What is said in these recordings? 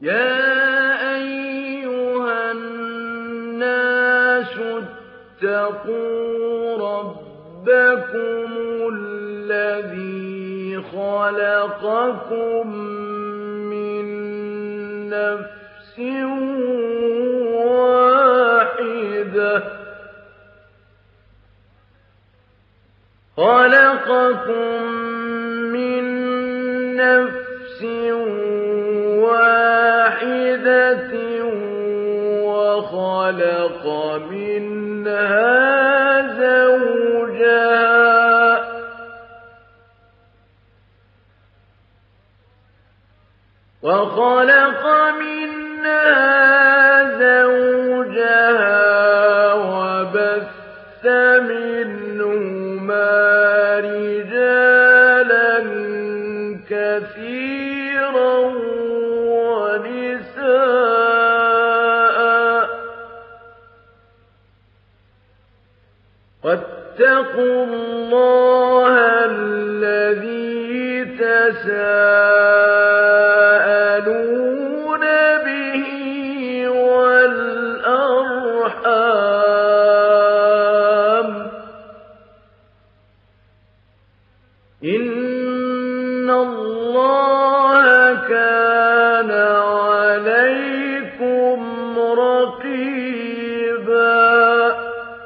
يَا أَيُّهَا النَّاسُ اتَّقُوا رَبَّكُمُ الَّذِي خَلَقَكُم مِّن نَّفْسٍ وَاحِدَةٍ وَخَلَقَ منها زوجها وبث منهما رجالا كثيرا ونساء واتقوا الله الذي تساءلون به والأرحام إن الله كان عليكم رقيبا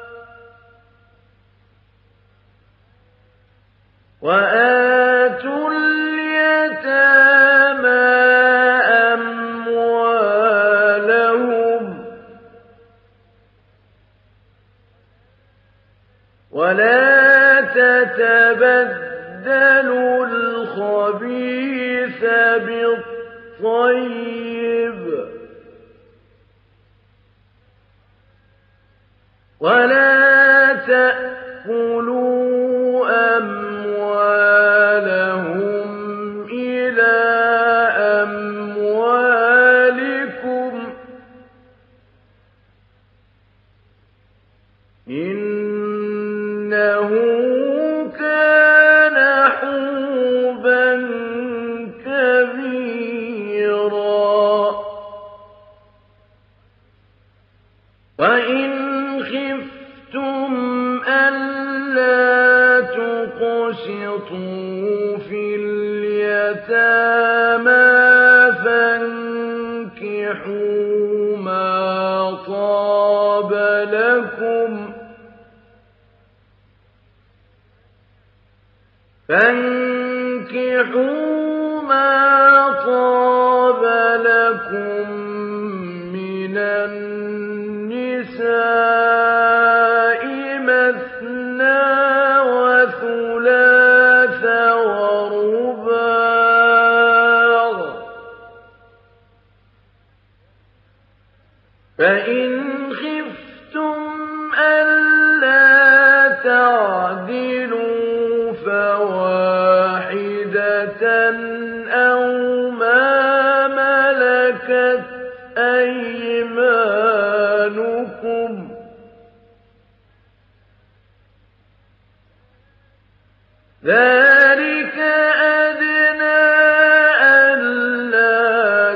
وآتوا اليتامى أموالهم ولا تتبدلوا الخبيث بالطيب ولا تأكلوا أموالهم إلى أموالكم إنه كان حوبا كبيرا وإن خفتم ألا تقسطوا في اليتامى فانكحوا ما طاب لكم من النساء مثنى وثلاث ورباع فإن خفتم ألا تعدلوا فواحدة أو ما ملكت أيمانكم ذلك أدنى ألا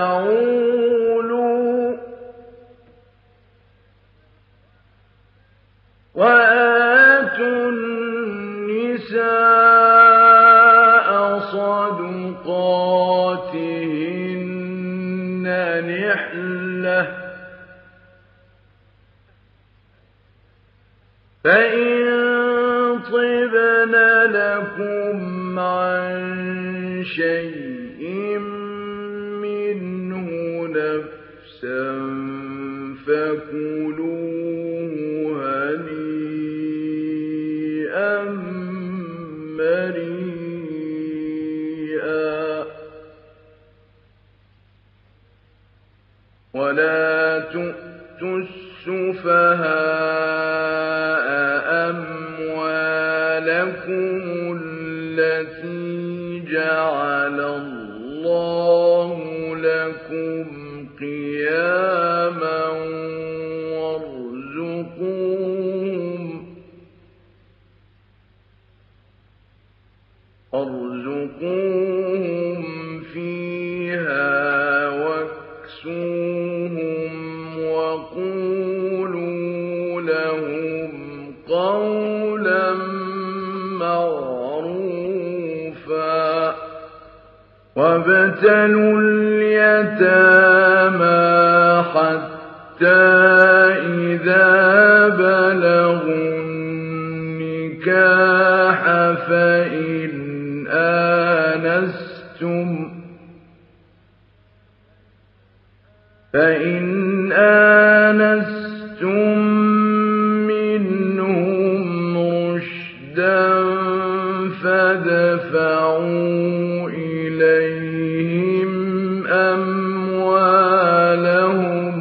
تعولوا وآتوا النساء صدقاتهن نحلة فإن طبن لكم عن شيء منه نفسا فكلوه هنيئا مريئا ولا تؤتوا السفهاء أموالكم التي جعل الله لكم قياما وارزقوهم فيها وَابْتَلُوا الْيَتَامَىٰ حَتَّىٰ إِذَا بَلَغُوا النِّكَاحَ فَإِنْ آنَسْتُم مِّنْهُمْ رُشْدًا فَادْفَعُوا إِلَيْهِمْ أَمْوَالَهُمْ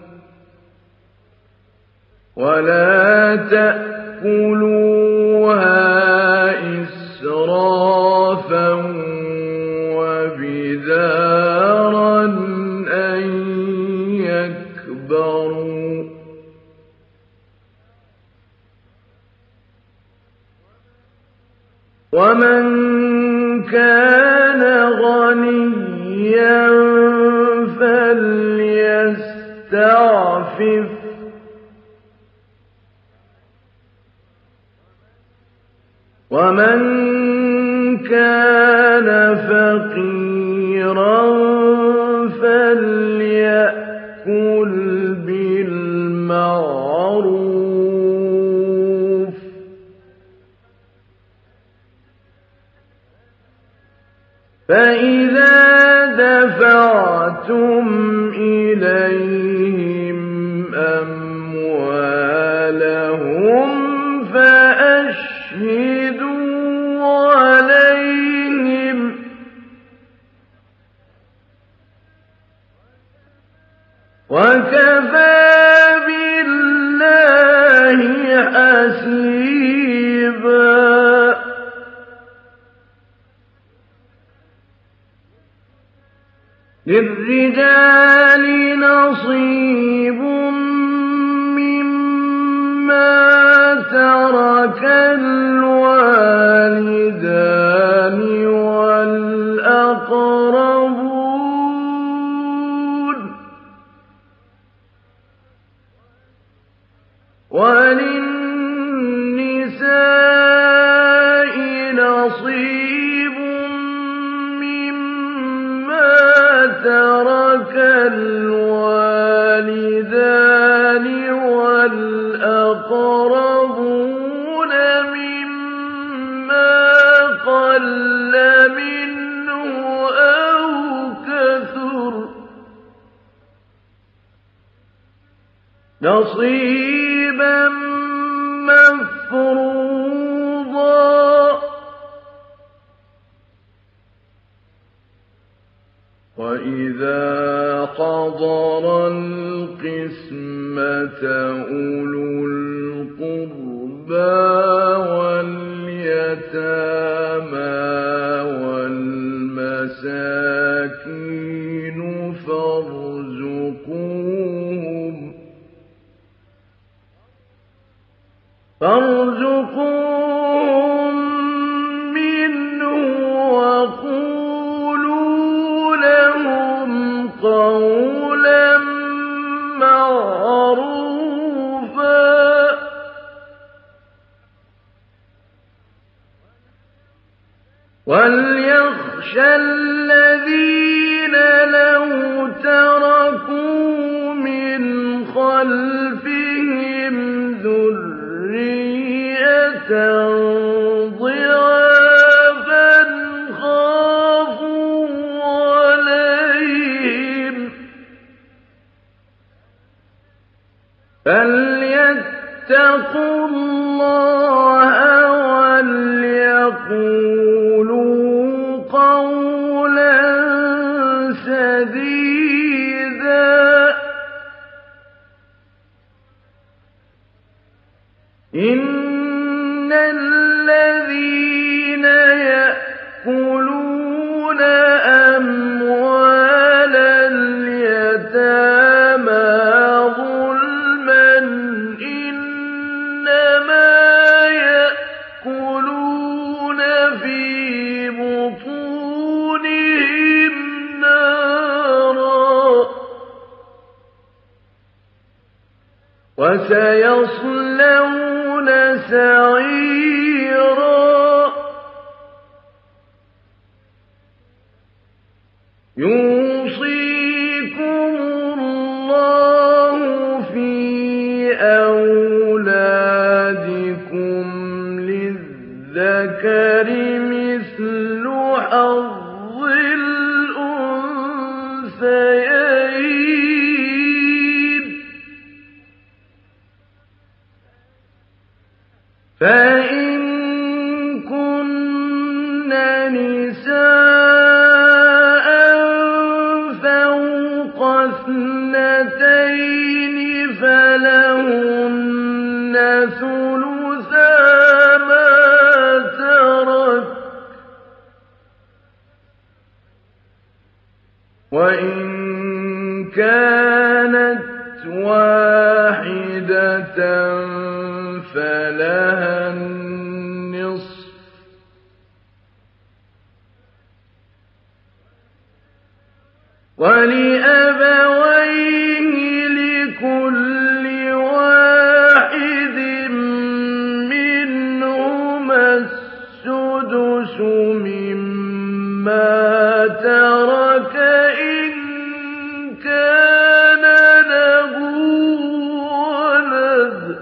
وَلَا تَأْكُلُوهَا إِسْرَافًا وَبِدَارًا أَن يَكْبَرُوا ۚ وَمَن كَانَ غَنِيًّا فَلْيَسْتَعْفِفْ ۖ وَمَن كَانَ فَقِيرًا فَلْيَأْكُلْ بِالْمَعْرُوفِ ۚ فَإِذَا دَفَعْتُمْ إِلَيْهِمْ أَمْوَالَهُمْ فَأَشْهِدُوا عَلَيْهِمْ ۚ وَكَفَىٰ بِاللَّهِ حَسِيبًا. لِّلرِّجَالِ نَصِيبٌ مِّمَّا تَرَكَ الْوَالِدَانِ وَالْأَقْرَبُونَ ۚ وَلِلنِّسَاءِ نَصِيبٌ مِّمَّا تَرَكَ الْوَالِدَانِ وَالْأَقْرَبُونَ مِمَّا قَلَّ مِنْهُ أَوْ كَثُرَ ۚ نَصِيبًا مَّفْرُوضًا. وَإِذَا حَضَرَ الْقِسْمَةَ أُولُو الْقُرْبَىٰ وَالْيَتَامَىٰ وَالْمَسَاكِينُ فَارْزُقُوهُم مِّنْهُ وَقُولُوا لَهُمْ قَوْلًا مَّعْرُوفًا. وَلْيَخْشَ الَّذِينَ لَوْ تَرَكُوا مِنْ خَلْفِهِمْ ذُرِّيَّةً ضِعَافًا خَافُوا عَلَيْهِمْ فَلْيَتَّقُوا اللَّهَ وَلْيَقُولُوا قَوْلًا سَدِيدًا. إِنَّ الَّذِينَ يَأْكُلُونَ أَمْوَالَ الْيَتَامَىٰ ظُلْمًا إِنَّمَا يَأْكُلُونَ فِي بُطُونِهِمْ نَارًا ۖ وَسَيَصْلَوْنَ سَعِيرًا. يُوصِيكُمُ اللَّهُ فِي أَوْلَادِكُمْ لِلذَّكَرِ مِثْلُ حَظِّ الْأُنثَيَيْنِ ۚ فَإِن كُنَّ نِسَاءً فَوْقَ اثْنَتَيْنِ فَلَهُنَّ ثُلُثَا مَا تَرَكَ ۖ وَإِن كَانَتْ وَاحِدَةً فَلَهَا النِّصْفُ ۚ وَلِأَبَوَيْهِ لِكُلِّ وَاحِدٍ مِّنْهُمَا السُّدُسُ مِمَّا تَرَكَ إِن كَانَ لَهُ وَلَدٌ ۚ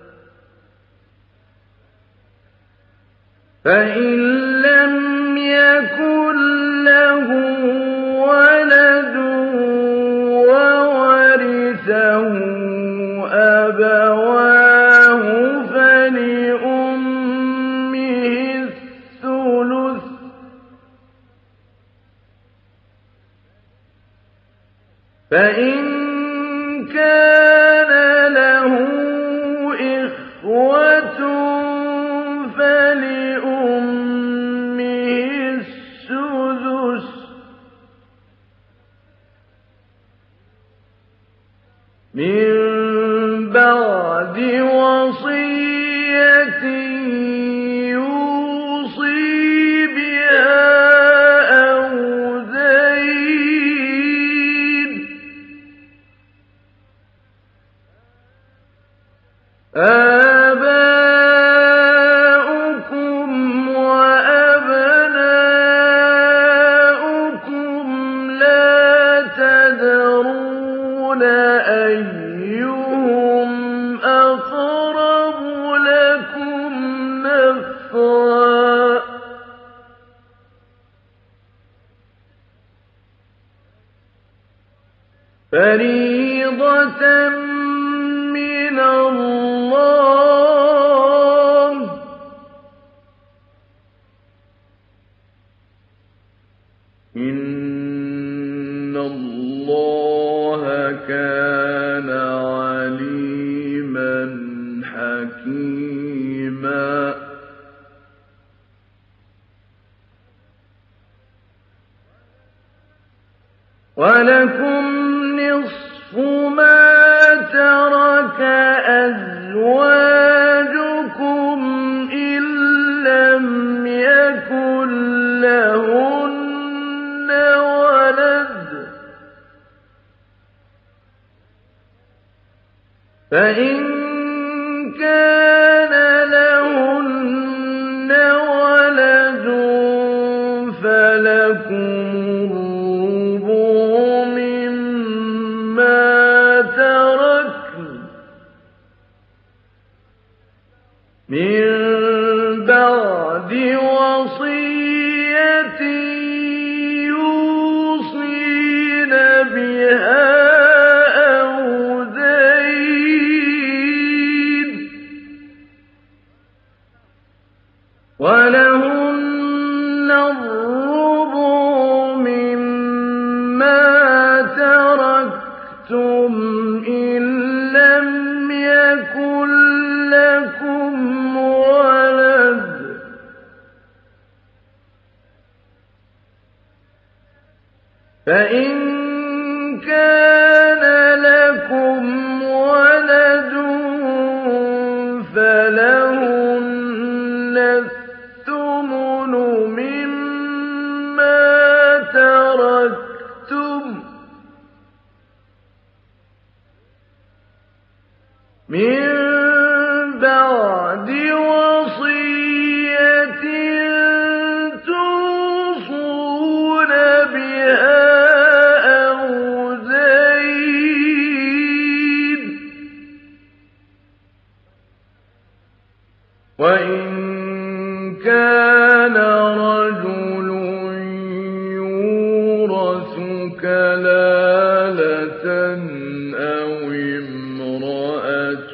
فَإِن لَّمْ يَكُن لَّهُ وَلَدٌ وَوَرِثَهُ أَبَوَاهُ فَلِأُمِّهِ الثُّلُثُ ۚ فَإِن كَانَ لَهُ إِخْوَةٌ فَلِأُمِّهِ السُّدُسُ ۚ مِن بَعْدِ وَصِيَّةٍ يُوصِي بِهَا أَوْ دَيْنٍ ۗ آبَاؤُكُمْ وَأَبْنَاؤُكُمْ لَا تَدْرُونَ أَيُّهُمْ أَقْرَبُ لَكُمْ نَفْعًا ۚ فَرِيضَةً مِّنَ اللَّهِ ۗ إِنَّ اللَّهَ كَانَ عَلِيمًا حَكِيمًا. وَلَكُمْ نِصْفُ مَا تَرَكَ أَزْوَاجُكُمْ إِن لَّمْ يَكُن لَّهُنَّ وَلَدٌ ۚ فَإِن كَانَ لَهُنَّ وَلَدٌ فَلَكُمُ الرُّبُعُ مِمَّا تَرَكْنَ مِن بَعْدِ وَصِيَّةٍ يُوصِينَ بِهَا أَوْ دَيْنٍ ۗ وَلَهُنَّ الرُّبُعُ مِمَّا تَرَكْتُمْ إِن لَّمْ يَكُن لَّكُمْ وَلَدٌ ۚ فَإِن كَانَ لَكُمْ وَلَدٌ فَلَهُنَّ الثُّمُنُ مِمَّا تَرَكْتُم مِّن بَعْدِ وَصِيَّةٍ تُوصُونَ بِهَا وَإِن كَانَ رَجُلٌ يُورَثُ كَلَالَةً أَوْ امْرَأَةٌ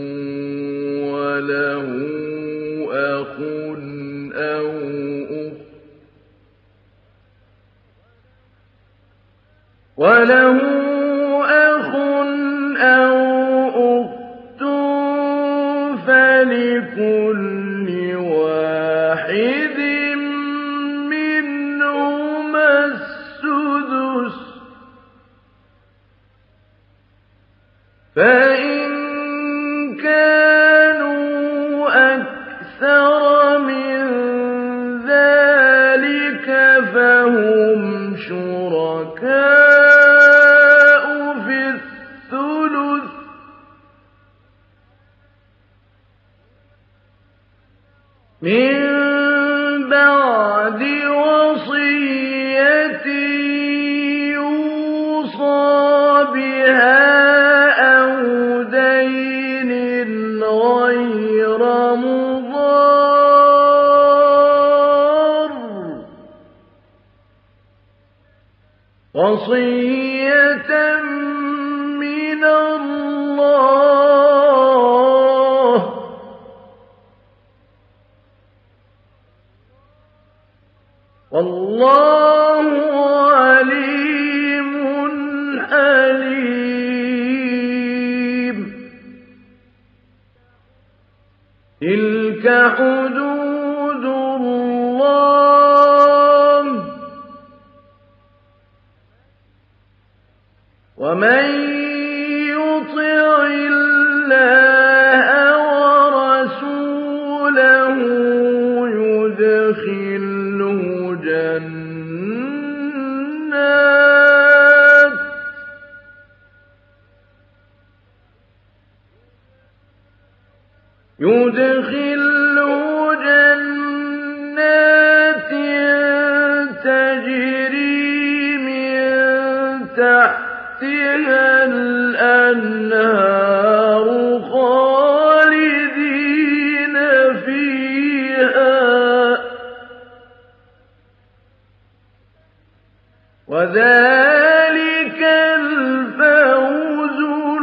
وَلَهُ أَخٌ أَوْ أُخْتٌ فَلِكُلِّ وَاحِدٍ مِّنْهُمَا السُّدُسُ ۚ فَإِن كَانُوا أَكْثَرَ مِن ذَٰلِكَ فَهُمْ شُرَكَاءُ فِي الثُّلُثِ ۚ مِن بَعْدِ وَصِيَّةٍ يُوصَىٰ بِهَا أَوْ دَيْنٍ غَيْرَ مُضَارٍّ ۚ وَصِيَّةً مِّنَ اللَّهِ ۗ وَاللَّهُ عَلِيمٌ حَلِيمٌ. تِلْكَ حُدُودُ اللَّهِ ۚ وَمَن يُطِعِ اللَّهَ وَرَسُولَهُ يُدْخِلْهُ جَنَّاتٍ تَجْرِي مِن تَحْتِهَا الْأَنْهَارُ خَالِدِينَ فِيهَا ۚ وَذَٰلِكَ الْفَوْزُ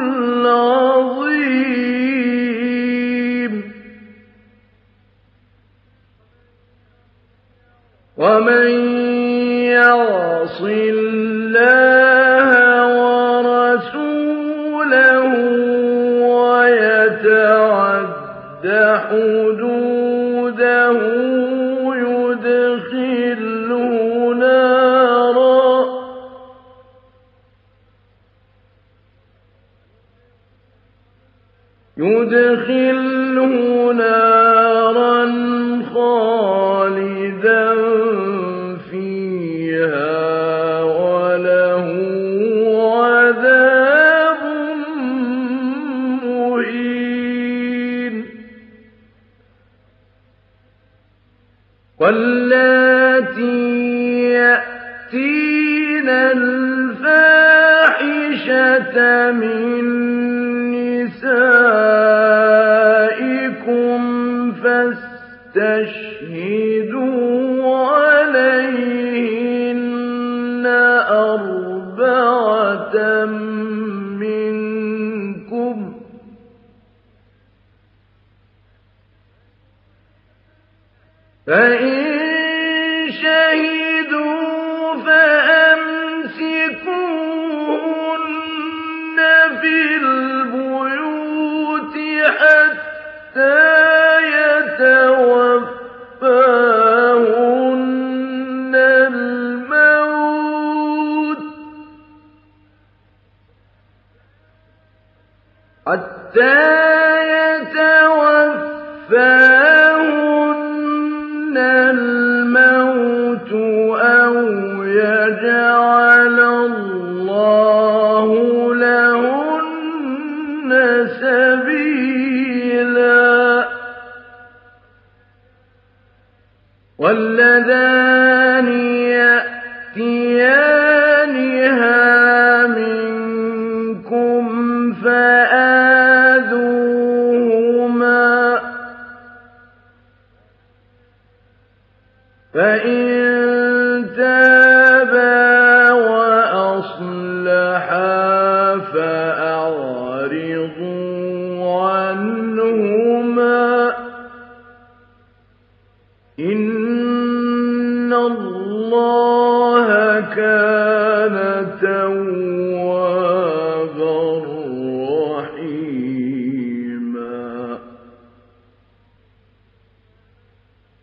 الْعَظِيمُ. وَمَن يَعْصِ اللَّهَ وَرَسُولَهُ وَيَتَعَدَّ حُدُودَهُ يُدْخِلْهُ نَارًا خَالِدًا فِيهَا وَلَهُ عَذَابٌ مُّهِينٌ. وَاللَّاتِي يَأْتِينَ الْفَاحِشَةَ مِن نِّسَائِكُمْ فَاسْتَشْهِدُوا عَلَيْهِنَّ أَرْبَعَةً مِّنكُمْ ۖ فَإِن شَهِدُوا فَأَمْسِكُوهُنَّ فِي الْبُيُوتِ حَتَّىٰ يَتَوَفَّاهُنَّ الْمَوْتُ أَوْ يَجْعَلَ اللَّهُ لَهُنَّ سَبِيلًا. وَاللَّذَانِ يَأْتِيَانِهَا مِنكُمْ فَآذُوهُمَا ۖ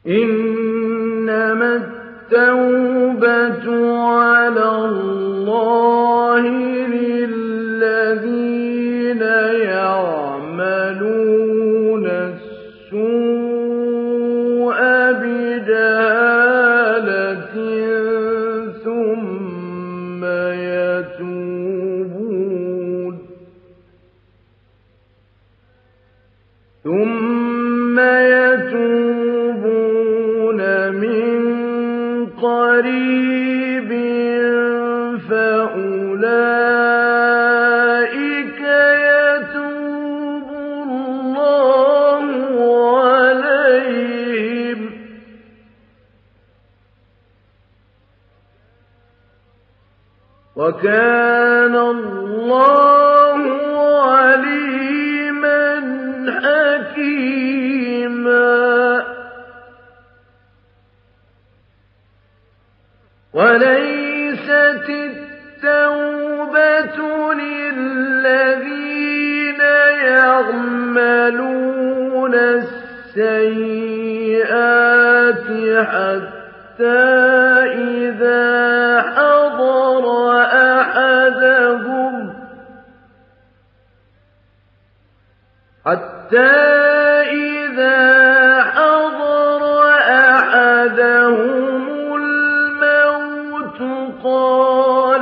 إنما التوبة على الله للذين يعملون السوء بجهالة ثم يتوبون من قريب فأولئك يتوب الله عليهم، وكان الله عليما حكيما. وليست التوبة للذين يعملون السيئات حتى إذا حضر أحدهم الموت قال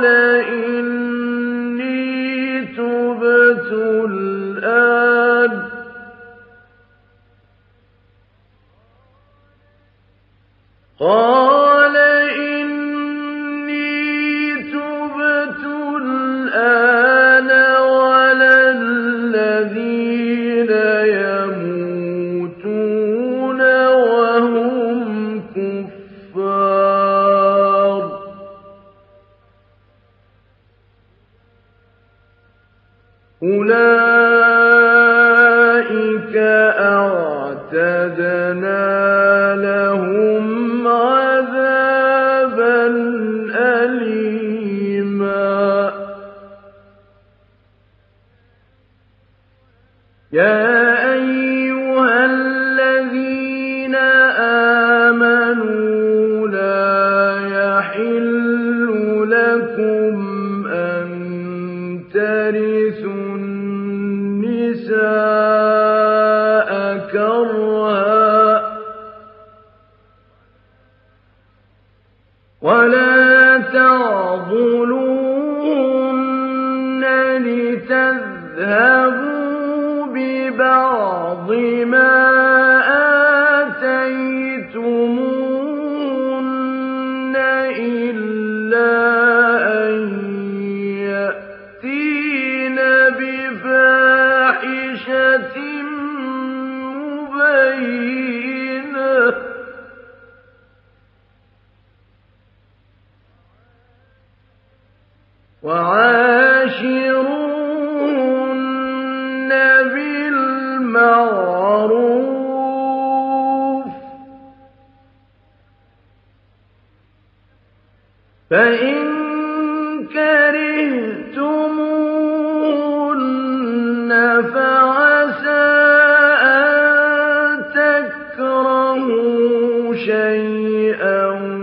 إني تبت الآن ولا الذين يموتون وهم كفار. أولئك أعتدنا لهم عذابا أليما. يا أيها الذين آمنوا لا يحل لكم أن ترثوا النساء كرها ولا تعضلوهن لتذهبوا ببعض ما آتيتموهن إلا أن يأتين بفاحشة مبينة وعاشروهن بالمعروف فإن كرهتموهن فعسى أن تكرهوا شيئا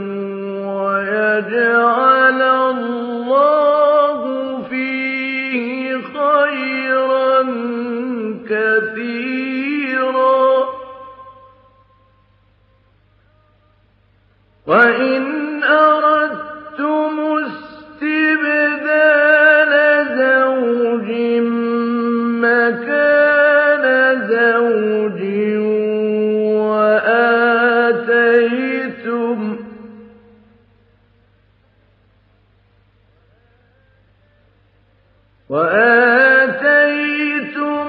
ويجعل الله فيه خيرا كثيرا. وإن أردتم استبدال زوج مكان زوج وآتيتم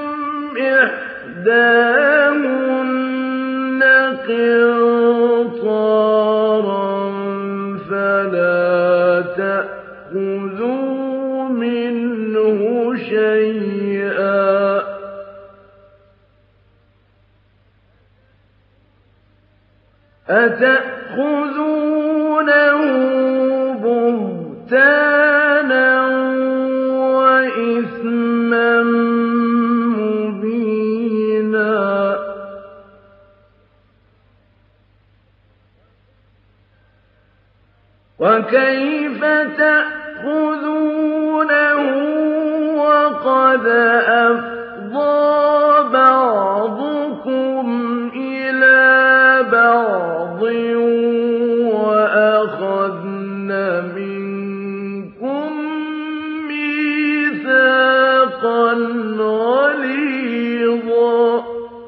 إحداهن قنطارا فلا تأخذوا منه شيئا أتأخذونه بهتانا وإثما مبينا. وكيف تأخذونه وقد أفضى بعضكم إلى بعض وأخذن منكم ميثاقا غليظا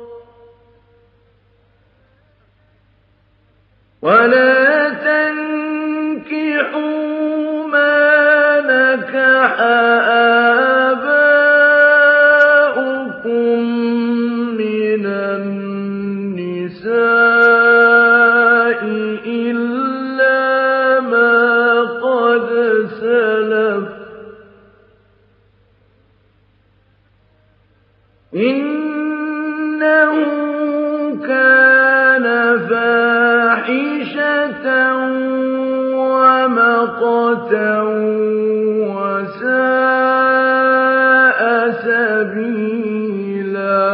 ولا تنكحوا ما نكح آباؤكم من النساء إلا ما قد سلف إنه كان فاحشة ومقتا وساء سبيلا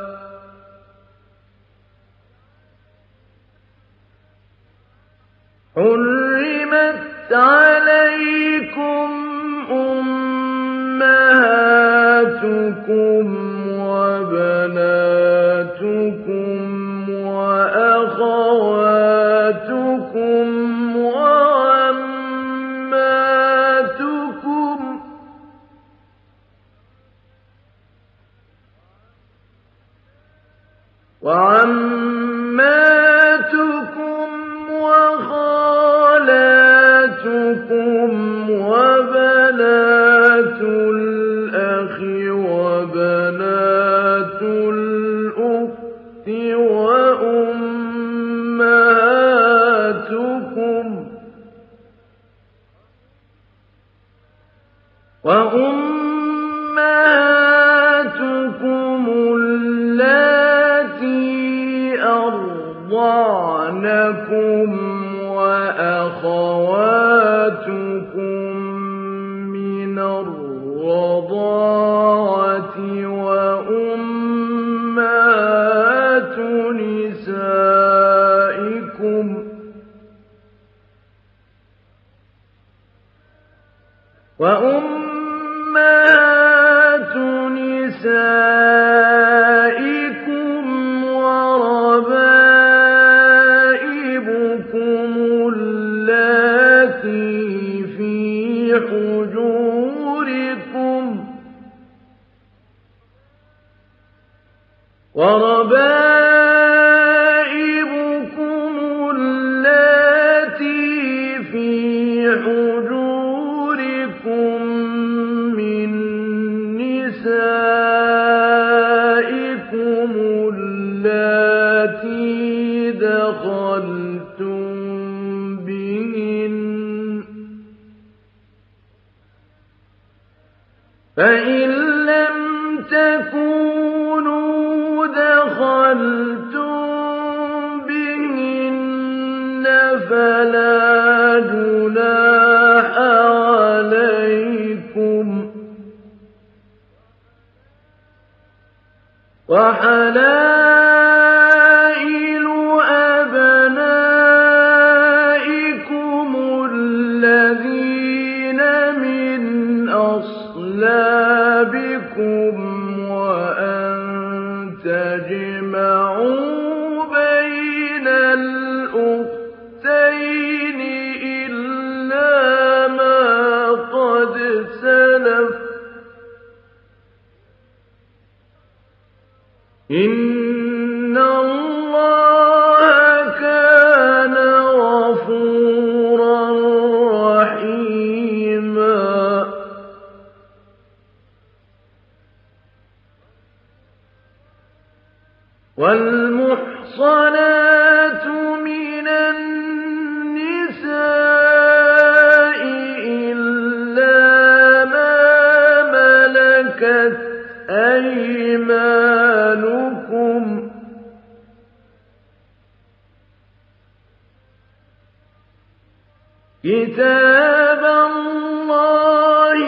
حرمت عليكم أمهاتكم وبناتكم وأخواتكم وعماتكم وخالاتكم وبنات الأخ وبنات الأخت وأمهاتكم اللاتي أرضعنكم وأخواتكم من الرضاعة وأمهات نسائكم وربائبكم اللاتي في حجوركم من نسائكم اللاتي دخلتم بهن فإن لم تكونوا دخلتم بهن فلا جناح عليكم وحلائل أبنائكم الذين من أصلابكم وأن تجمعوا بين الأختين إلا ما قد سلف إن الله كان غفورا رحيما والمحصنات من النساء إلا ما ملكت أيمانكم كتاب الله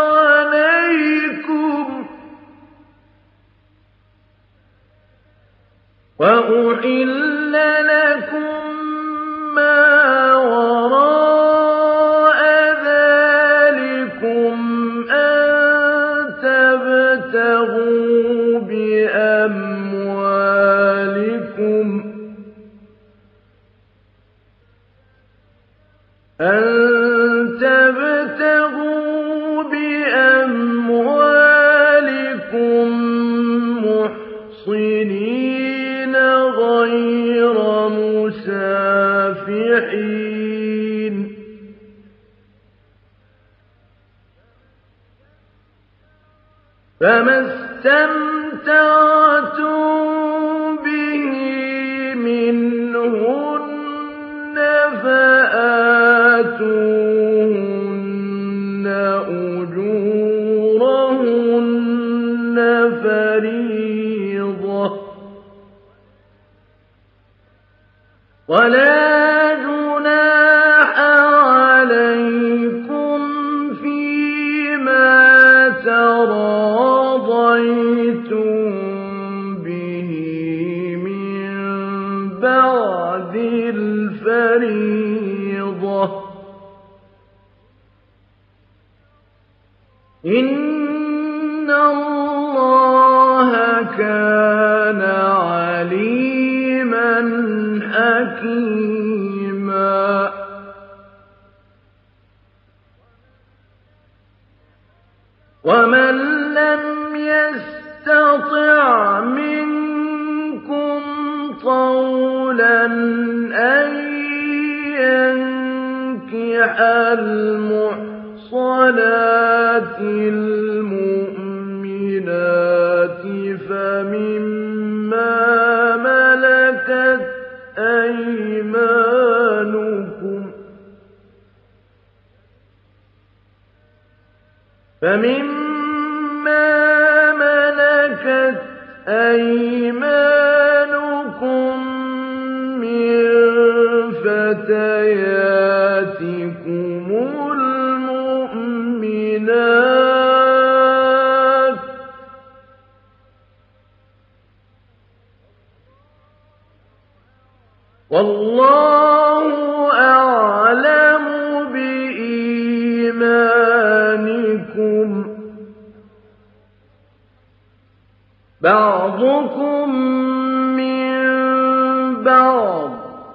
عليكم وأحل لكم ما وراء تبتغوا بأموالكم محصنين غير مسافحين فما استمتعتم به منهن فآتوهن أجورهن فريضة ولا جناح عليكم فيما تراضيتم به من بعد الفريضة إن الله كان عليما حكيما ومن لم يستطع منكم طولا أن ينكح المحصنات المؤمنات فمما ملكت أيمانكم من فتياتكم المؤمنات والله أعلم بإيمانكم بعضكم من بعض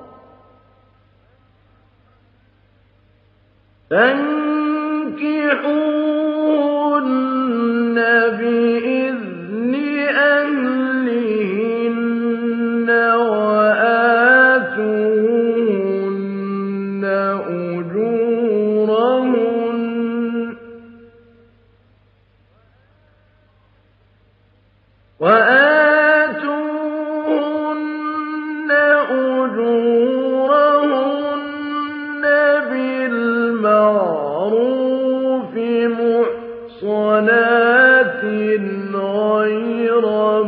فانكحوهن بإذن أهلهن وآتوهن أجورهن بالمعروف محصنات غير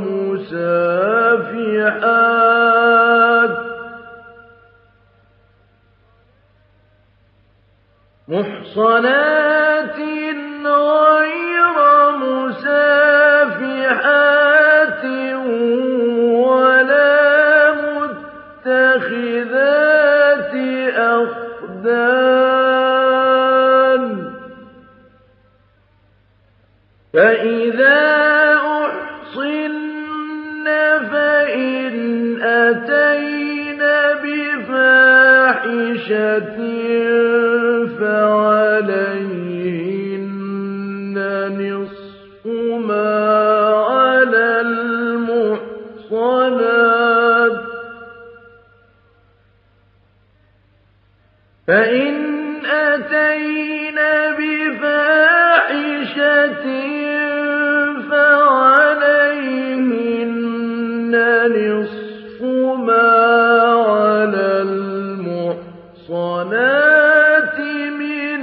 مسافحات ولا متخذات أخدان فإذا أحصن فإن أتين بفاحشة فعليهن نصف ما على المحصنات فإن أتين بفاحشة فعليهن نصف ما على المحصنات من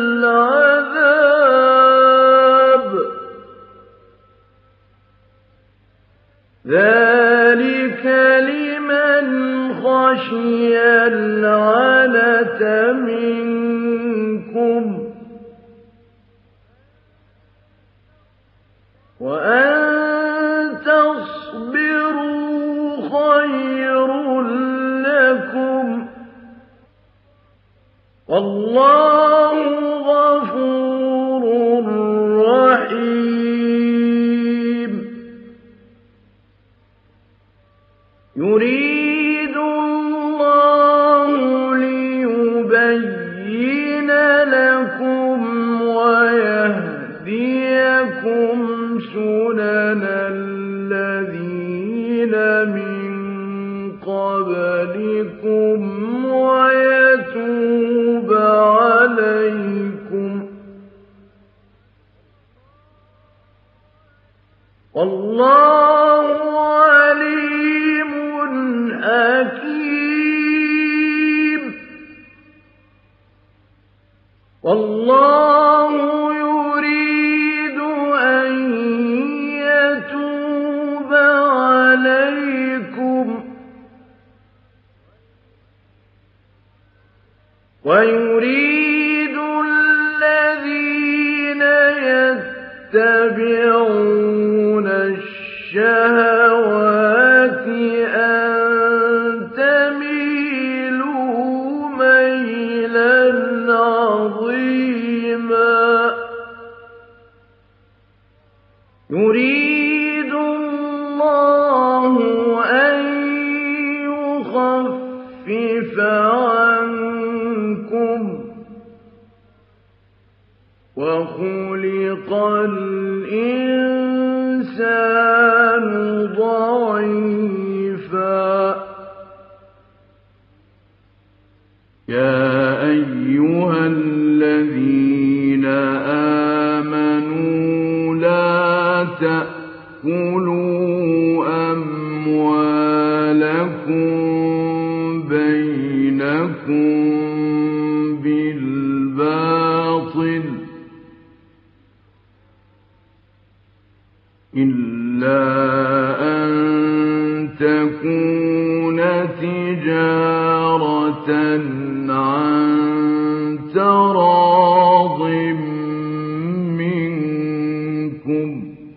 العذاب ذلك لمن خشي العنة منكم وأن تصبروا خير لكم والله غفور رحيم يريد الله ليبين لكم ويهديكم سنن الذين من قبلكم ويتوب عليكم والله عليم حكيم والله يريد أن يتوب عليكم ويريد الذين يتبعون الشهوات أن تميلوا ميلا عظيما يريد الله أن يخفف عنكم وخلق الإنسان ضعيفا يا أيها الذين آمنوا لا تأكلوا أموالكم بينكم بالباطل إلا أن تكون تجارة عن تراض منكم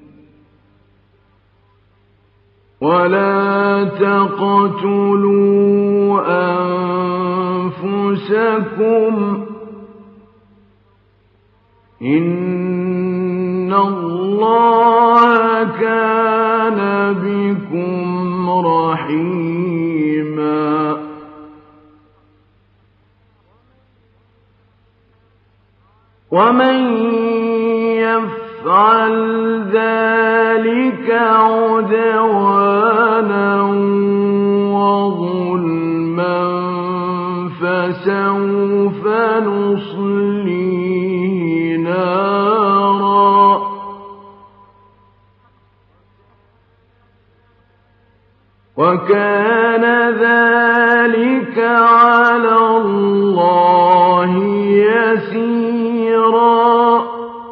ولا تقتلوا أنفسكم إن الله كان بكم رحيما ومن يفعل ذلك عدوانا وظلما فسوف نصليه نارا وكان ذلك على الله يسيرا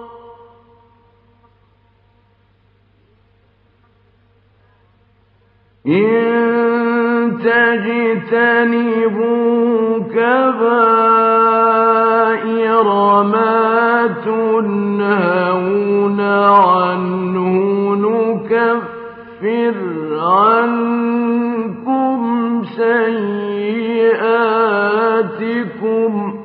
إن تجتنبوا كبائر ما تنهون عنه نكفر عنكم سيئاتكم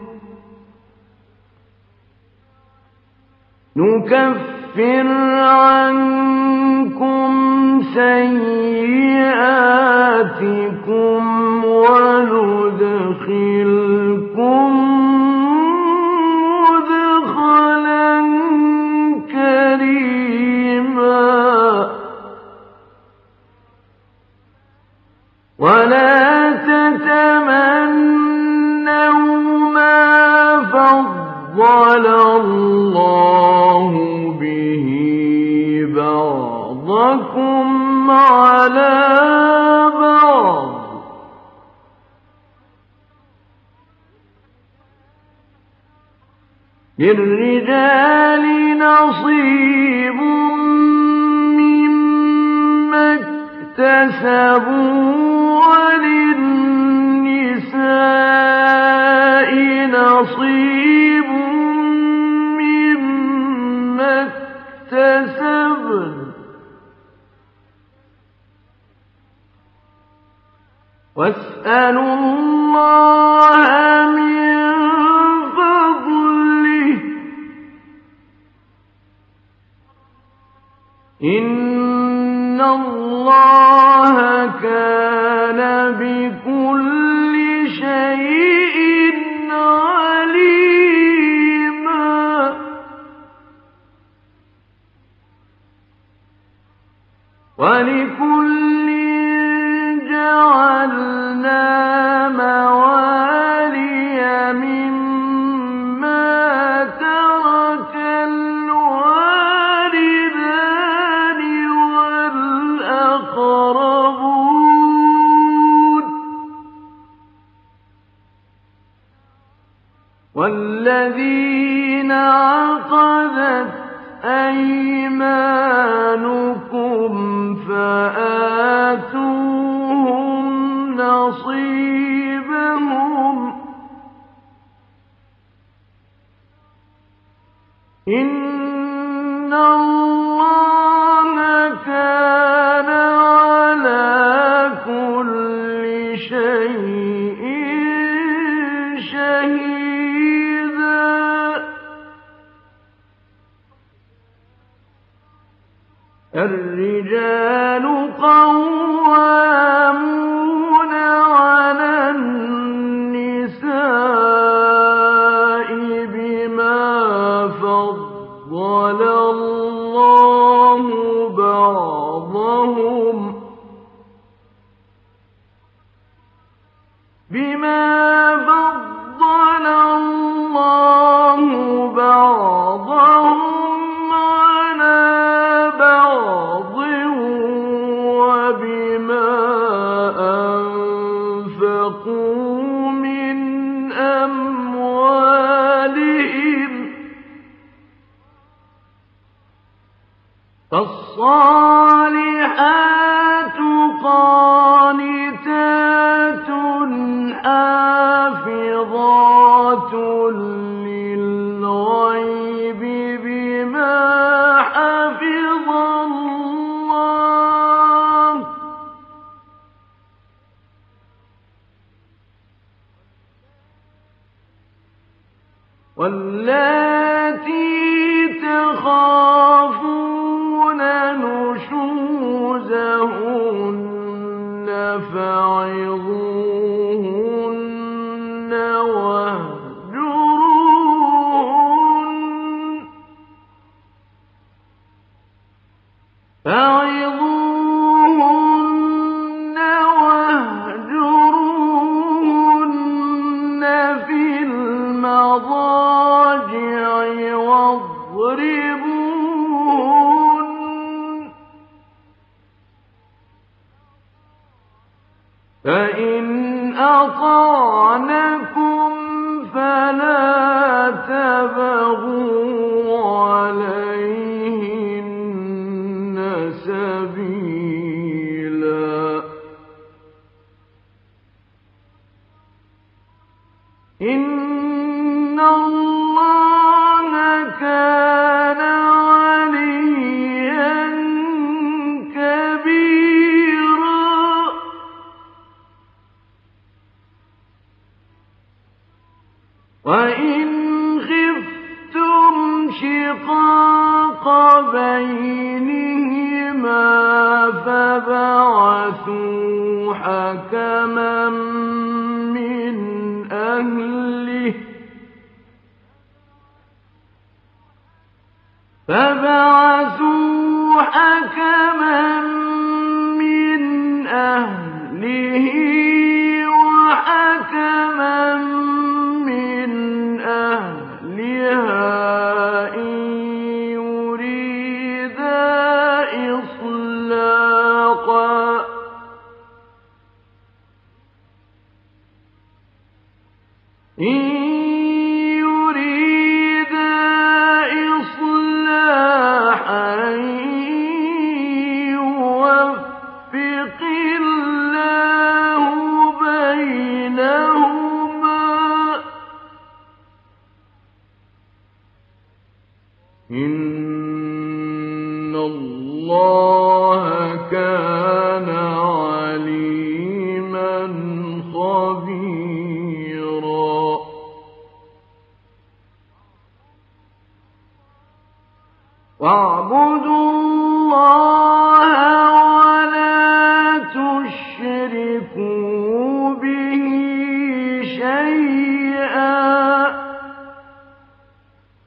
وندخلكم مدخلا كريما ولا تتمنوا ما فضل الله به بعضكم على بعض للرجال نصيب مما اكتسبوا وللنساء نصيب مما اكتسبن واسألوا الله من فضله إن الله كان وَلِكُلٍّ جَعَلْنَا مَوَالِيَ مِمَّا تَرَكَ الْوَالِدَانِ وَالْأَقْرَبُونَ وَالَّذِينَ عَقَدَتْ أَيْمَانُكُمْ فَآتُوهُمْ نَصِيبَهُمْ ۚ إِنَّ اللَّهَ كَانَ عَلَىٰ كُلِّ شَيْءٍ شَهِيدًا. الرِّجَالُ قَوَّامُونَ عَلَى النِّسَاءِ بِمَا فَضَّلَ اللَّهُ بَعْضَهُمْ عَلَىٰ بَعْضٍ وَبِمَا أَنفَقُوا مِنْ أَمْوَالِهِمْ ۚ فَالصَّالِحَاتُ قَانِتَاتٌ حَافِظَاتٌ لِّلْغَيْبِ بِمَا حَفِظَ اللَّهُ ۚ وَاللَّاتِي تَخَافُونَ نُشُوزَهُنَّ فَعِظُوهُنَّ وَاهْجُرُوهُنَّ فِي الْمَضَاجِعِ وَاضْرِبُوهُنَّ ۖ فَإِنْ أَطَعْنَكُمْ فَلَا تَبْغُوا عَلَيْهِنَّ سَبِيلًا ۗ إِنَّ اللَّهَ كَانَ عَلِيًّا كَبِيرًا. وَإِنْ خِفْتُمْ شِقَاقَ بَيْنِهِمَا فَابْعَثُوا حَكَمًا مِّنْ أَهْلِهِ وَحَكَمًا مِّنْ أَهْلِهَا إِن يُرِيدَا إِصْلَاحًا يُوَفِّقِ اللَّهُ بَيْنَهُمَا ۗ إِنَّ اللَّهَ كَانَ عَلِيمًا خَبِيرًا. وَاعْبُدُوا اللَّهَ وَلَا تُشْرِكُوا بِهِ شَيْئًا ۖ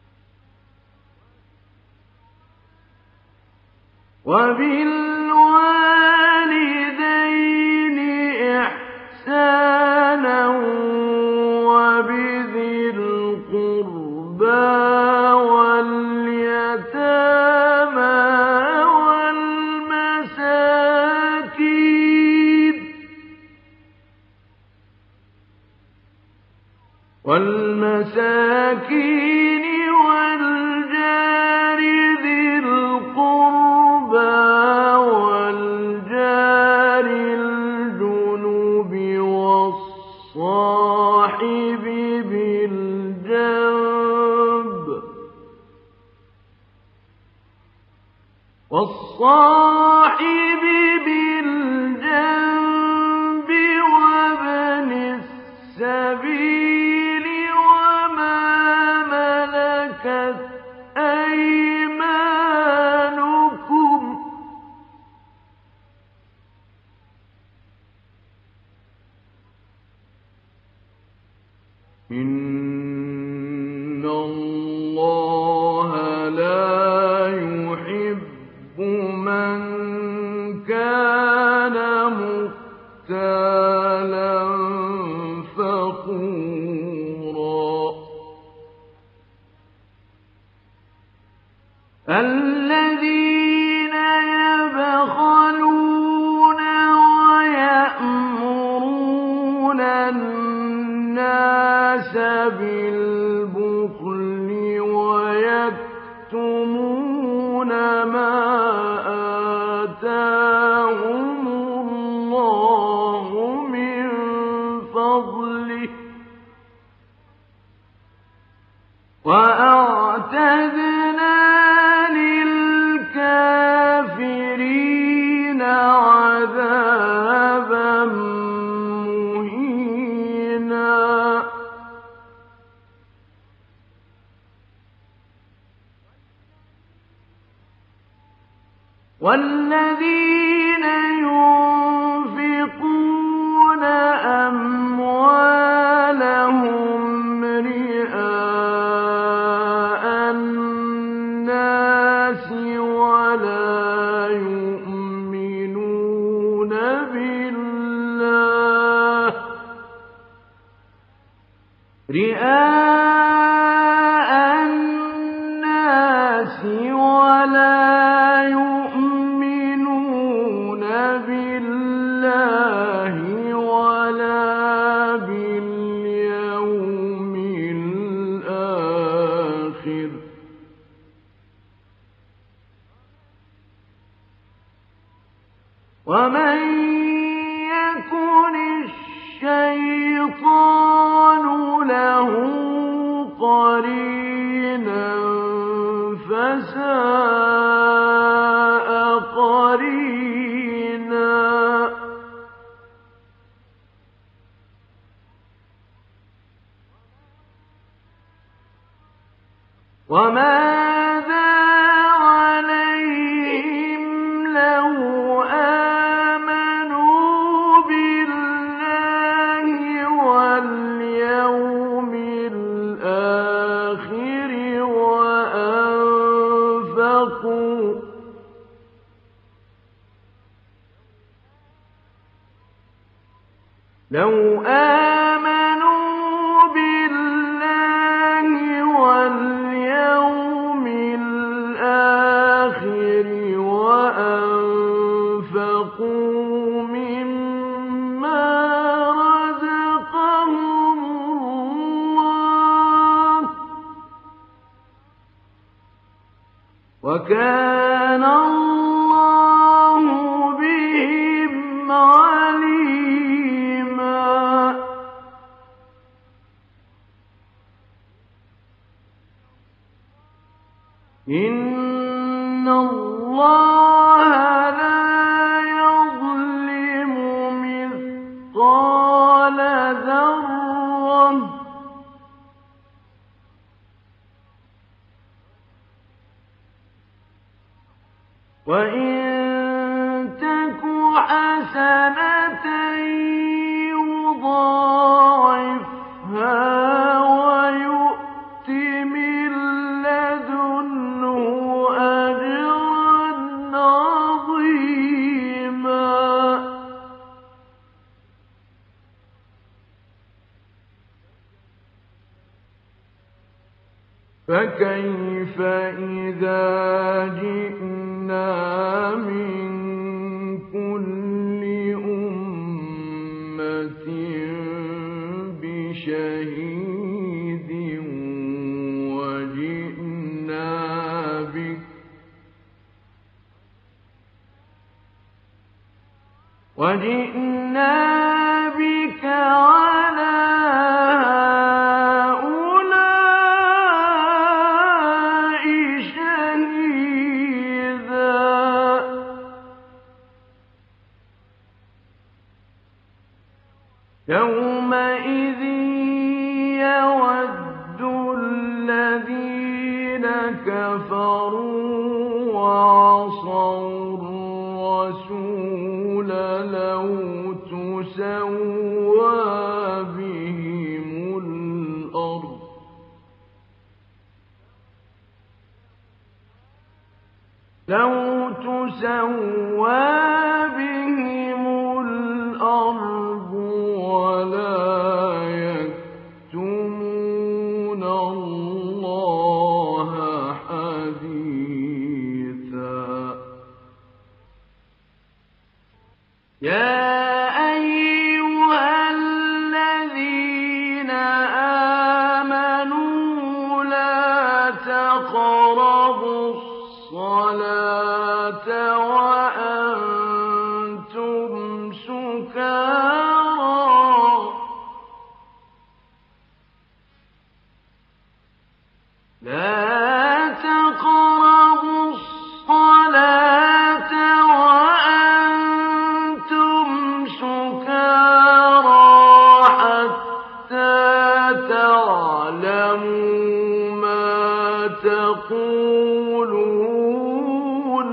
وَبِالْوَالِدَيْنِ وَالْمَسَاكِينِ وَالْجَارِ ذِي الْقُرْبَىٰ وَالْجَارِ الْجُنُبِ وَالصَّاحِبِ بِالْجَنبِ وَابْنِ السَّبِيلِ وَمَا مَلَكَتْ أَيْمَانُكُمْ ۗ إِنَّ اللَّهَ لَا يُحِبُّ مَن كَانَ مُخْتَالًا فَخُورًا. الَّذِينَ يَبْخَلُونَ وَيَأْمُرُونَ النَّاسَ بِالْبُخْلِ وَيَكْتُمُونَ مَا آتَاهُمُ اللَّهُ مِن فَضْلِهِ ۗ وَأَعْتَدْنَا لِلْكَافِرِينَ عَذَابًا مُّهِينًا. وَالَّذِينَ يُنفِقُونَ أَمْوَالَهُمْ رِئَاءَ النَّاسِ وَلَا يُؤْمِنُونَ بِاللَّهِ وَلَا بِالْيَوْمِ الْآخِرِ ۗ وَمَن يَكُنِ الشَّيْطَانُ لَهُ قَرِينًا فَسَاءَ قَرِينًا. وَمَاذَا عَلَيْهِمْ لَوْ آمَنُوا بِاللَّهِ وَالْيَوْمِ الْآخِرِ وَأَنفَقُوا مِمَّا رَزَقَهُمُ اللَّهُ ۚ وَكَانَ اللَّهُ بِهِمْ عَلِيمًا. إِنَّ اللَّهَ لَا يَظْلِمُ مِثْقَالَ ذَرَّةٍ ۖ وَإِن تَكُ حَسَنَةً يُضَاعِفْهَا وَيُؤْتِ مِن لَّدُنْهُ أَجْرًا عَظِيمًا. فَكَيْفَ إِذَا جِئْنَا مِن كُلِّ أُمَّةٍ بِشَهِيدٍ وَجِئْنَا بِكَ عَلَىٰ هَٰؤُلَاءِ شَهِيدًا يَوْمَئِذٍ يَوَدُّ الَّذِينَ كَفَرُوا وَعَصَوُا الرَّسُولَ لَوْ تُسَوَّىٰ بِهِمُ الْأَرْضُ وَلَا يَكْتُمُونَ اللَّهَ حَدِيثًا يَا أَيُّهَا الَّذِينَ آمَنُوا لَا تَقْرَبُوا الصَّلَاةَ وَأَنتُمْ سُكَارَىٰ حَتَّىٰ تَعْلَمُوا مَا تَقُولُونَ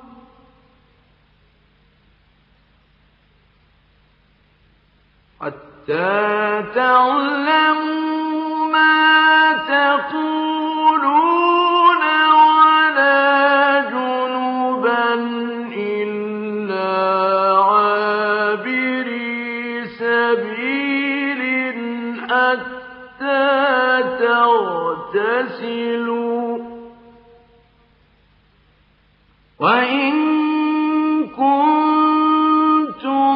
وَلَا جُنُبًا إِلَّا عَابِرِي سَبِيلٍ حَتَّىٰ تَغْتَسِلُوا ۚ وَإِن كُنتُم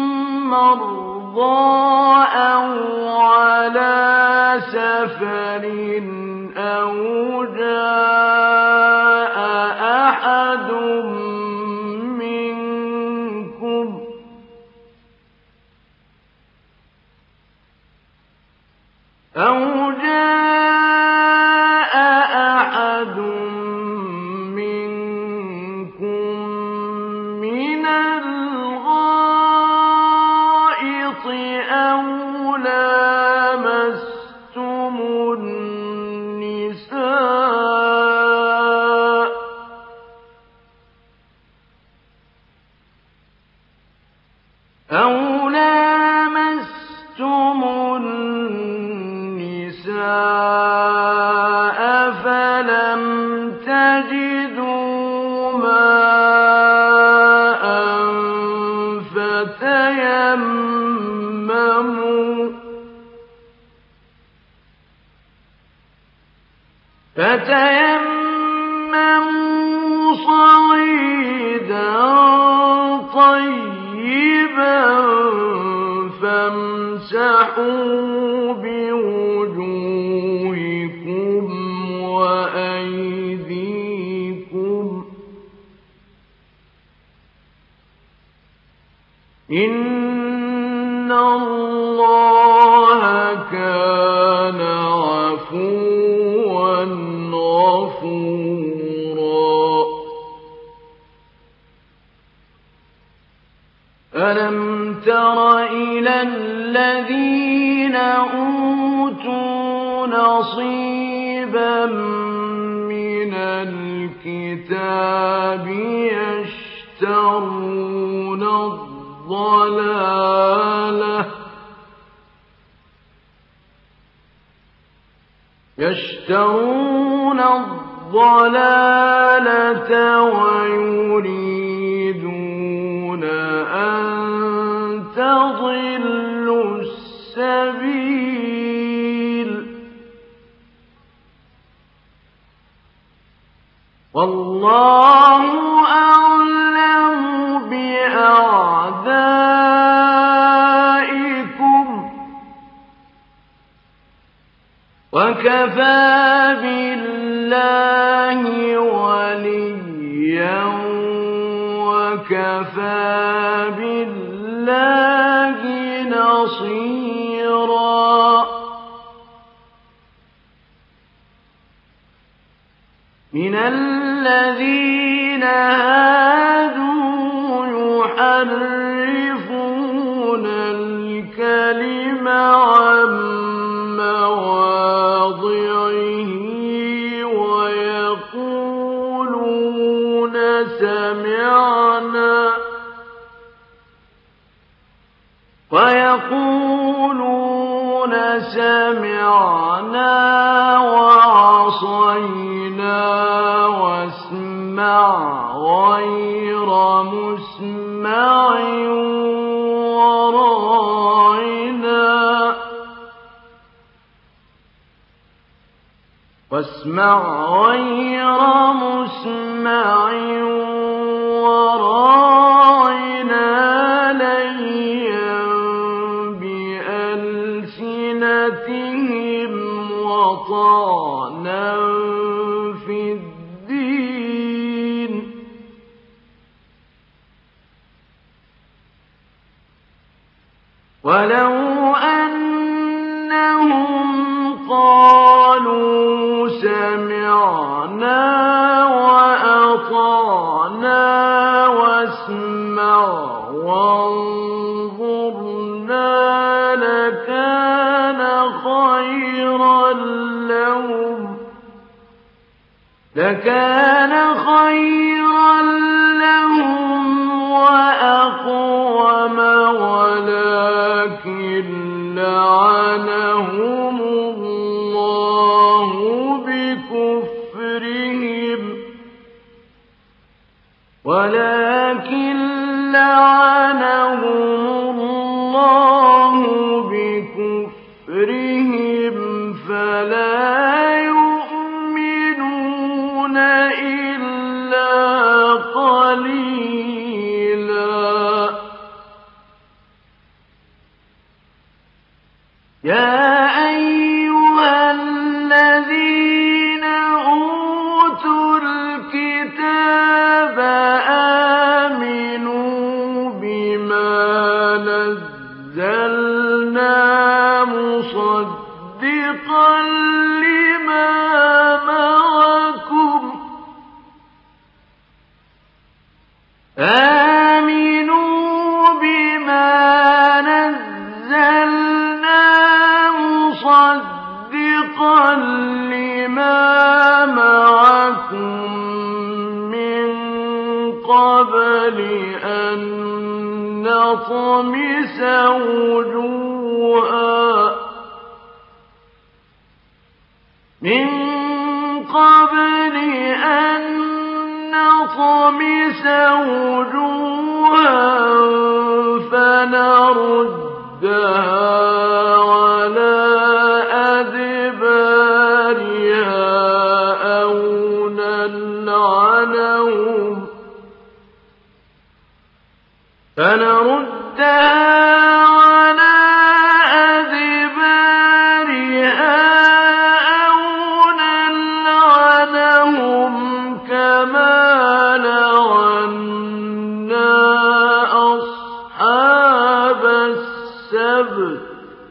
مَّرْضَىٰ أَوْ عَلَىٰ سَفَرٍ أَوْ جَاءَ أَحَدٌ مِّنكُم مِّنَ الْغَائِطِ أَوْ لَامَسْتُمُ النِّسَاءَ فَلَمْ تَجِدُوا مَاءً فَتَيَمَّمُوا صَعِيدًا طَيِّبًا فَامْسَحُوا بِوُجُوهِكُمْ وَأَيْدِيكُمْ ۗ إِنَّ اللَّهَ كَانَ عَفُوًّا غَفُورًا أَلَمْ تَرَ إِلَى الَّذِينَ أُوتُوا نَصِيبًا مِّنَ الْكِتَابِ يَشْتَرُونَ الضَّلَالَةَ وَيُرِيدُونَ أَن تَضِلُّوا السَّبِيلَ ۗ وَاللَّهُ أَعْلَمُ بِأَعْدَائِكُمْ ۚ وَكَفَىٰ بِاللَّهِ وَلِيًّا وَكَفِيلًا وَكَفَىٰ بِاللَّهِ نَصِيرًا مِنَ الَّذِينَ هَادُوا يُحَرِّفُونَ الْكَلِمَ عَن مَّوَاضِعِهِ وَيَقُولُونَ سَمِعْنَا وَعَصَيْنَا وَاسْمَعْ غَيْرَ مُسْمَعٍ وَرَاعِنَا لَيًّا بِأَلْسِنَتِهِمْ وَطَعْنًا فِي الدِّينِ وَلَوْ أَنَّهُمْ قَالُوا سَمِعْنَا وَأَطَعْنَا وَاسْمَعْ وَانظُرْنَا لَكَانَ خَيْرًا لَّهُمْ وَأَقْوَمَ وَلَٰكِن لَّعَنَهُمُ اللَّهُ بِكُفْرِهِمْ فَلَا يُؤْمِنُونَ إِلَّا قَلِيلًا يَا أَيُّهَا الَّذِينَ أُوتُوا الْكِتَابَ آمِنُوا بِمَا نَزَّلْنَا مُصَدِّقًا لِّمَا مَعَكُمْ مِّن قَبْلِ أَن نَّطْمِسَ وُجُوهًا فَنَرُدَّهَا عَلَىٰ أَدْبَارِهَا أَوْ نَلْعَنَهُمْ كَمَا لَعَنَّا أَصْحَابَ السَّبْتِ ۚ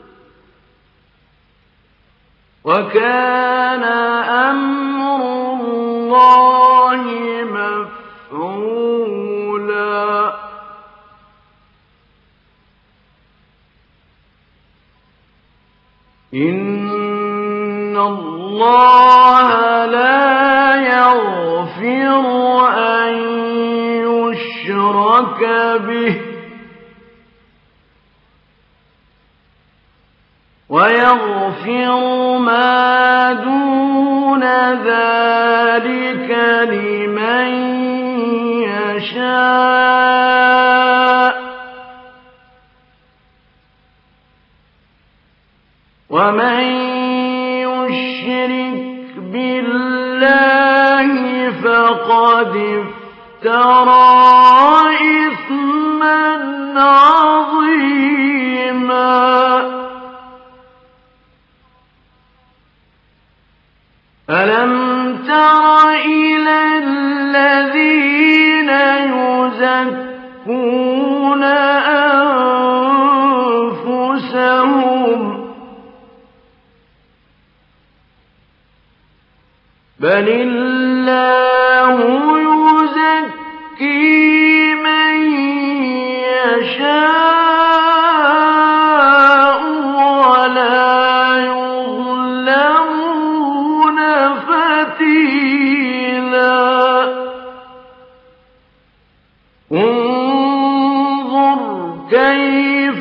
وَكَانَ أَمْرُ اللَّهِ مَفْعُولًا إِنَّ اللَّهَ لَا يَغْفِرُ أَن يُشْرَكَ بِهِ وَيَغْفِرُ مَا دُونَ ذَلِكَ لِمَن يَشَاءُ ۚ وَمَن يُشْرِكْ بِاللَّهِ فَقَدِ افْتَرَىٰ إِثْمًا عَظِيمًا أَلَمْ تَرَ إِلَى الَّذِينَ يُزَكُّونَ يزكون أنفسهم بل الله يزكي من يشاء ولا يظلمون فتيلا انظر كيف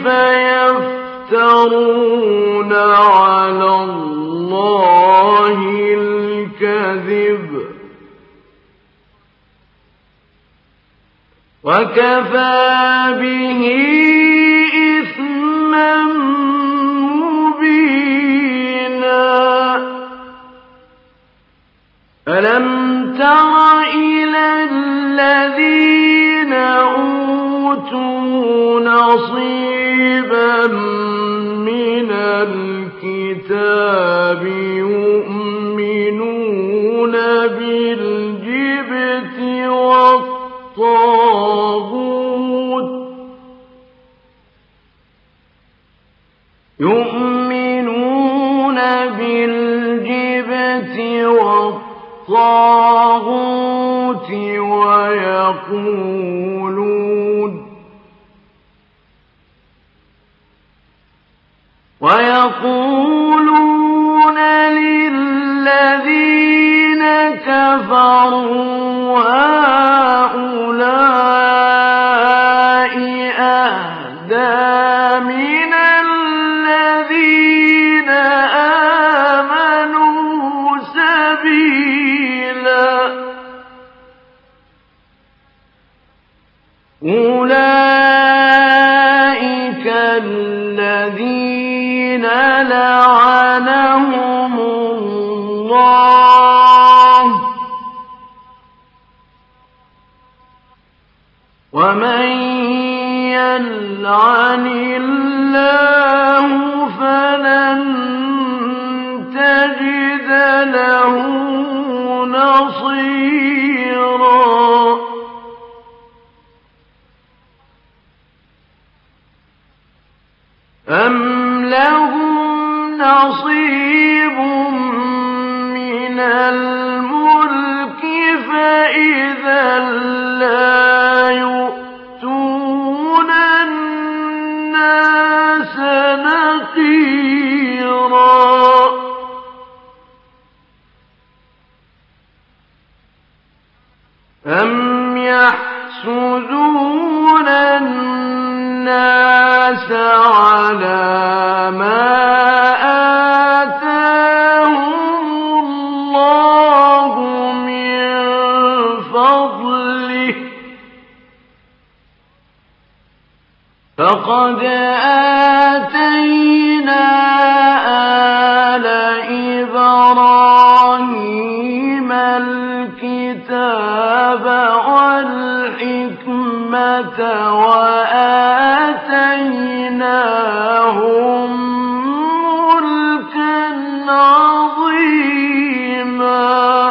يفترون على الله الكذب وكفى به إثما مبينا ألم تر إلى الذين أوتوا نصيبا من الكتاب يؤمنون بالجبت والطاغوت ويقولون للذين كفروا هؤلاء أهدى من الذين آمنوا سبيلا أولئك الذين لعنهم الله ومن يلعن الله فلن تجد له نصيرا أم لهم نصيب من الملك فإذا لا يؤتون الناس نقيرا أم يحسدون الناس على ما آتاهم الله من فضله فقد آتينا آل إبراهيم الكتاب والحكمة وآتيناهم ملكا عظيما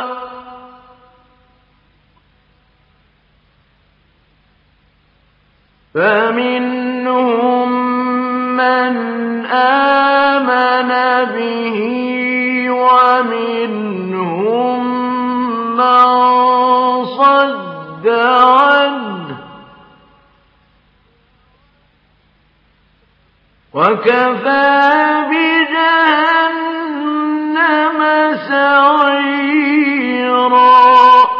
فمنهم من آمن به ومنهم من صد عنه وكفى بجهنم سعيرا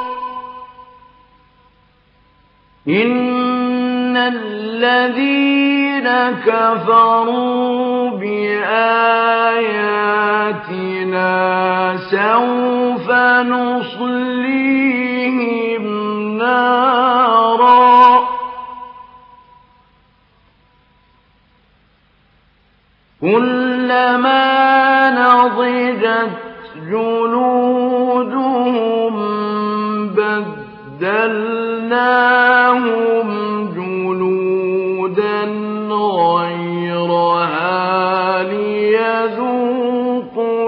إن الذين كفروا بآياتنا سوف نصليهم نارا كلما نضجت جلودهم بدلناهم جلودا غيرها ليذوقوا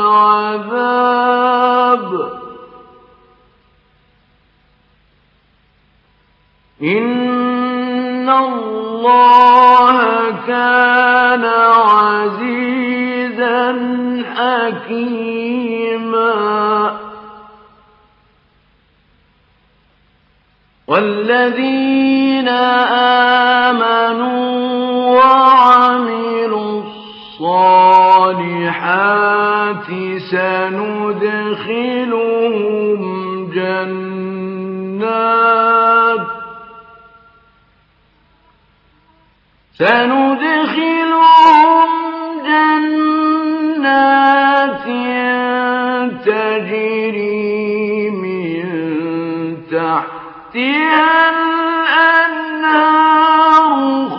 العذاب إن اللَّهَ كَانَ عَزِيزًا حَكِيمًا. وَالَّذِينَ آمَنُوا وَعَمِلُوا الصَّالِحَاتِ سَنُدْخِلُهُمْ جَنَّاتٍ تَجْرِي مِن تَحْتِهَا الْأَنْهَارُ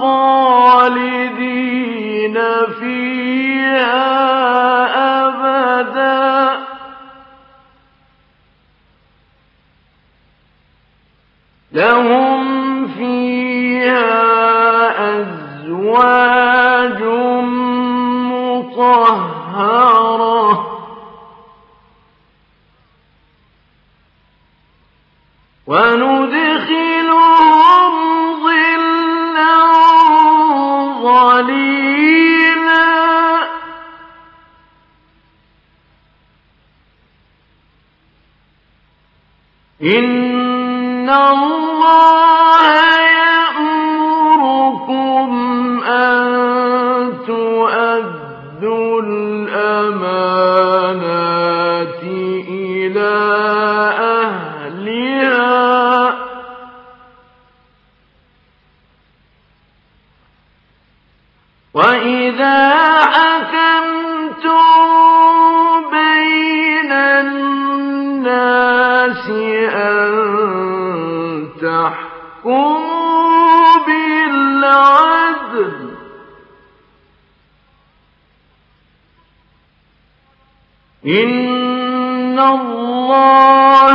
خَالِدِينَ فِيهَا أَبَدًا ۖ لَّهُمْ فِيهَا أَزْوَاجٌ مُّطَهَّرَةٌ ۖ وَنُدْخِلُهُمْ ظِلًّا ظَلِيلًا. إِنَّ اللَّهَ يَأْمُرُكُمْ أَن تُؤَدُّوا الْأَمَانَاتِ إِلَىٰ أَهْلِهَا وَإِذَا حَكَمْتُم بَيْنَ النَّاسِ أَن تَحْكُمُوا بِالْعَدْلِ ۚ إِنَّ اللَّهَ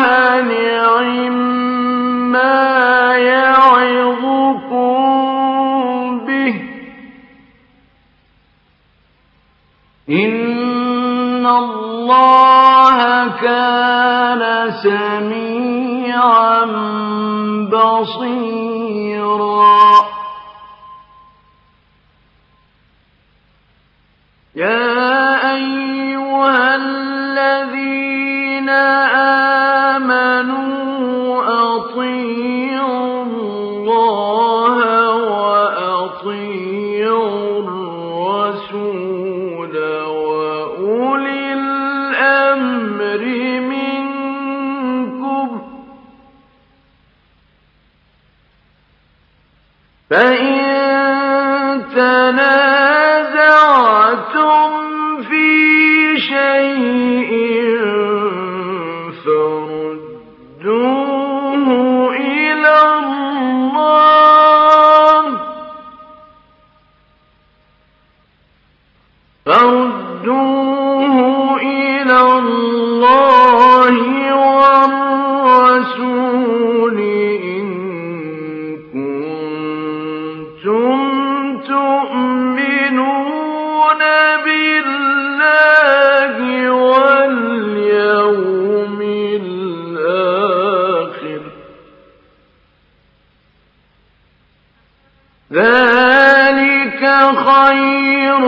نِعِمَّا يَعِظُكُم بِهِ ۗ إِنَّ اللَّهَ كَانَ سَمِيعًا بَصِيرًا. يَا أَيُّهَا الَّذِينَ آمَنُوا أَطِيعُوا اللَّهَ وَأَطِيعُوا الرَّسُولَ وَأُولِي الْأَمْرِ مِنكُمْ ۖ فَإِن تَنَازَعْتُمْ فِي شَيْءٍ فَرُدُّوهُ إِلَى اللَّهِ وَالرَّسُولِ إِن كُنتُمْ تُؤْمِنُونَ بِاللَّهِ وَالْيَوْمِ الْآخِرِ ۚ ذَلِكَ خَيْرٌ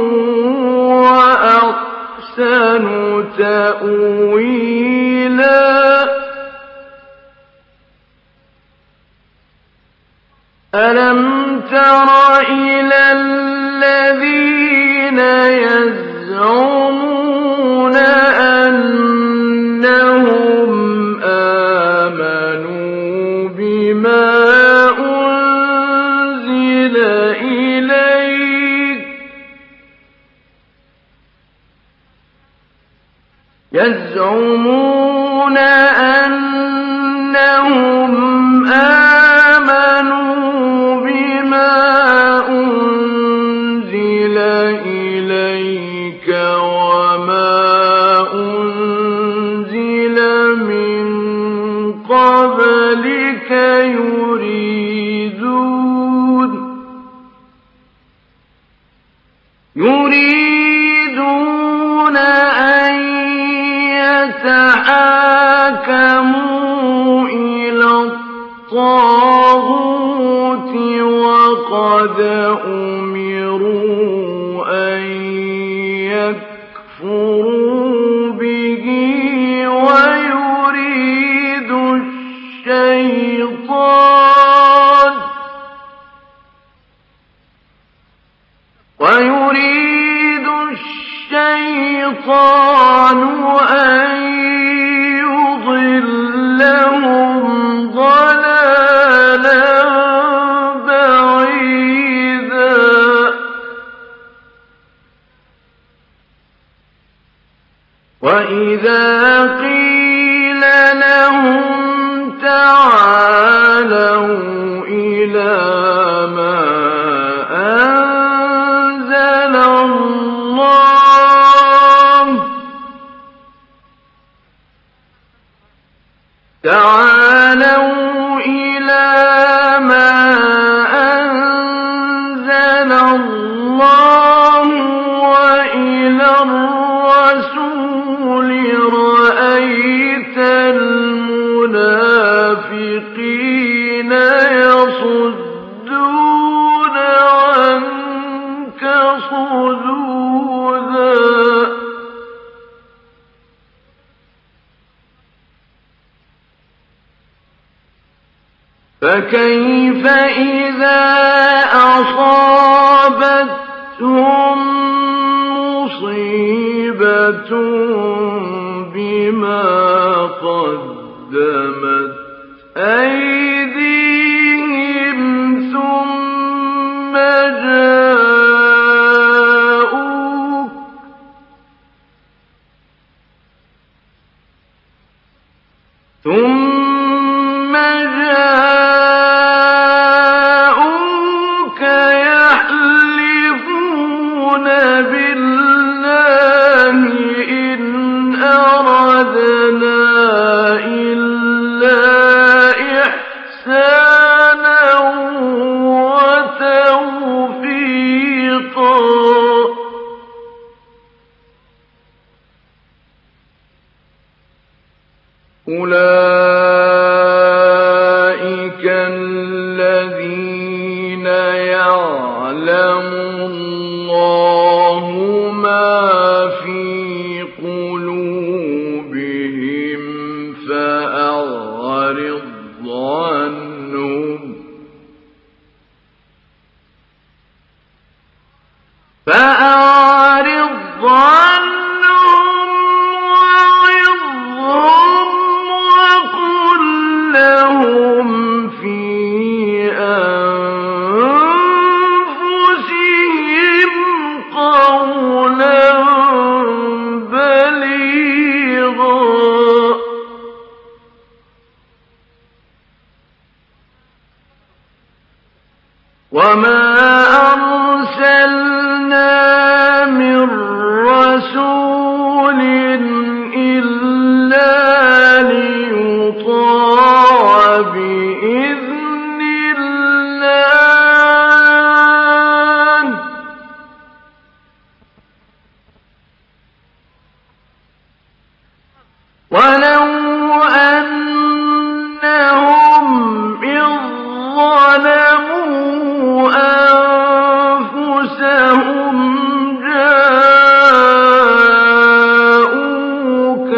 وَأَحْسَنُ تَأْوِيلًا. أَلَمْ تَرَ إِلَى الَّذِينَ يَزْعُمُونَ أَنَّهُمْ آمَنُوا بِمَا أُنزِلَ إِلَيْكَ وَمَا أُنزِلَ مِن قَبْلِكَ يُرِيدُونَ أَن يَتَحَاكَمُوا إِلَى الطَّاغُوتِ قد أمروا أن يكفروا به ويريد الشيطان أن يضلهم ضلالا بعيدا وإذا قيل لهم تعالوا إلى ما أنزل الله وإلى الرسول رأيت المنافقين يصدون عنك صدودا فكيف إذا أصابتهم مصيبة بما قدمت أيديهم ثم جاءوك يحلفون بالله إن أردنا إلا إحسانا وتوفيقا أولئك الذين يعلم الله ما في قلوبهم فأعرض عنهم وقل لهم في أنفسهم قولا بليغا وما أرسلنا من رسول إلا ليطاع بإذن الله ولو أنهم إذ ظلموا أنفسهم جاءوك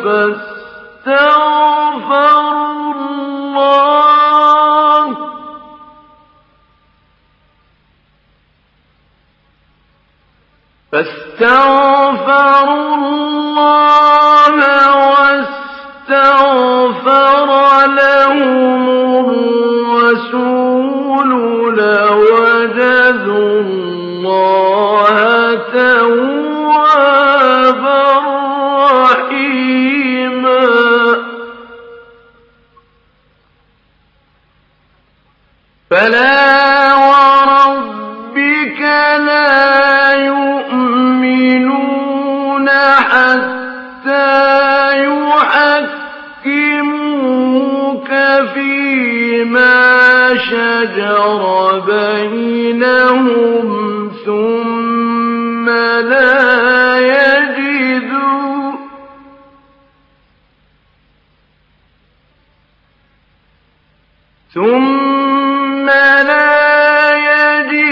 فاستغفروا الله واستغفر لهم الرسول لوجدوا الله توابا رحيما فلا وربك لا يؤمنون حتى يحكموك فيما شجر بينهم ثم لا يجدوا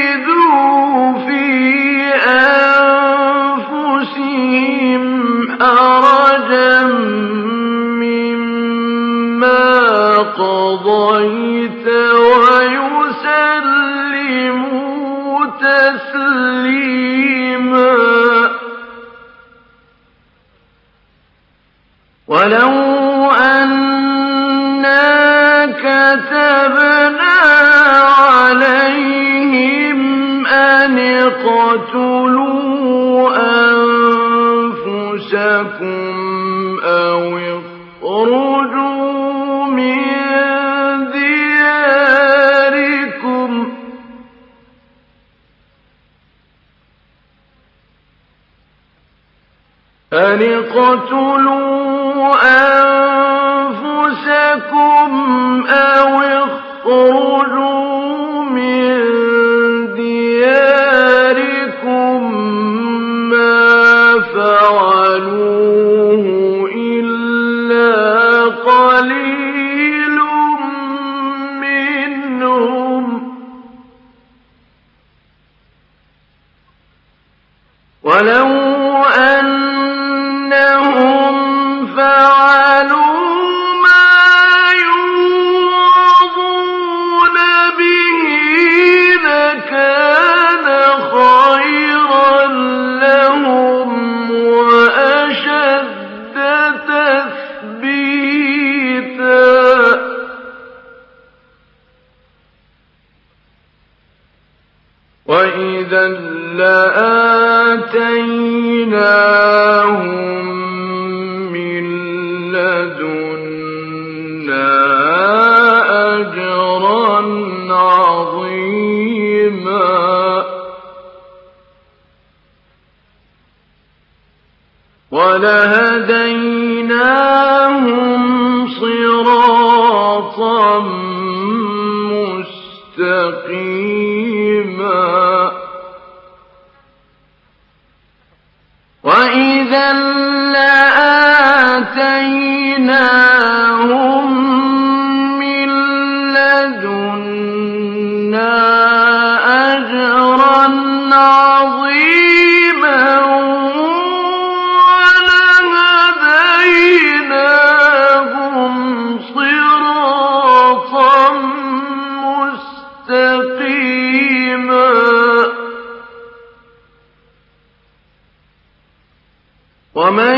قضيت ويسلموا تسليما. ولو أنا كتبنا عليهم أن اقتلوا أنفسكم أو اخرجوا من دياركم أو اخرجوا من دياركم ما فعلوه إلا قليل منهم. ولو أنهم فعلوا ما يوعظون به لكان خيرا لهم وأشد تثبيتا. وإذا لآتيناهم من لدنا أجرا عظيما. ولهديناهم صراطا مستقيما. وإذا لآتيناهم من لدنا أجرا عظيما. ولهديناهم صراطا مستقيما. ومن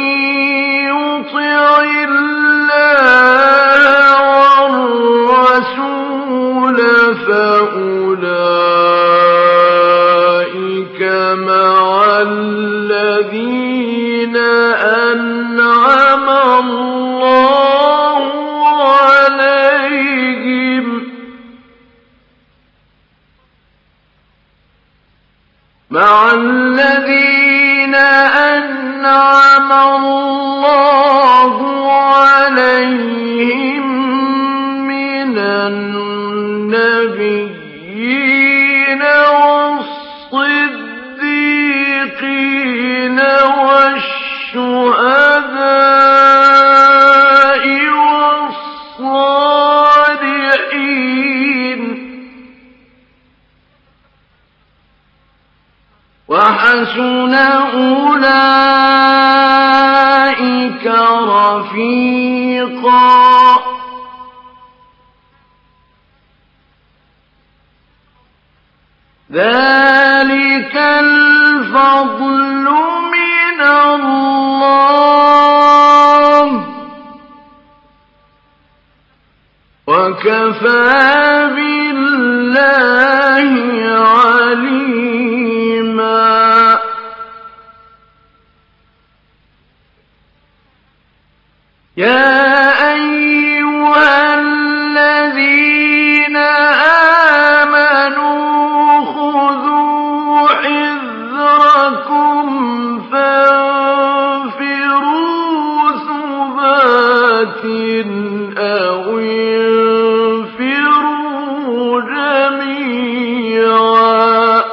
يطع الله والرسول فأولئك مع الذين أنعم الله عليهم أنعم الله عليهم من النبيين والصديقين والشهداء والصالحين وحسن أولئك رفيقا. ذلك الفضل من الله وكفى بالله عليما. يا أيها الذين آمنوا خذوا حذركم فانفروا ثبات أو انفروا جميعا.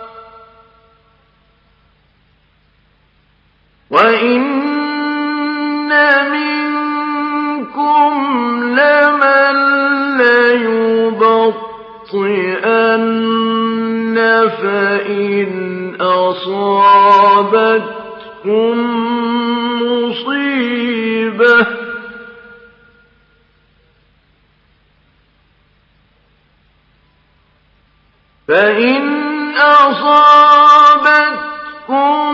وإن منكم لمن ليبطئن فإن أصابتكم مصيبة فإن أصابتكم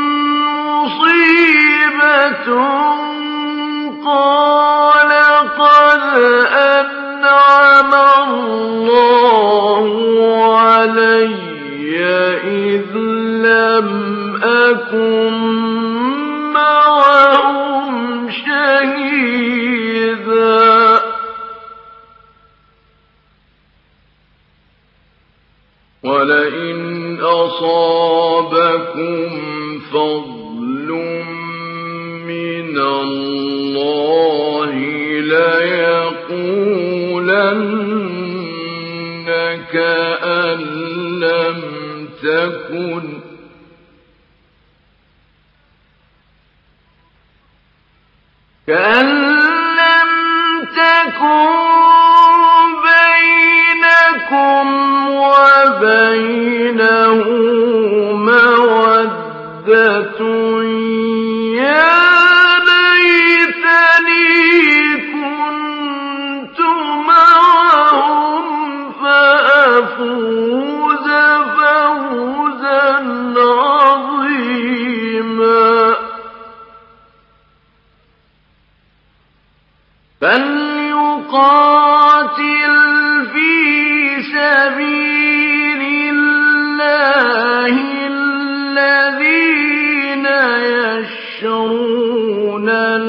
مصيبة قال قد أنعم الله علي إذ لم أكن معهم شهيدا ولئن أصابكم فضل من الله ليقولن كأن لم تكن بينكم وبينه مودة يا ليتني كنت معهم فأفوز فوزا عظيما فليقاتل في سبيل الله الذين يشرون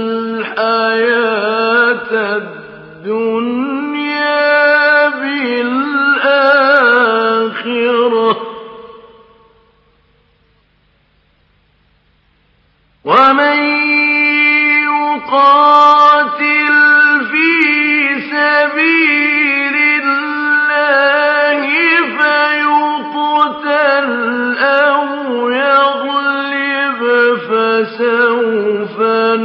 الحياة الدنيا بالآخرة ومن يقاتل في سبيل الله فيقتل أو يغلب فسوف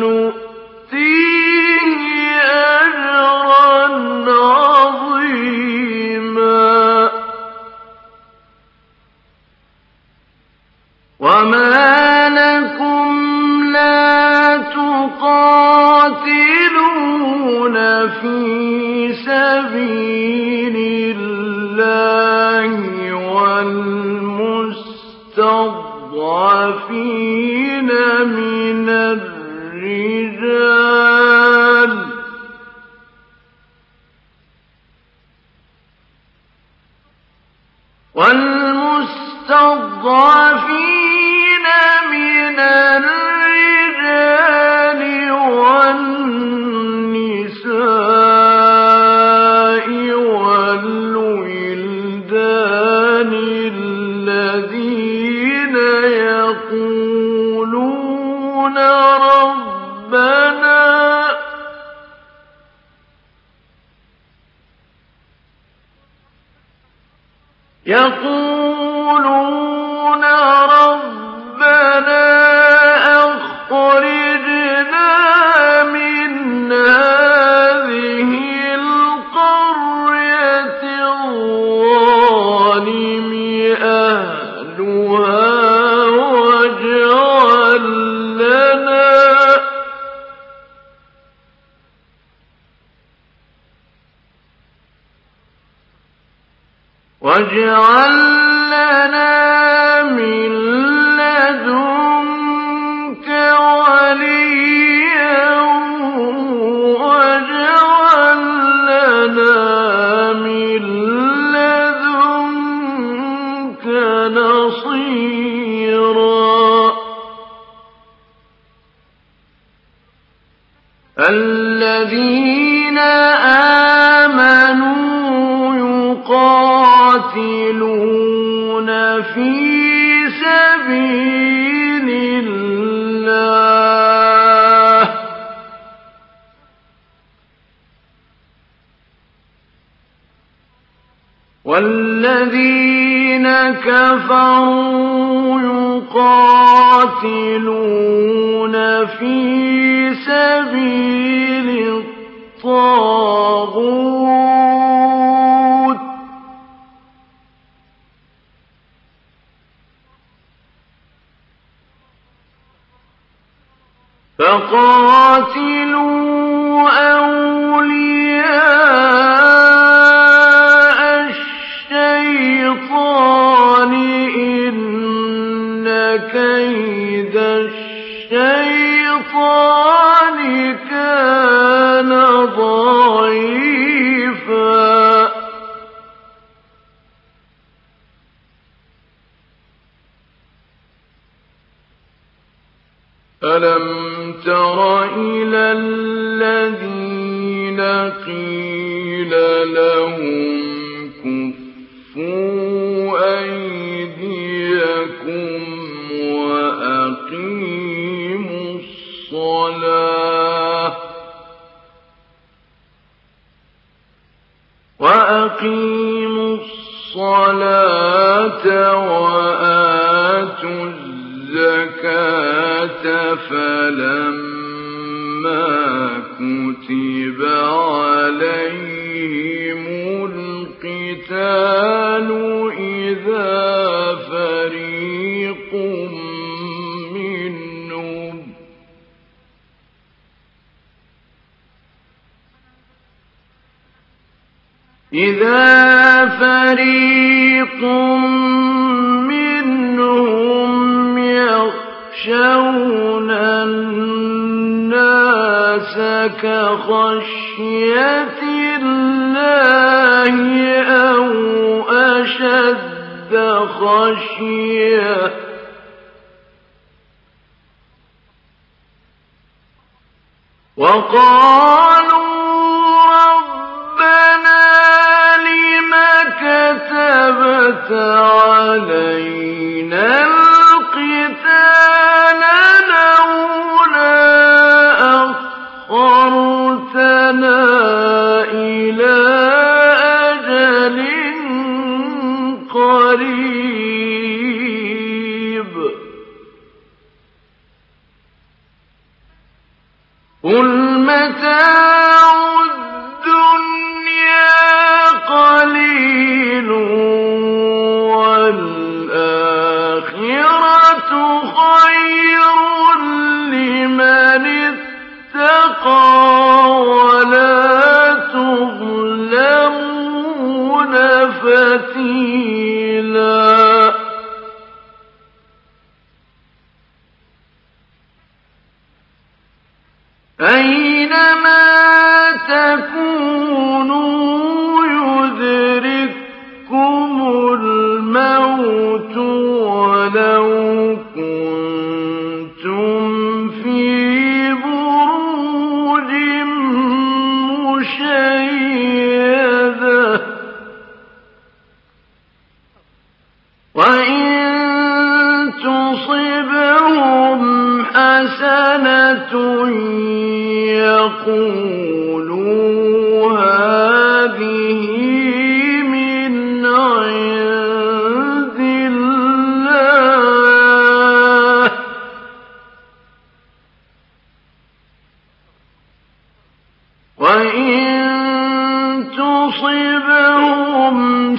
نؤتيه أجرا عظيما وما لكم لا تقاتلون في سبيل الله والمستضعفين من الرجال والنساء والولدان الذين يقولون ربنا أخرجنا من هذه القرية الظالم أهلها واجعل لنا من لدنك وليا واجعل لنا من لدنك نصيرا الذين آمنوا يقاتلون في سبيل الله والذين كفروا يقاتلون في سبيل الطاغوت فقاتلوا أولياء الشيطان ألم تر إلى الذين قيل لهم كفوا أيديكم وأقيموا الصلاة وآتوا الزكاة فلما كتب عليهم القتال إذا فريق منهم يخشون الناس كخشية الله أو أشد خشية وقالوا ربنا لم كتبت علينا القتال لولا أخرتنا إلى أجل قريب قل متاع الدنيا قليل والآخرة خير لمن اتقى ولا تظلمون فتيلا أينما تكونوا يدرككم الموت ولو كنتم في بروج مشيدة وإن تصبهم حسنة يقولوا هذه من عند الله وإن تصبهم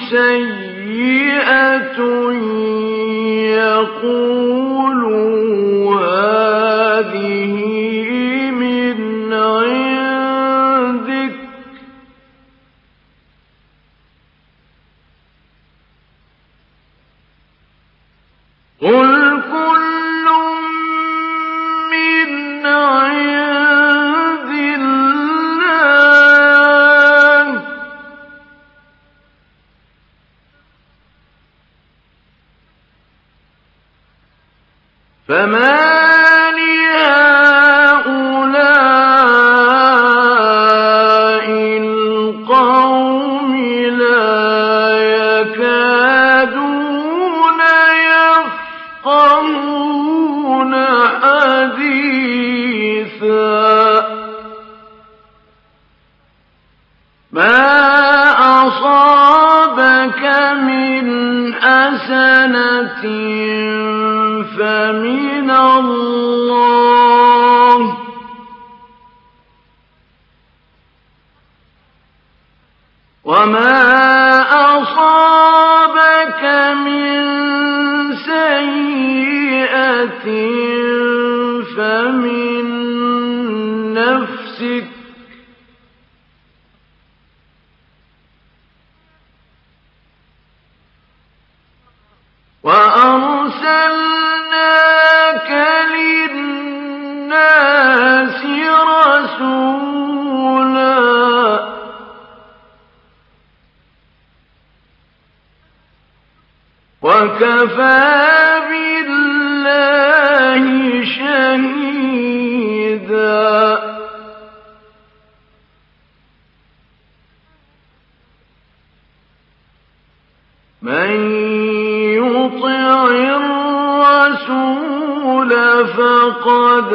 سيئة يقولوا هذه من عندك قل كل من عند الله فما لهؤلاء القوم لا يكادون يفقهون حديثا ما أصابك من حسنة فمن الله وما أصابك من سيئة فمن نفسك وأرسلناك للناس رسولا وكفى بالله شهيدا من يطع الرسول فقد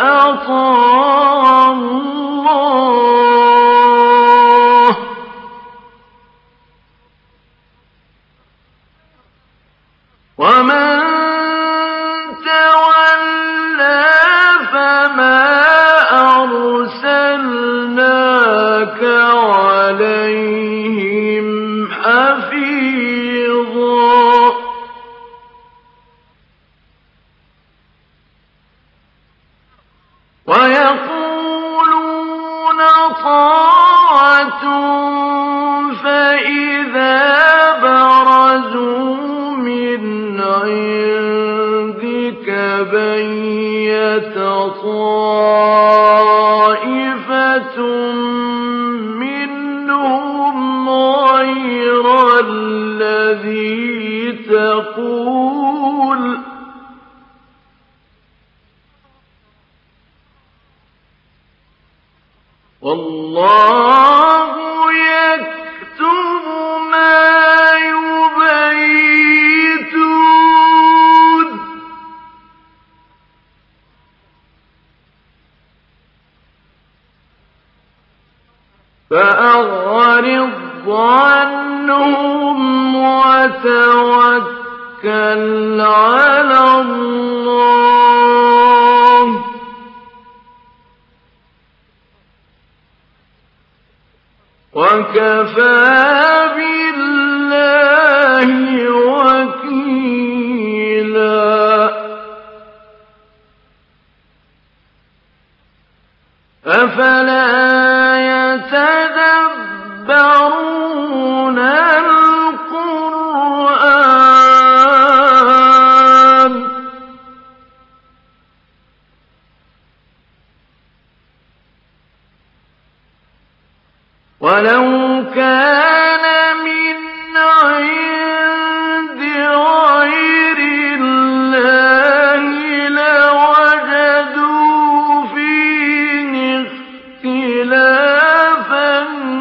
أطاع الله ومن تولى فما أرسلناك عليهم حفيظا ويقولون طاعة فإذا برزوا من عندك بيت طائفة منهم غير الذي تقول والله يكتب ما يبيتون فأعرض عنهم وتوكل على الله وكفى بالله وكيلا أفلا يتدبرون القرآن ولو كان من عند غير الله لوجدوا فيه اختلافا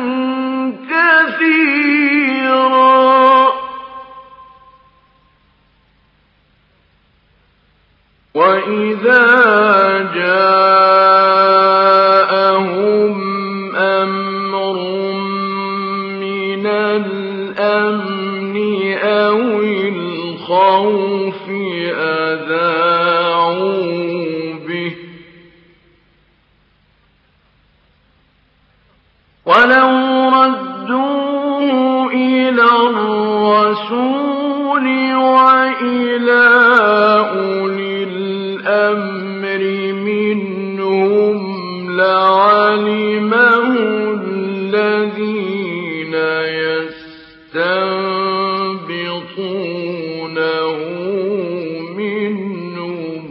كثيرا وإذا جاءهم أمر من الأمن أو الخوف أذاعوا به ولو ردوه إلى الرسول وإلى أولي الأمر منهم لعلمه الذين يستنبطونه منهم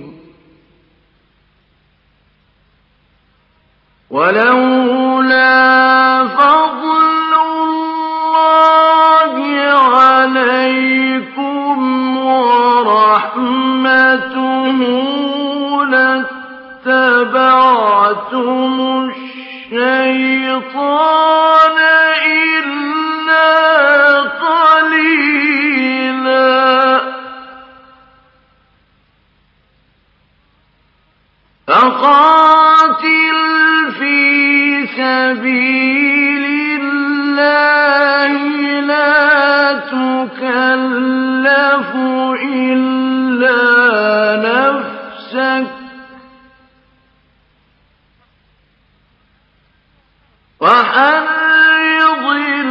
ولولا فضل الله عليكم ورحمته لاتبعتم الشيطان إلا قليلا فقاتل في سبيل الله لا تكلف إلا نفسك وحرض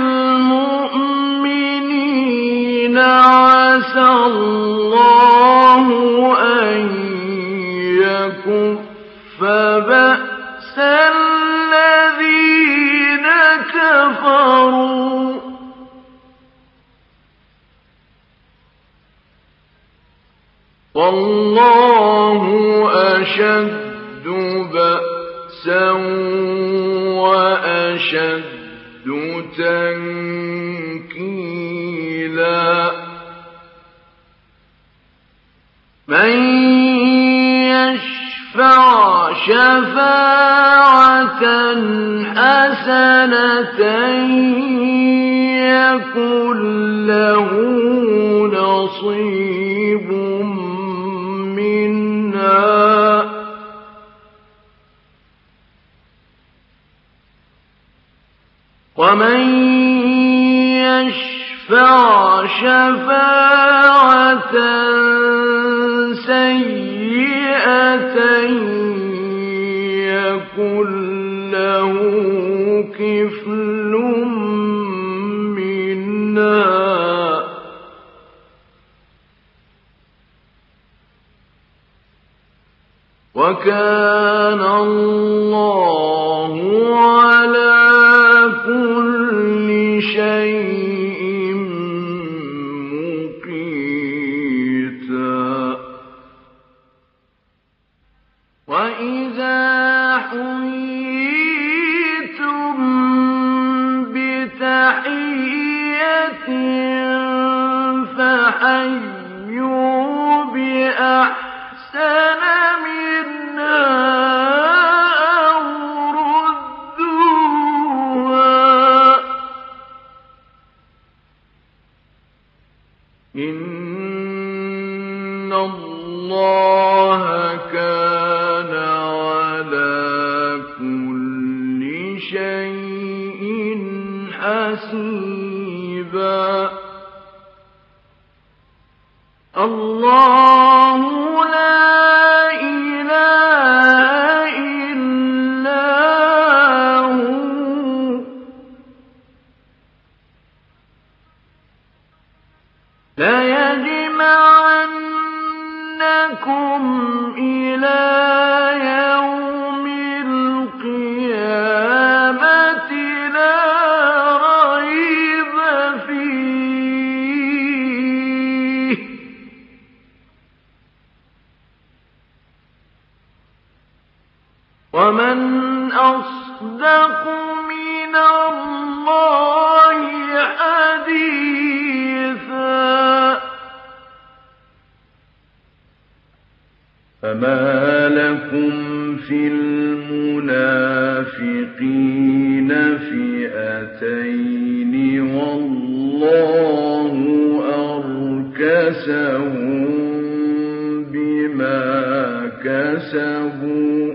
المؤمنين عسى الله أن يكف بأس الذين كفروا والله أشد بأسا وأشد تنكيلا من يشفع شفاعة حسنة يكن له نصيب منها ومن يشفع شفاعة سيئة يكن له كفل منها وكان الله على كل شيء مقيتا وإذا حييتم بتحية فحيوا بأحسن منها أو ردوها إن الله كان على كل شيء حسيبا الله لا إله إلا هو ليجمعنكم إلى يوم القيامة لا ريب فيه ومن أصدق من الله حديثا فما لكم في المنافقين فئتين والله أركسهم بما كسبوا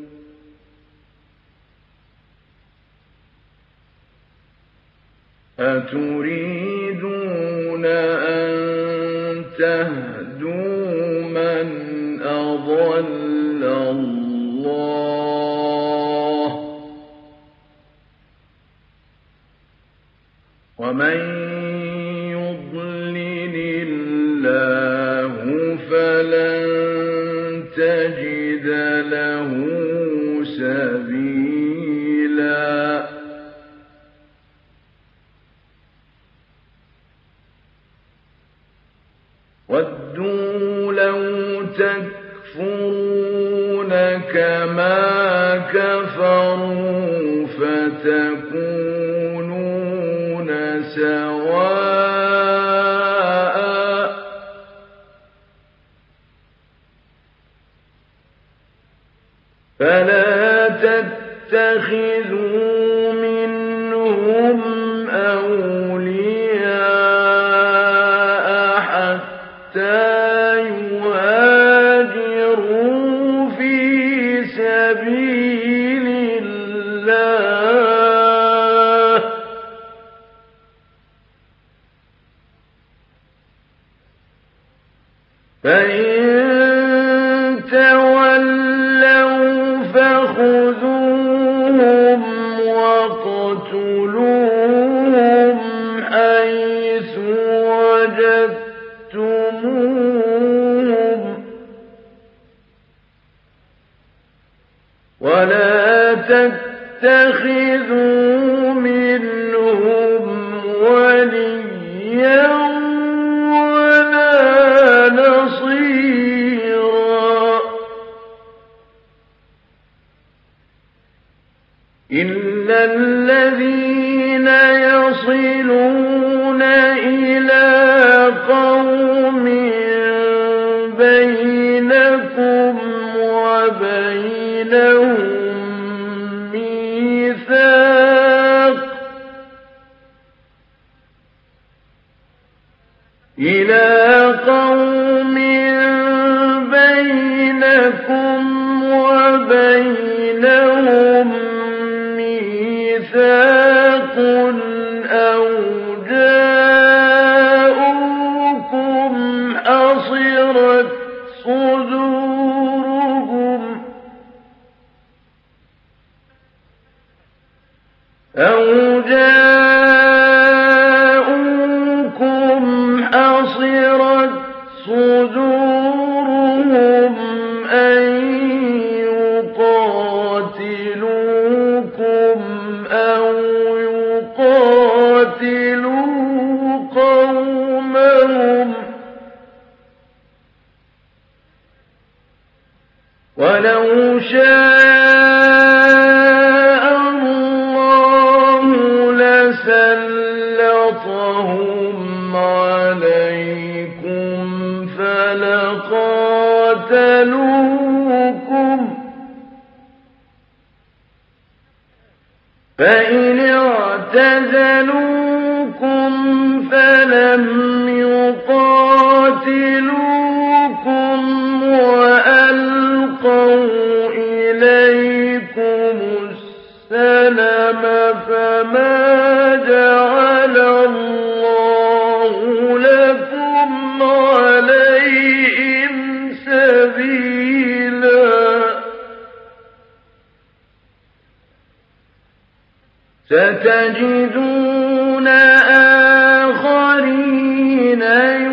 أتريدون أن تهدوا من أضل الله ومن يضلل الله فلن تجد له سبيلا وَدُّوا لَوْ تَكْفُرُونَ كَمَا كَفَرُوا فَتَكُونُونَ سَوَاءً فَلَا تَتَّخِذُوا مِنْهُمْ أَوْلِيَاءَ حَتَّى يُهَاجِرُوا فِي سَبِيلِ اللَّهِ ۚ فَإِن تَوَلَّوْا فَخُذُوهُمْ وَاقْتُلُوهُمْ حَيْثُ وَجَدتُّمُوهُمْ وَلَا تَتَّخِذُوا مِنْهُمْ وَلِيًّا وَلَا نَصِيرًا إِلَّا الَّذِينَ يَصِلُونَ إِلَى قَوْمٍ بَيْنَكُمْ وَبَيْنَهُم إلى قوم بينكم وبينهم ميثاق أو جاءوكم حصرت صدورهم أن يقاتلوكم أو يقاتلوا قومهم ولو شاء الله لسلطهم عليكم فلقاتلوكم فإن اعتزلوكم فلم يقاتلوكم وألقوا إليكم السلم فما جعل الله لكم عليهم سبيلا ستجدون آخرين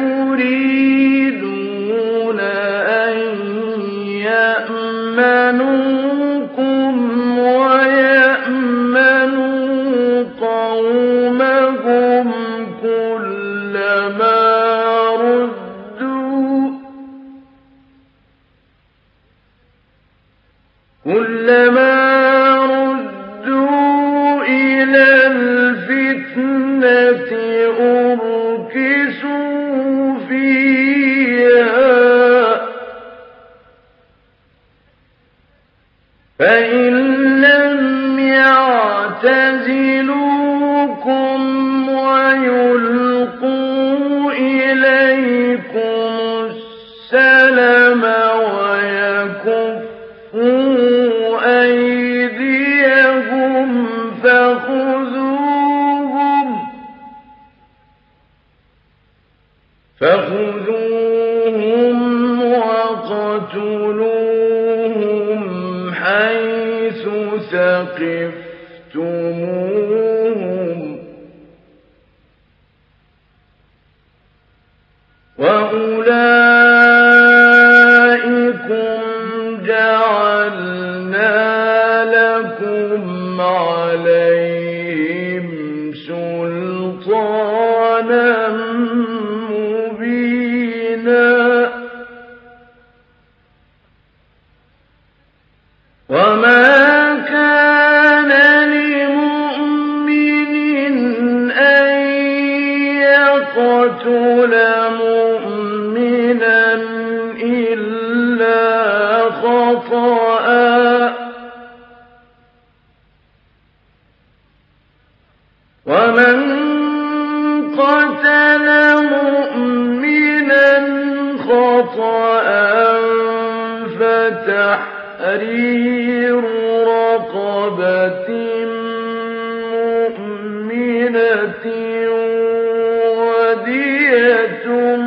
يريدون أن يأمنوكم ويأمنوا قومهم كلما ردوا إلى الفتنة أركسوا فيها فإن لم يعتزلوكم ويلقوا إليكم السلم ويكفوا أيديهم فخذوهم وقتلوهم حيث ثقفتموهم وأولئكم جعلنا لكم عليهم سلطانا مبينا وما كان لمؤمن أن يقتل مؤمنا إلا خطأ ومن قتل مؤمنا خطأ فتحرير رقبة مؤمنة ودية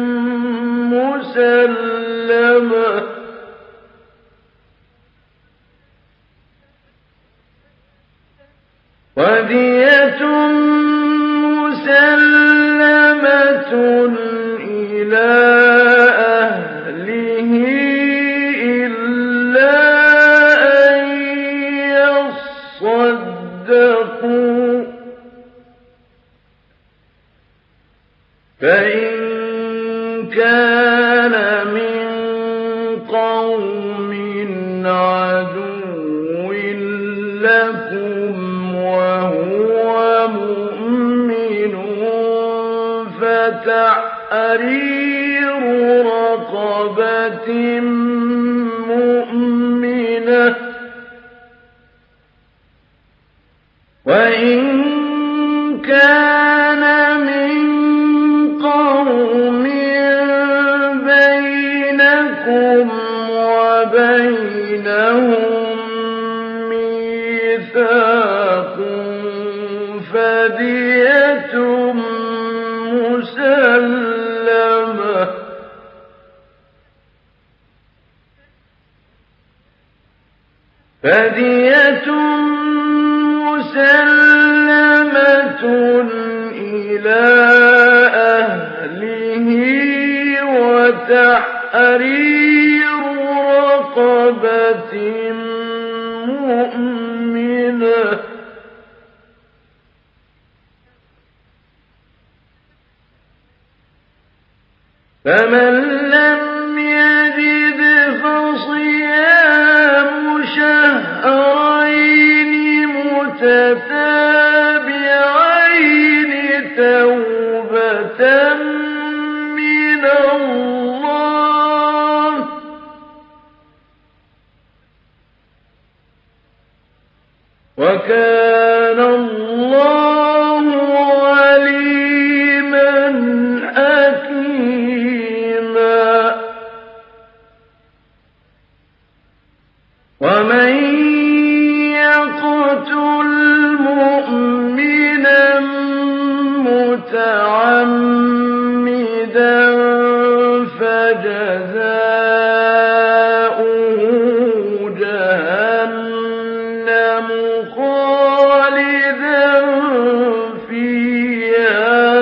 مسلمة إلى أهله إلا أن يصدقوا فإن كان من قوم عدو لكم وهو مؤمن فتحرير رقبة مؤمنة وإن كان من قوم مُسَلَّمَةٌ فَدِيَةٌ مُّسَلَّمَةٌ إِلَىٰ أَهْلِهِ وَتَحْرِيرُ رَقَبَةٍ مُّؤْمِنَةٍ ۖ فَمَن لَّمْ يَجِدْ فَصِيَامُ شَهْرَيْنِ مُتَتَابِعَيْنِ تَوْبَةً مِّنَ اللَّهِ ۗ وَكَانَ اللَّهُ عَلِيمًا حَكِيمًا. وَمَن يَقْتُلْ مُؤْمِنًا مُّتَعَمِّدًا فَجَزَاؤُهُ جَهَنَّمُ خَالِدًا فِيهَا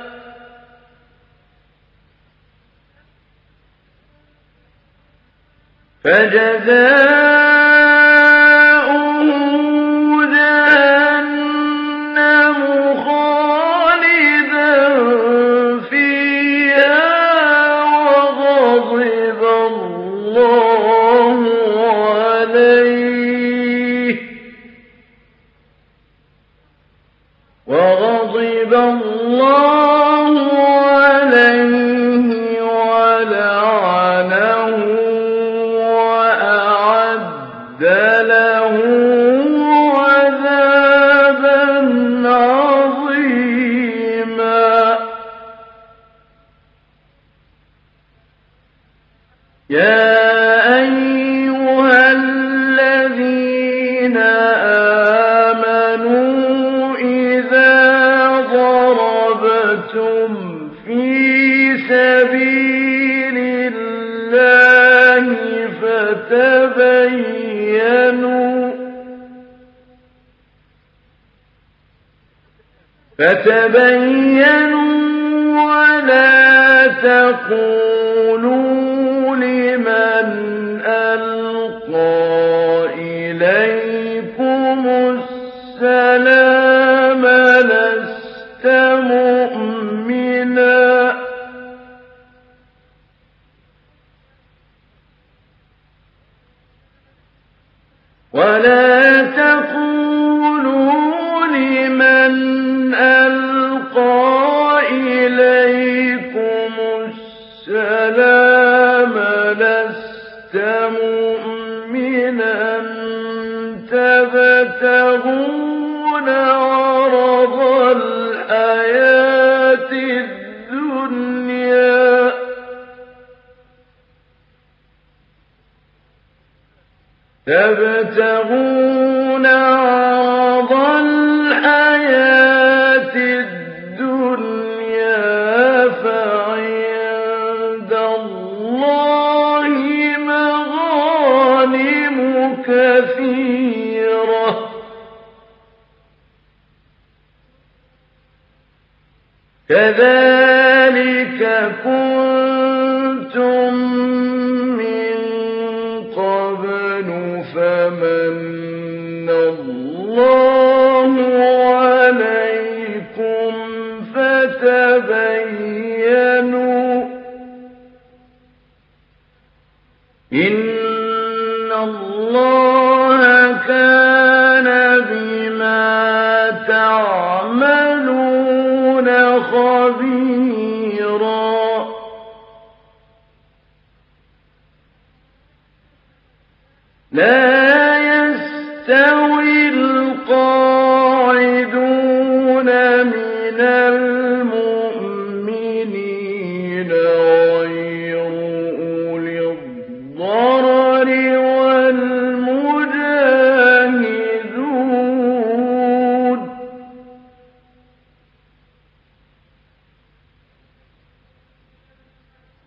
وَغَضِبَ اللَّهُ عَلَيْهِ وَلَعَنَهُ وَأَعَدَّ لَهُ عَذَابًا عَظِيمًا. يَا أَيُّهَا الَّذِينَ آمَنُوا إِذَا ضَرَبْتُمْ فِي سَبِيلِ اللَّهِ فَتَبَيَّنُوا وَلَا تَقُولُوا لِمَنْ أَلْقَىٰ إِلَيْكُمُ السَّلَامَ لَسْتَ مُؤْمِنًا ۚ وَلَا تَقُولُوا لِمَنْ أَلْقَىٰ إِلَيْكُمُ السَّلَامَ لَسْتَ مُؤْمِنًا تَبْتَغُونَ عَرَضَ الْحَيَاةِ الدُّنْيَا فَعِندَ اللَّهِ مَغَانِمُ كَثِيرَةٌ ۚ كَذَٰلِكَ كُنتُم مِّن قَبْلُ فَمَنَّ اللَّهُ عَلَيْكُمْ فَتَبَيَّنُوا ۚ إِنَّ اللَّهَ كَانَ بِمَا تَعْمَلُونَ خَبِيرًا. لَا يَسْتَوِي الْقَاعِدُونَ مِنَ الْمُؤْمِنِينَ غَيْرُ أُولِي الضَّرَرِ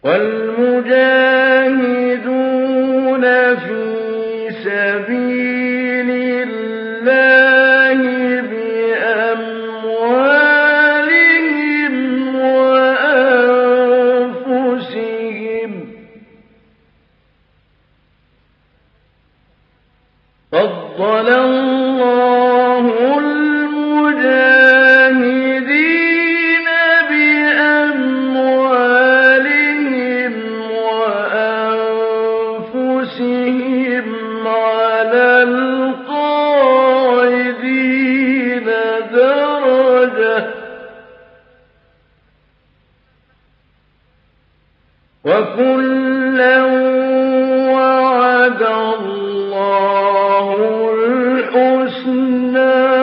والمجاهدون في سبيل الله بأموالهم وأنفسهم فضل الله المجاهدين بأموالهم وأنفسهم على القاعدين درجة وكلا وعد الله الحسنى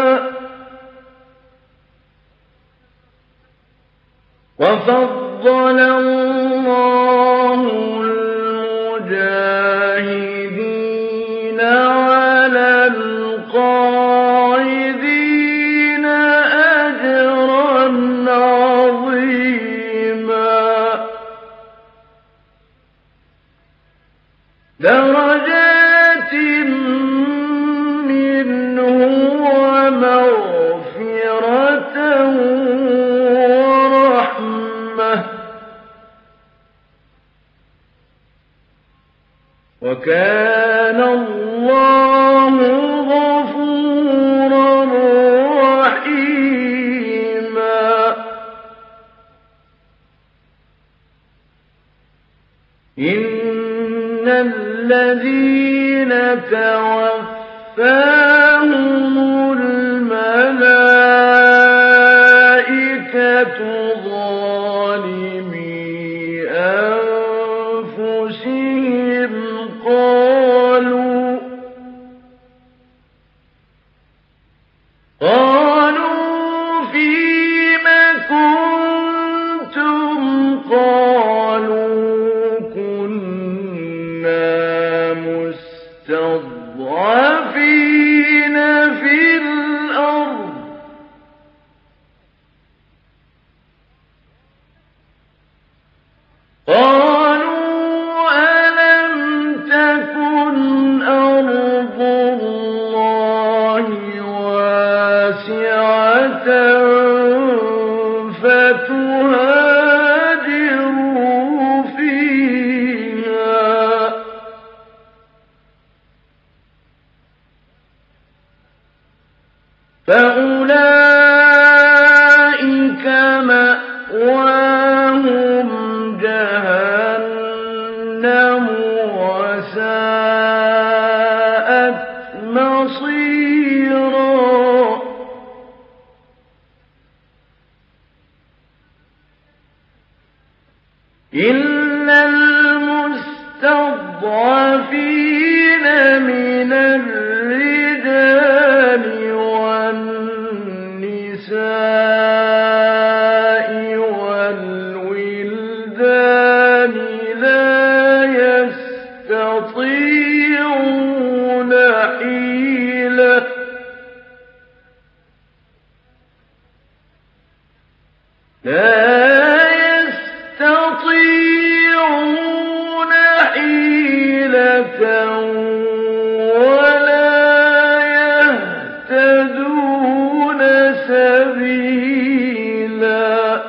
وفضل الله المجاهدين على القاعدين أجرا عظيما درجات منه ومغفرة ورحمة وكان الله غفورا رحيما إن الذين توفاهم الملائكة ظالمي أنفسهم قالوا فيم كنتم قالوا كنا مستضعفين في الأرض قالوا ألم تكن أرض الله واسعة فتهاجروا فيها فأولئك مأواهم جهنم وساءت مصيرا إلا المستضعفين من الرجال والنساء والولدان لا يستطيعون حيلة ولا يهتدون سبيلا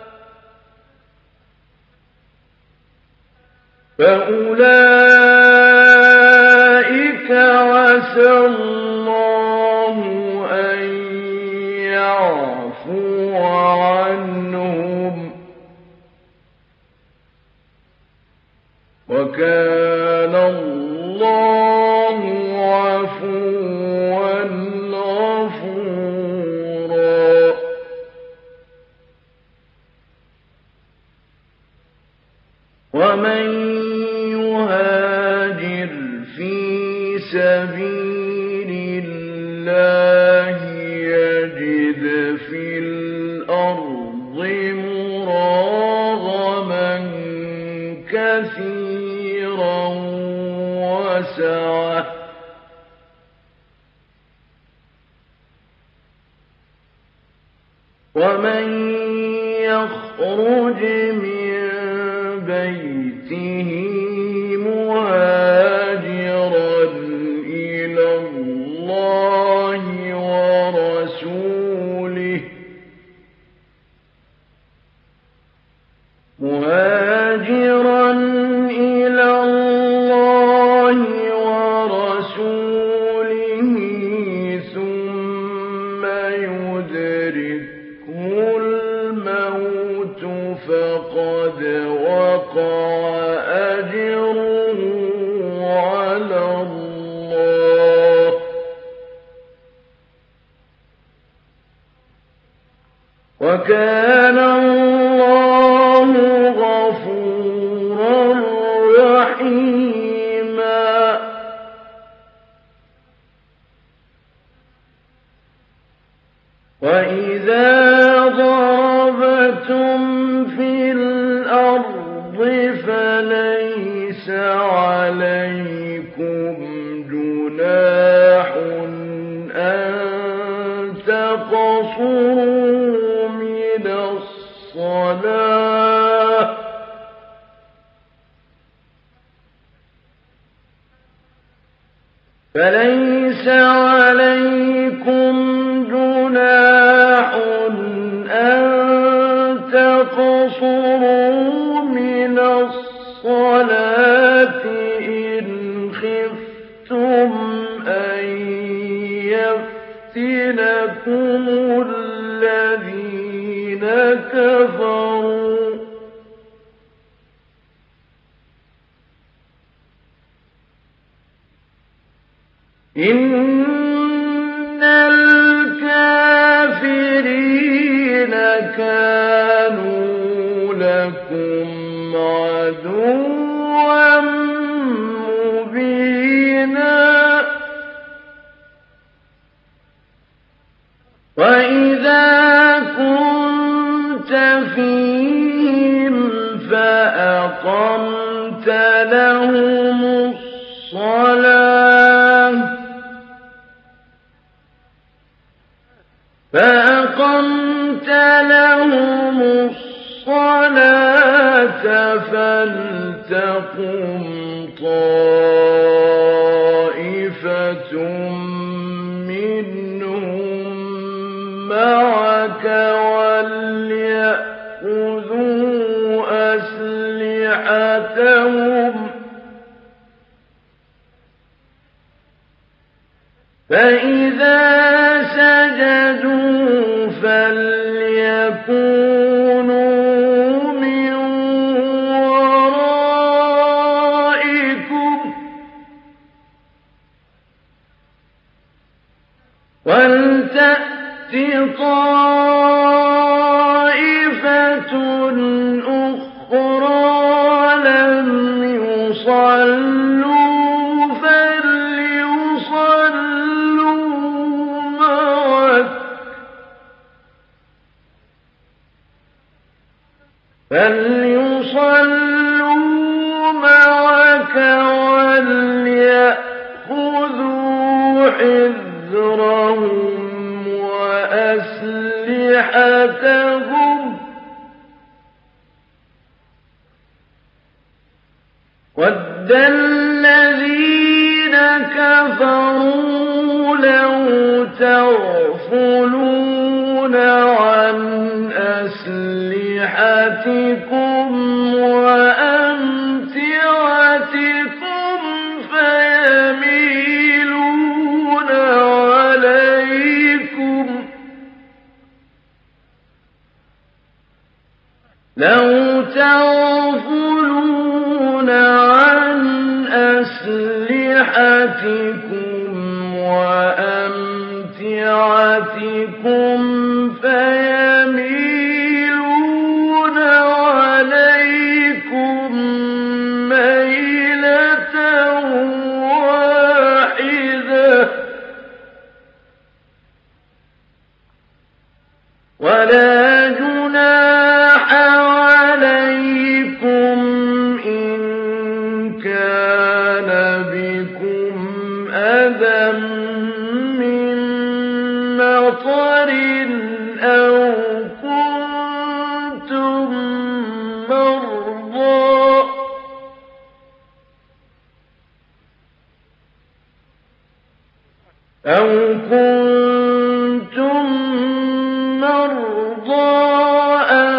فأولئك عسى الله أن يعفو عنهم وكان الله عفوا غفورا ومن يهاجر في سبيل الله يجد في الأرض مراغما كثيرا وسعة ومن يخرج من بيته بيته مهاجرا إلى الله ورسوله ثم يدركه الموت فقد وقع أجره على الله وكان الله غفورا رحيما. وإذا ضربتم في الأرض فليس عليكم جناح أن تقصروا من الصلاة فليس عليكم جناح أن تقصروا من الصلاة إن خفتم أن يفتنكم الذين كفروا إن الكافرين كانوا لكم عدوا مبينا. وإذا كنت فيهم فأقمت لهم الصلاة فلتقم طائفة منهم معك وليأخذوا أسلحتهم فإذا سجدوا فليكونوا من ورائكم ولتأت طائفة أخرى لم يصلوا فليصلوا معك وليأخذوا حذرهم وأسلحتهم وَدَّ الَّذِينَ كَفَرُوا لَوْ تَغْفُلُونَ عَنْ أَسْلِحَتِكُمْ وَأَمْتِعَتِكُمْ فَيَمِيلُونَ عَلَيْكُم مَّيْلَةً وَاحِدَةً وَلَا جُنَاحَ عَلَيْكُمْ إِن كَانَ بِكُمْ أَذًى مِّن مَّطَرٍ أَوْ كُنتُم مَّرْضَىٰ أَن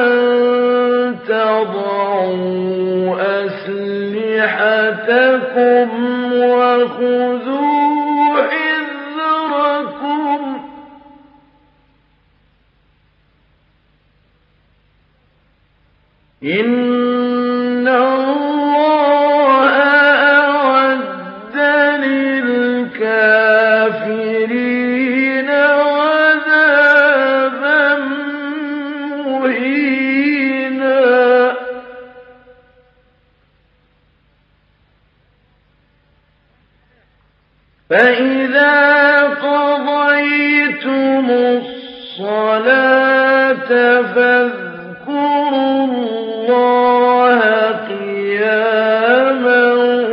تَضَعُوا أَسْلِحَتَكُمْ وَخُذُوا حِذْرَكُمْ ۗ إِنَّ اللَّهَ أَعَدَّ لِلْكَافِرِينَ عَذَابًا مُّهِينًا. فَإِذَا قَضَيْتُمُ الصَّلَاةَ فاذكروا اللَّهَ قِيَامًا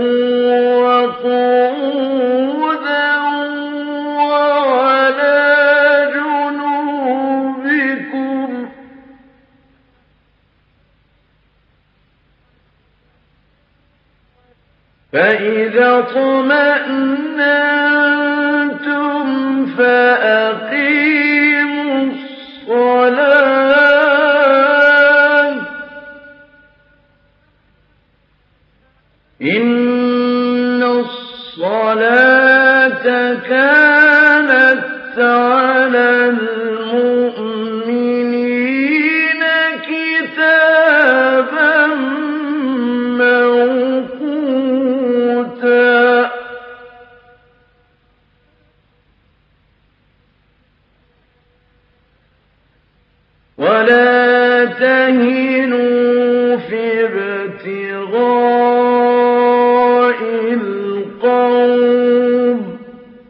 وَقُعُودًا وَعَلَىٰ جُنُوبِكُمْ ۚ فَإِذَا اطْمَأْنَنتُمْ فَأَقِيمُوا الصَّلَاةَ ۚ إِنَّ الصَّلَاةَ كَانَتْ عَلَى الْمُؤْمِنِينَ كِتَابًا مَّوْقُوتًا. وَلَا تَهِنُوا فِي ابْتِغَاءِ الْقَوْمِ ۖ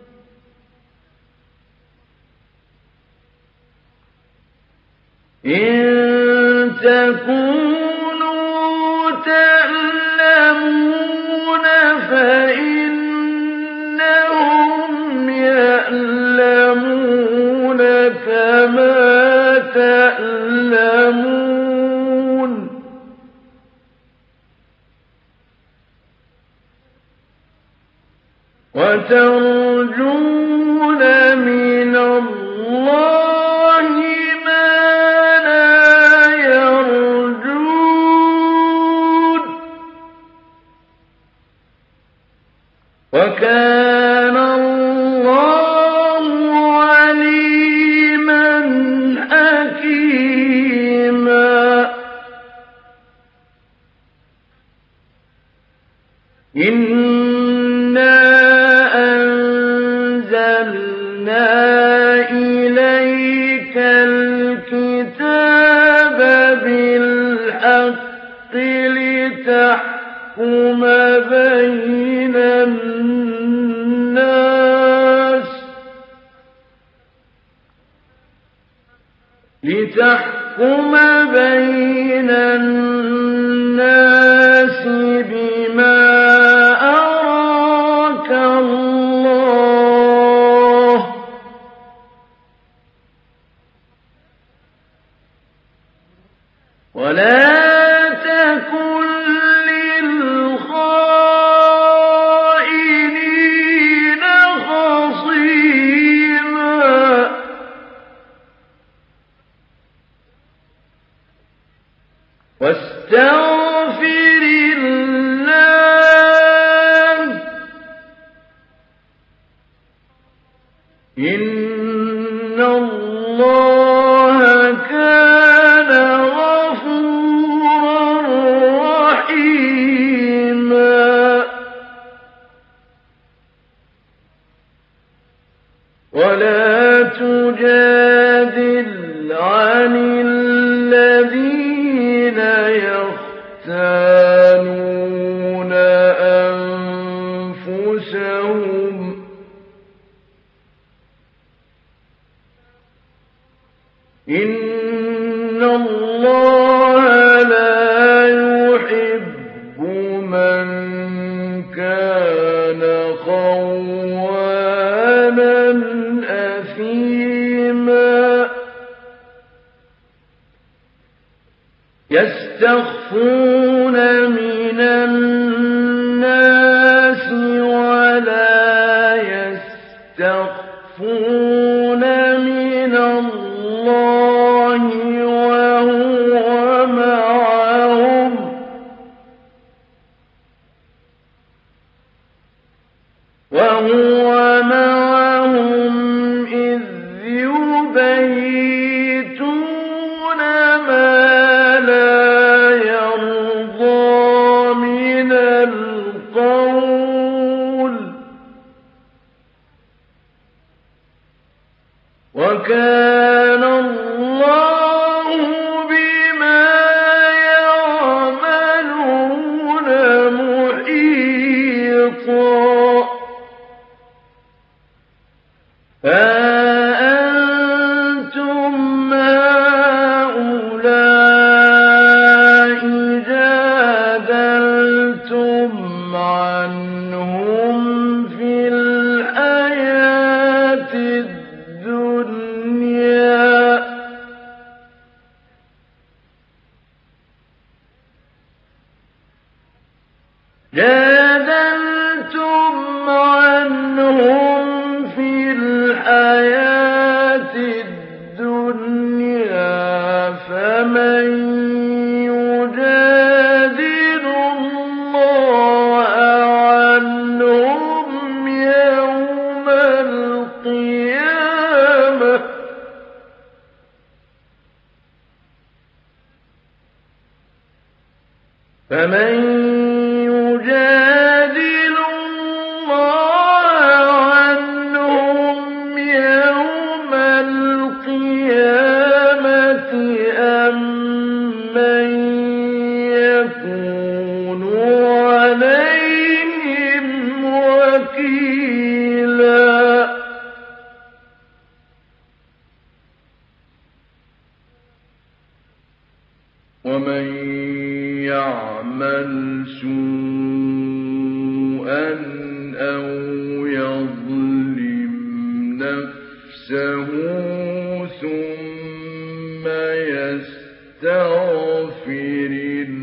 إِن تَكُونُوا تَأْلَمُونَ فَإِنَّهُمْ يَأْلَمُونَ كَمَا تَأْلَمُونَ ۖ وَتَرْجُونَ مِنَ اللَّهِ مَا لَا يَرْجُونَ ۗ وَكَانَ اللَّهُ عَلِيمًا حَكِيمًا. إِنَّا أَنزَلْنَا إِلَيْكَ الْكِتَابَ بِالْحَقِّ لِتَحْكُمَ بَيْنَ النَّاسِ بِمَا أَرَاكَ اللَّهُ ۚ وَلَا تَكُن لِّلْخَائِنِينَ خَصِيمًا. وَاسْتَغْفِرِ اللَّهَ ۖ إِنَّ اللَّهَ كَانَ غَفُورًا رَّحِيمًا. وَلَا تُجَادِلْ عَنِ الَّذِينَ يَخْتَانُونَ أَنفُسَهُمْ ۚ إِنَّ اللَّهَ لَا يُحِبُّ مَن كَانَ خَوَّانًا أَثِيمًا. يَسْتَخْفُونَ مِنَ النَّاسِ وَلَا يَسْتَخْفُونَ جادلتم عنهم في الحياة الدنيا فمن يجادل الله عنهم يوم القيامة أم من يكون عليهم وكيلا ومن يعمل سوءا أو يظلم نفسه ثم يستغفر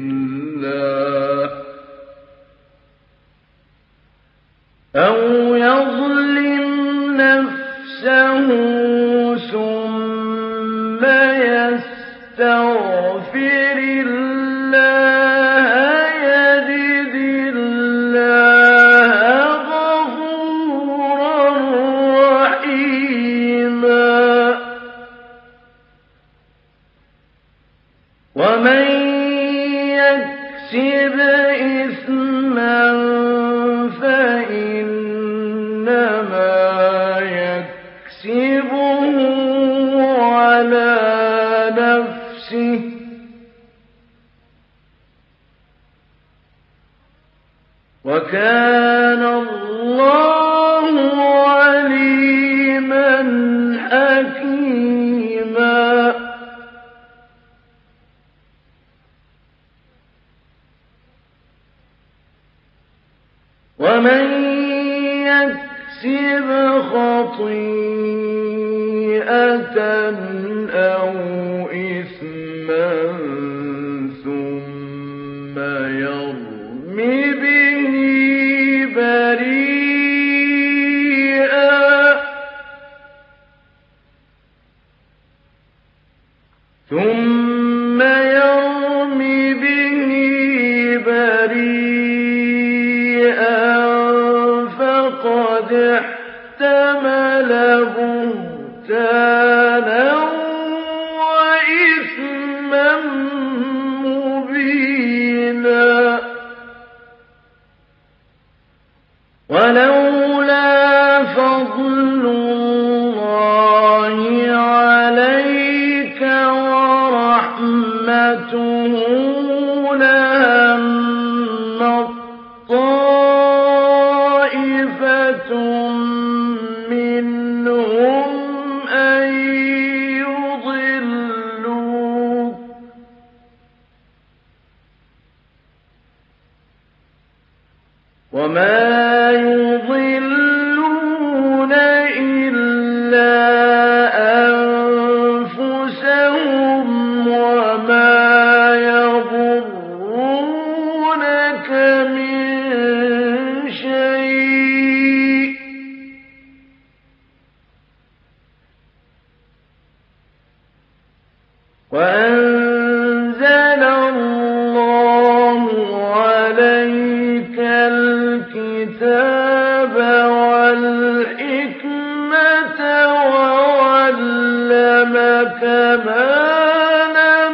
الله يجد الله غفورا رحيما ومن يكسب إثما فإنما يكسبه على نفسه وكان الله عليما حكيما ومن يكسب خطيئة أو إثما ثم يرم به بريئا فقد احتمل بهتانا وإثما مبينا ولولا فضل الله عليك ورحمته لهمت طائفة منهم أن يضلوك وما يضلون إلا أنفسهم وما يضرونك من شيء وأنزل الله عليك الكتاب والحكمة وعلمك ما لم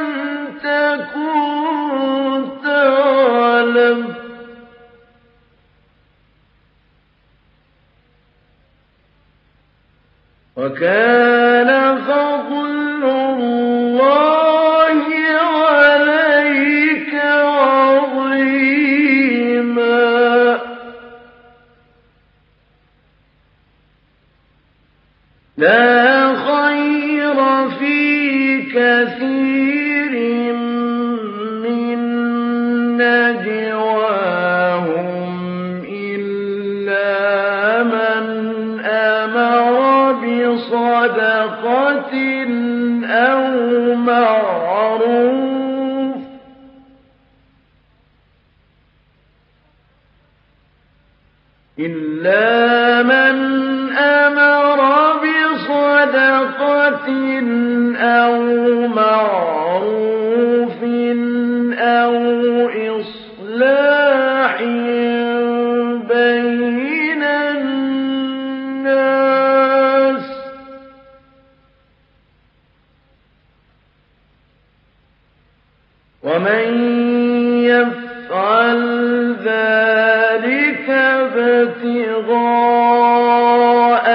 تكن تعلم وكان فضل الله عليك عظيما لا خير في كثير من نجواهم إلا من أمر بصدقة أو معروف إلا من أمر بصدقة أو معروف أو إصلاح بين الناس ومن يفعل ذلك ابتغاء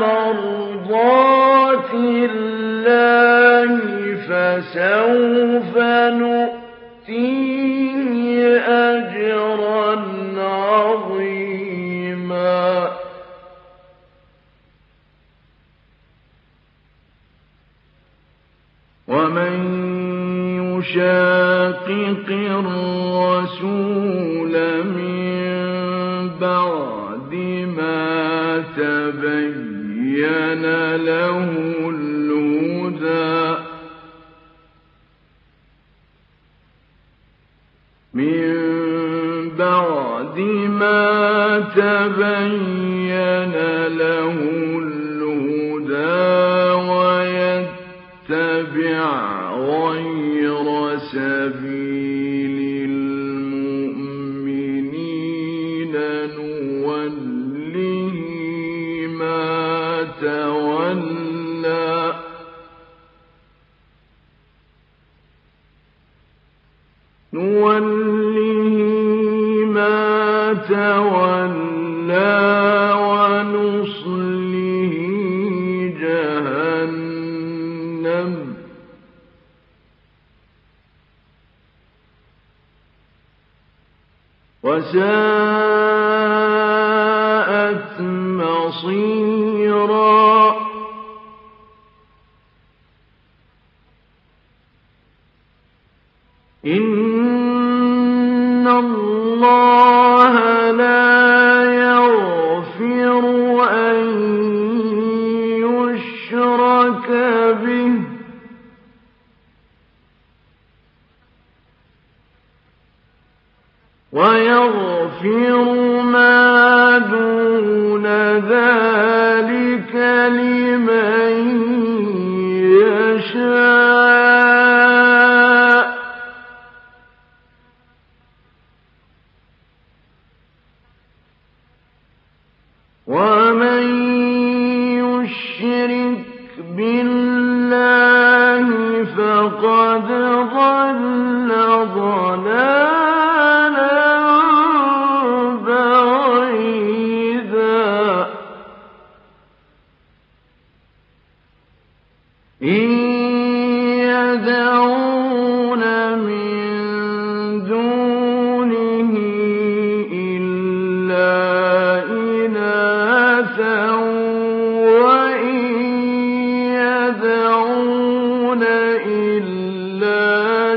مرضات الله فسوف نؤتيه أجرا عظيما ومن يشاقق الرسول من بعد ما تبين له الهدى ويتبع غير سبيل المؤمنين نوله ما تولى ونصله جهنم وساءت مصيرا إن الله لا يغفر أن يشرك به ويغفر ما دون ذلك لمن يشاء ومن يشرك بالله فقد ضل ضلالا بعيدا إن يدعون من دونه إلا إناثا وإن يدعون إلا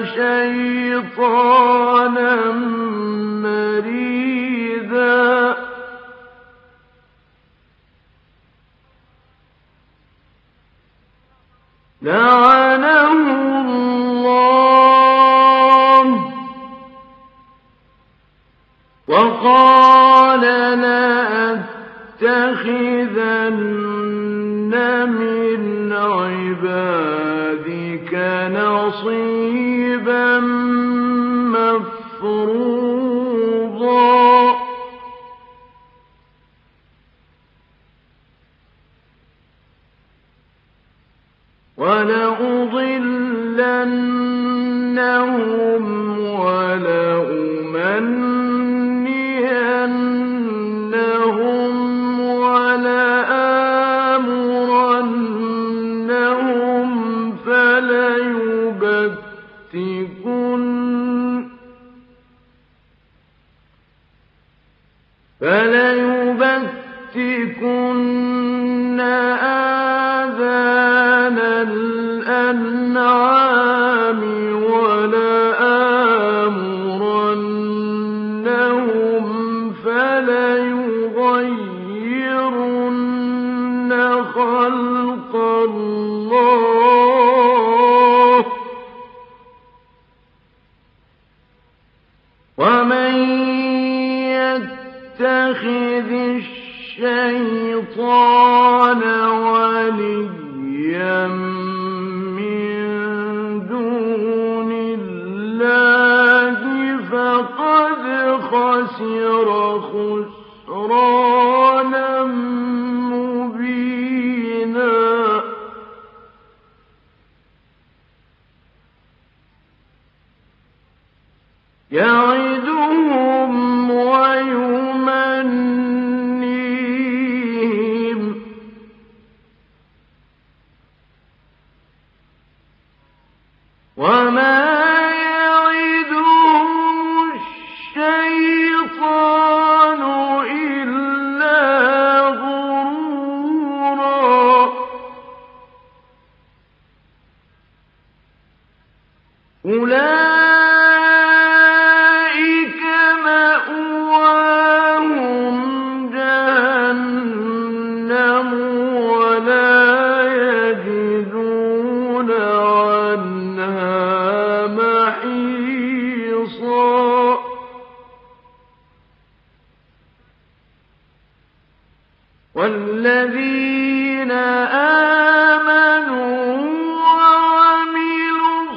شيطانا مريدا لعنه الله وقال لأتخذن من عبادك نصيبا مفروضا ولأضلنهم ولأمنينهم ولآمرنهم فليبتكن آذان الأنعام ولآمرنهم فليغيرن خلق الله ومن يتخذ الشيطان وليا من دون الله فقد خسر خسرانا مبينا. يعدهم ويمنيهم وما يعدهم الشيطان إلا غرورا. أولئك مأواهم جهنم ولا يجدون عنها محيصا. والذين آمنوا وعملوا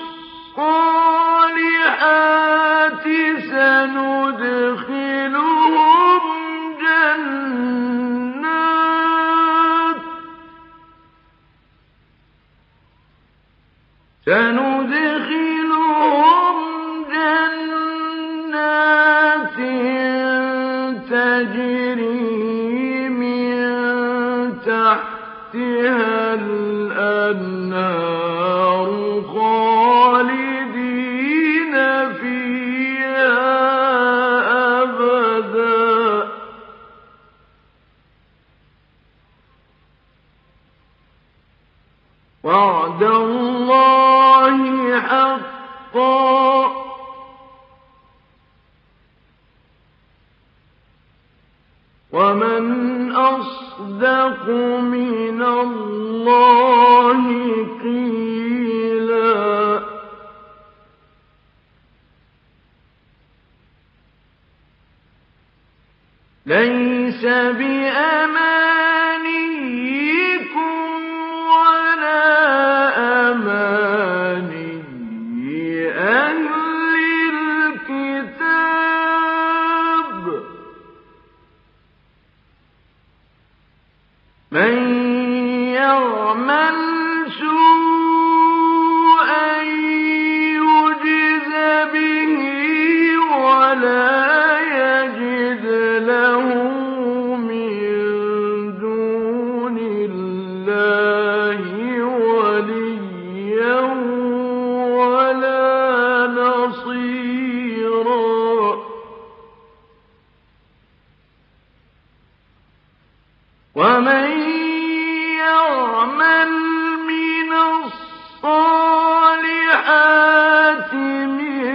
الصالحات سندخلهم جنات تجري من تحتها الأنهار خالدين فيها أبدا. وعد الله حقا ومن أصدق من الله قيلا. ليس بأمانيكم ولا أماني أهل الكتاب. من يعمل سوءا يجز به ولا يجد له من دون الله وليا ولا نصيرا. ومن يعمل من الصالحات من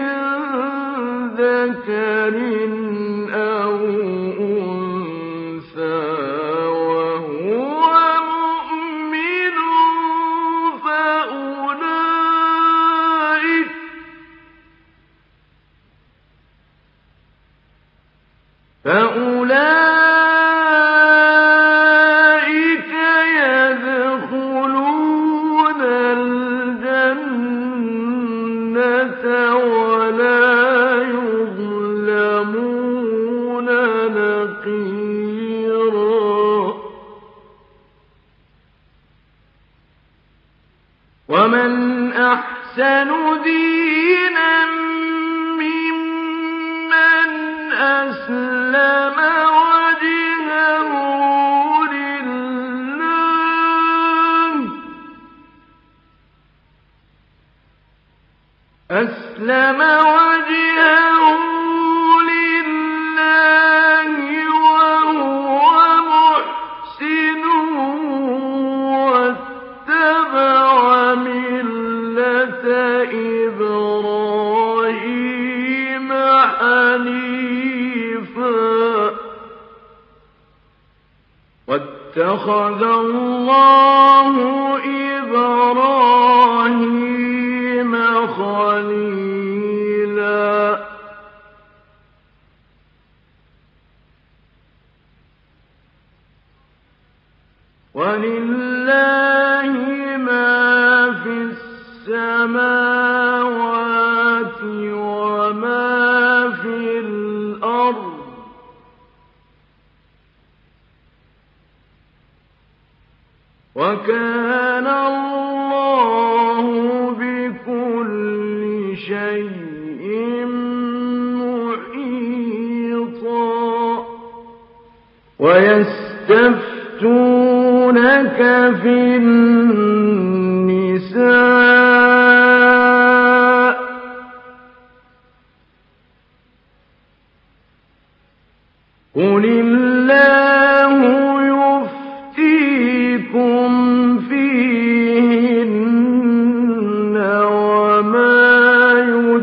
ذكر أو أنثى وهو مؤمن فأولئك يدخلون الجنة ولا يظلمون نقيرا. ومن أحسن دينا ممن أسلم وجهه لله وهو محسن واتبع ملة إبراهيم حنيفا واتخذ الله إبراهيم خليلا. وَلِلَّهِ مَا فِي السَّمَاوَاتِ وَمَا فِي الْأَرْضِ ۚ وَكَانَ اللَّهُ بِكُلِّ شَيْءٍ مُحِيطًا. وَيَسْتَفْتُونَكَ فِي النِّسَاءِ ۖ قُلِ اللَّهُ يُفْتِيكُمْ فِيهِنَّ وَمَا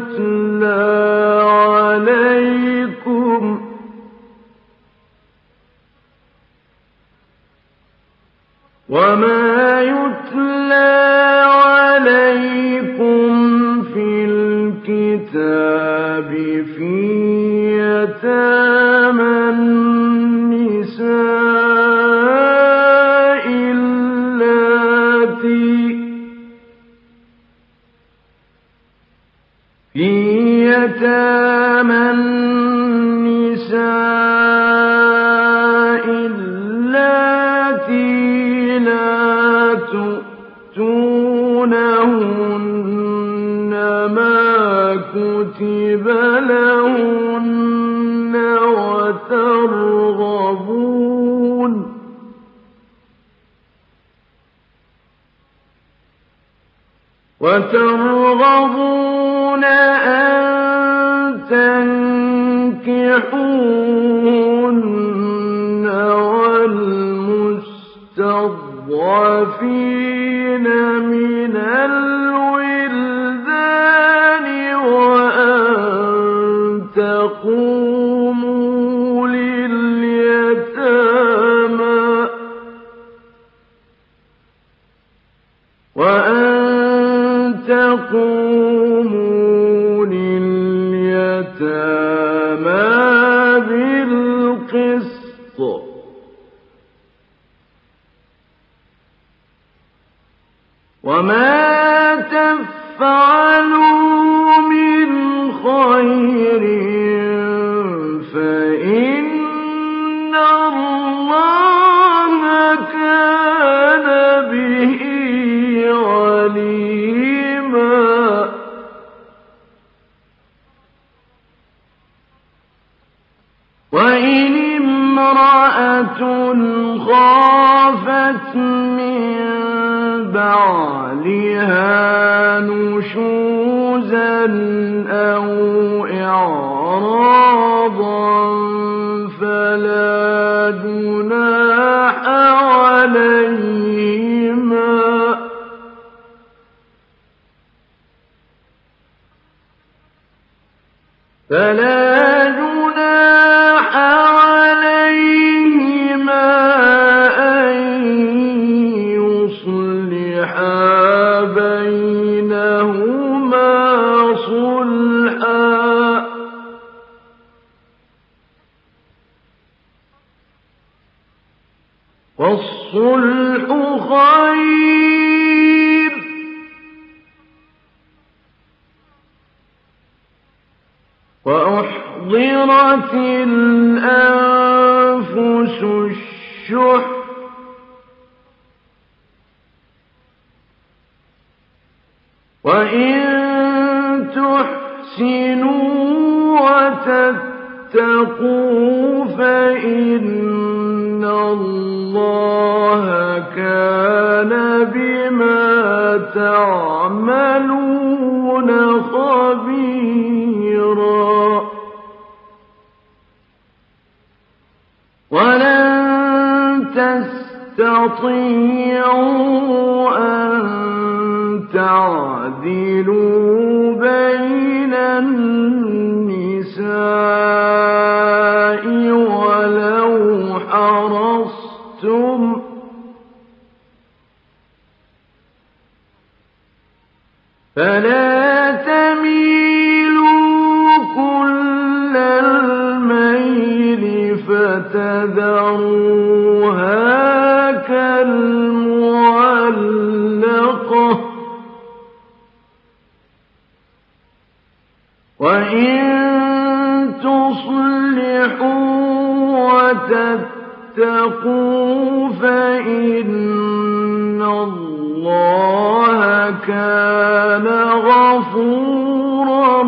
يُتْلَىٰ عَلَيْكُمْ فِي الْكِتَابِ فِي يَتَامَى النِّسَاءِ اللَّاتِي لَا تُؤْتُونَهُنَّ مَا كُتِبَ لَهُنَّ وترغبون أن تنكحوهن والمستضعفين من الولدان وأن تقوموا لليتامى بالقسط وما تفعلوا من خير فإن الله كان به عليما. وإن امرأة خافت من بعلها نشوزا أو إعراضا فلا جناح عليهما أن يصلحا بينهما صلحا والصلح خير وأحضرت الأنفس الشح وإن تحسنوا وتتقوا فإن الله كان بما تعملون خبيرا. ولن تستطيعوا أن تعدلوا بين النساء ولو حرصتم فلا تميلوا كل الميل فَتَذَرُوهَا كَالْمُعَلَّقَةِ ۚ وَإِن تُصْلِحُوا وَتَتَّقُوا فَإِنَّ اللَّهَ كَانَ غَفُورًا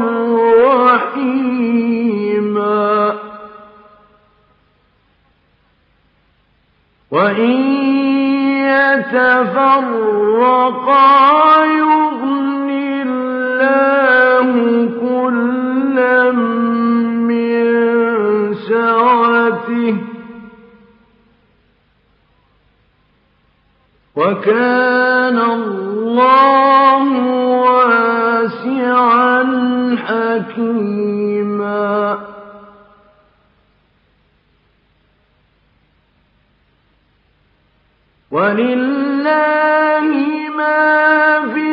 رَّحِيمًا. وَإِن يَتَفَرَّقَا يُغْنِ اللَّهُ كُلًّا مِّن سَعَتِهِ ۚ وَكَانَ اللَّهُ وَاسِعًا حَكِيمًا. وَلِلَّهِ مَا فِي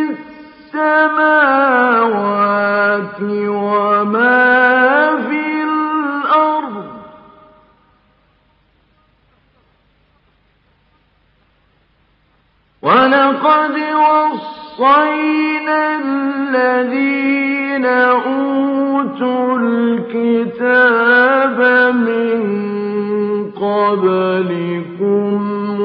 السَّمَاوَاتِ وَمَا فِي الْأَرْضِ ۚ وَلَقَدْ وَصَّيْنَا الَّذِينَ أُوتُوا الْكِتَابَ مِن قَبْلِكُمْ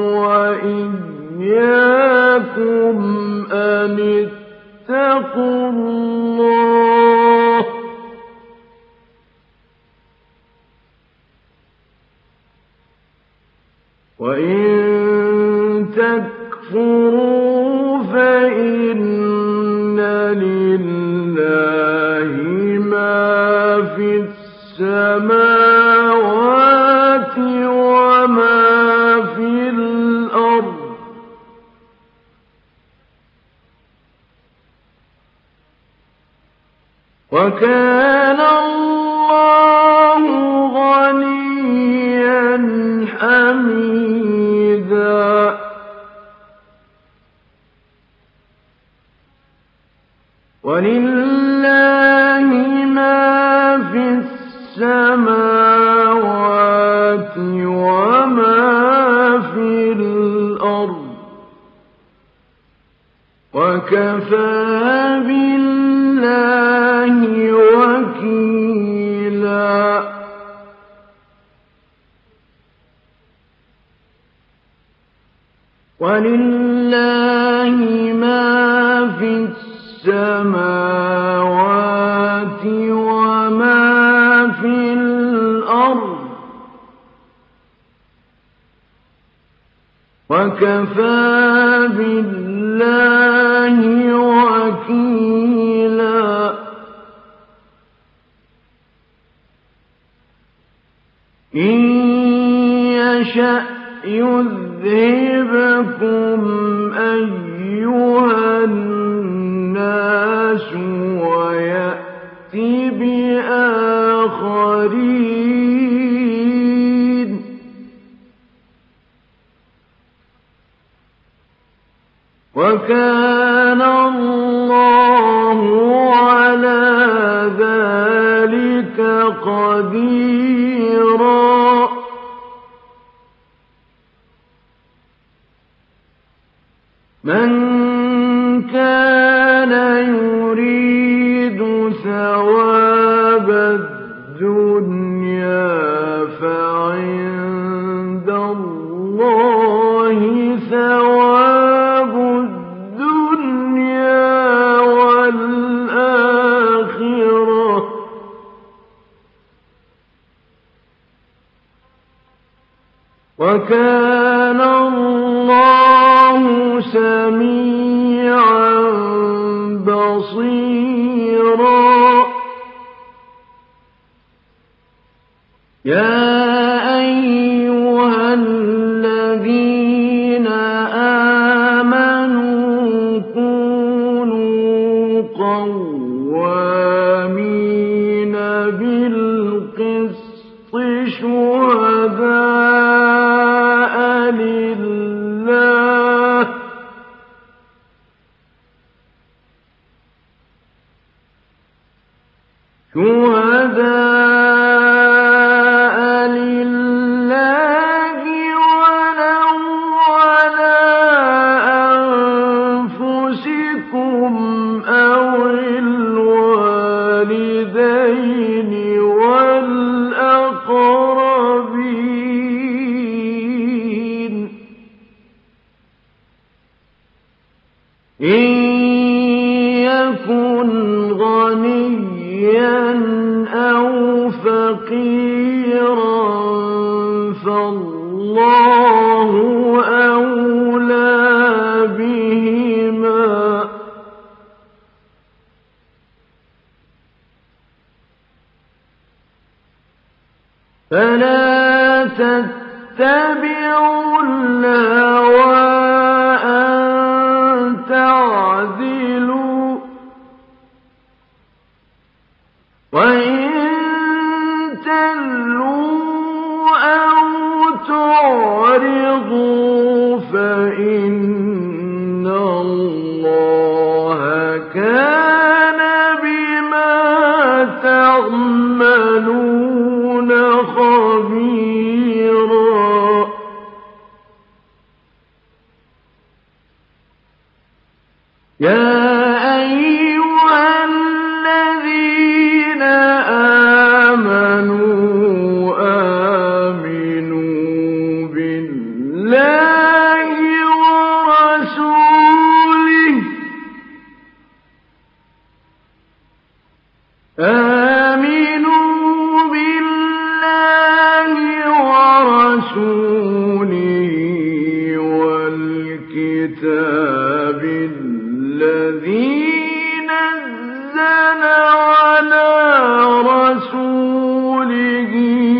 وَإِيَّاكُمْ أَنِ اتَّقُوا اللَّهَ ۚ وَإِن تَكْفُرُوا فَإِنَّ لِلَّهِ مَا فِي السَّمَاوَاتِ وَمَا فِي الْأَرْضِ ۚ وَكَانَ اللَّهُ غَنِيًّا حَمِيدًا. وَلِلَّهِ مَا فِي السَّمَاوَاتِ وَمَا فِي الْأَرْضِ ۚ وَكَفَىٰ بِاللَّهِ وَكِيلًا. وَلِلَّهِ مَا فِي السَّمَاوَاتِ وَمَا فِي الْأَرْضِ ۚ وَكَفَىٰ بِاللَّهِ وَكِيلًا. إِن يَشَأْ يُذْهِبْكُمْ أَيُّهَا النَّاسُ وَيَأْتِ بِآخَرِينَ ۚ وَكَانَ اللَّهُ عَلَىٰ ذَٰلِكَ قَدِيرًا. مَن كَانَ يُرِيدُ ثَوَابَ الدُّنْيَا فَعِندَ اللَّهِ ثَوَابُ الدُّنْيَا وَالْآخِرَةِ ۚ وَكَانَ اللَّهُ سَمِيعًا بَصِيرًا. يَا أَيُّهَا الَّذِينَ آمَنُوا كُونُوا قَوَّامِينَ بِالْقِسْطِ شُهَدَاءَ لِلَّهِ فقيرا فالله أولى بهما فلا تتبعوا الهوى أن تعدلوا وإن تلووا أو تعرضوا فإن الله كان بما تعملون خبيرا يا أيها الذين آمنوا آمنوا بالله ورسوله والكتاب الذي نزل على رسوله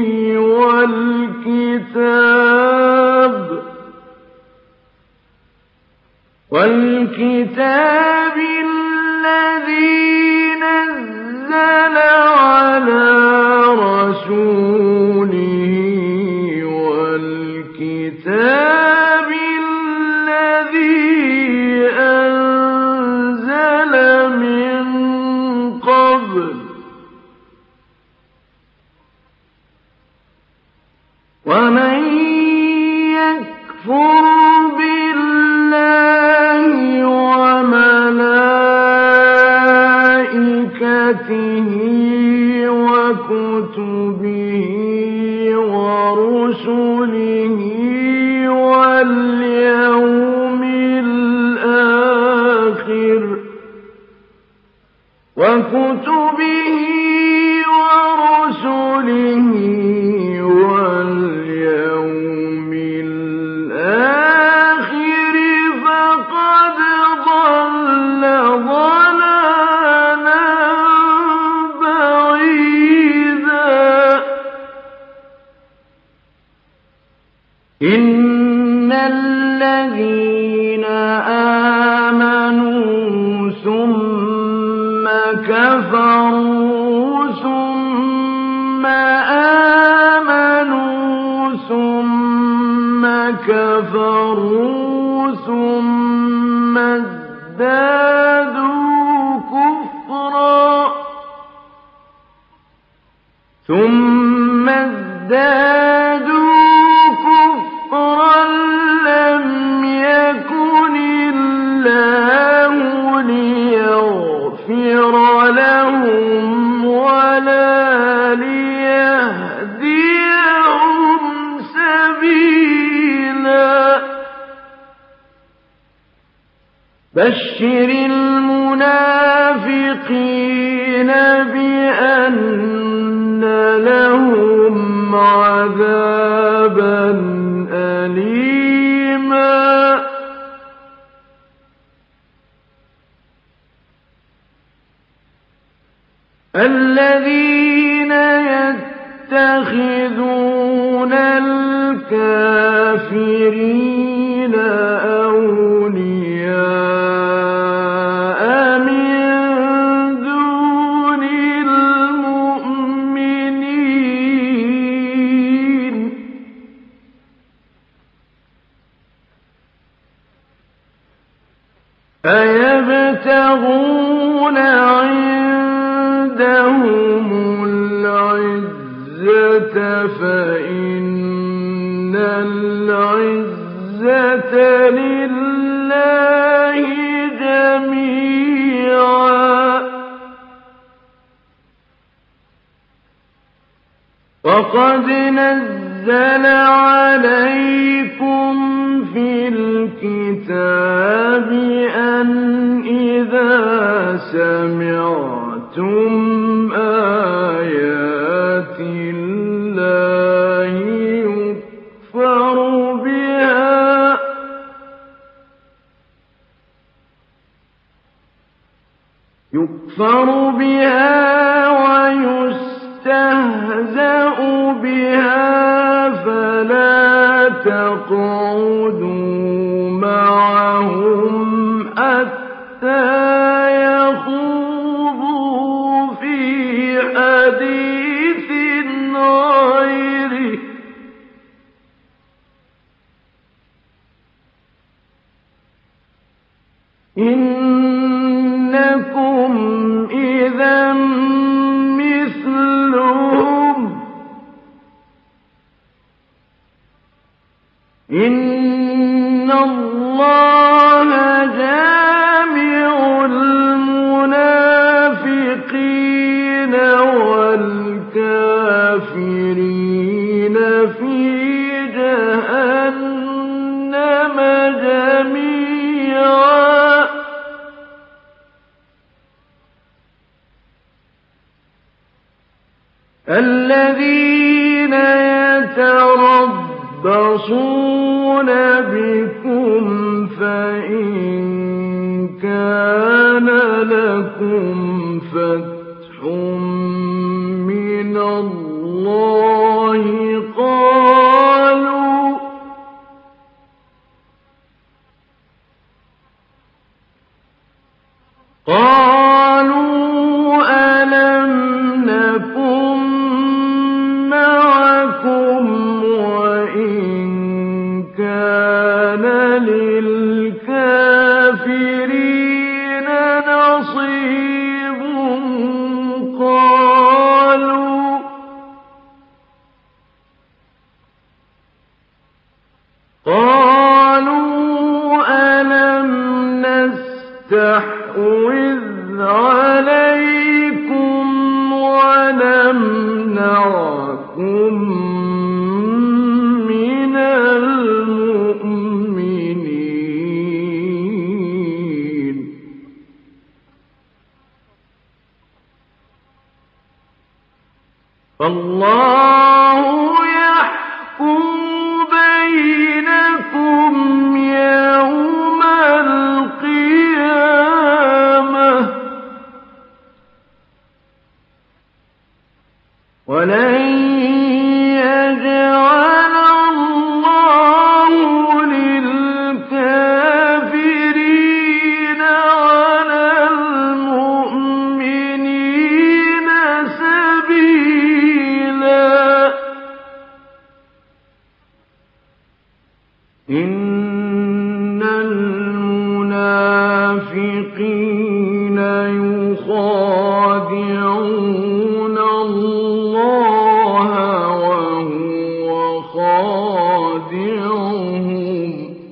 والكتاب الذي نزل على رسوله والكتاب الذي أنزل من قبل ومن يكفر بالله وملائكته وكتبه ورسله واليوم الآخر فقد ضل ضلالا بعيدا إن الذين آمنوا ثم كفروا ثم آمنوا ثم كفروا ثم ازدادوا كفرا لم يكن الله ليغفر لهم ولا ليهديهم سبيلا بشر المنافقين بأن لهم عذابا أليما الذين يتخذون الكافرين أولياء من دون المؤمنين أيبتغون عندهم العزة فإن العزة لله جميعا وقد نزل عليكم في الكتاب أن إذا سمعتم آيات يُكْفَرُ بِهَا وَيُسْتَهْزَأُ بِهَا فَلَا تَقْعُدُوا مَعَهُمْ حَتَّىٰ يَخُوضُوا فِي حَدِيثٍ غَيْرِهِ ۚ إِنَّكُمْ إِذًا مِّثْلُهُمْ ۗ إِنَّ اللَّهَ جَامِعُ الْمُنَافِقِينَ وَالْكَافِرِينَ فِي جَهَنَّمَ جَمِيعًا. الَّذِينَ يَتَرَبَّصُونَ بِكُمْ فَإِن كَانَ لَكُمْ فَتْحٌ مِّنَ اللَّهِ قَالُوا أَلَمْ نَكُن مَّعَكُمْ وَإِن كَانَ لِلْكَافِرِينَ نَصِيبٌ قَالُوا أَلَمْ نَسْتَحْوِذْ عَلَيْكُمْ وَنَمْنَعْكُم مِّنَ الْمُؤْمِنِينَ فَاللَّهُ يَحْكُمُ بَيْنَكُمْ يَوْمَ الْقِيَامَةِ ۖ وَلَن يَجْعَلَ اللَّهُ لِلْكَافِرِينَ عَلَى الْمُؤْمِنِينَ سَبِيلًا. إِنَّ الْمُنَافِقِينَ يُخَادِعُونَ اللَّهَ وَهُوَ خَادِعُهُمْ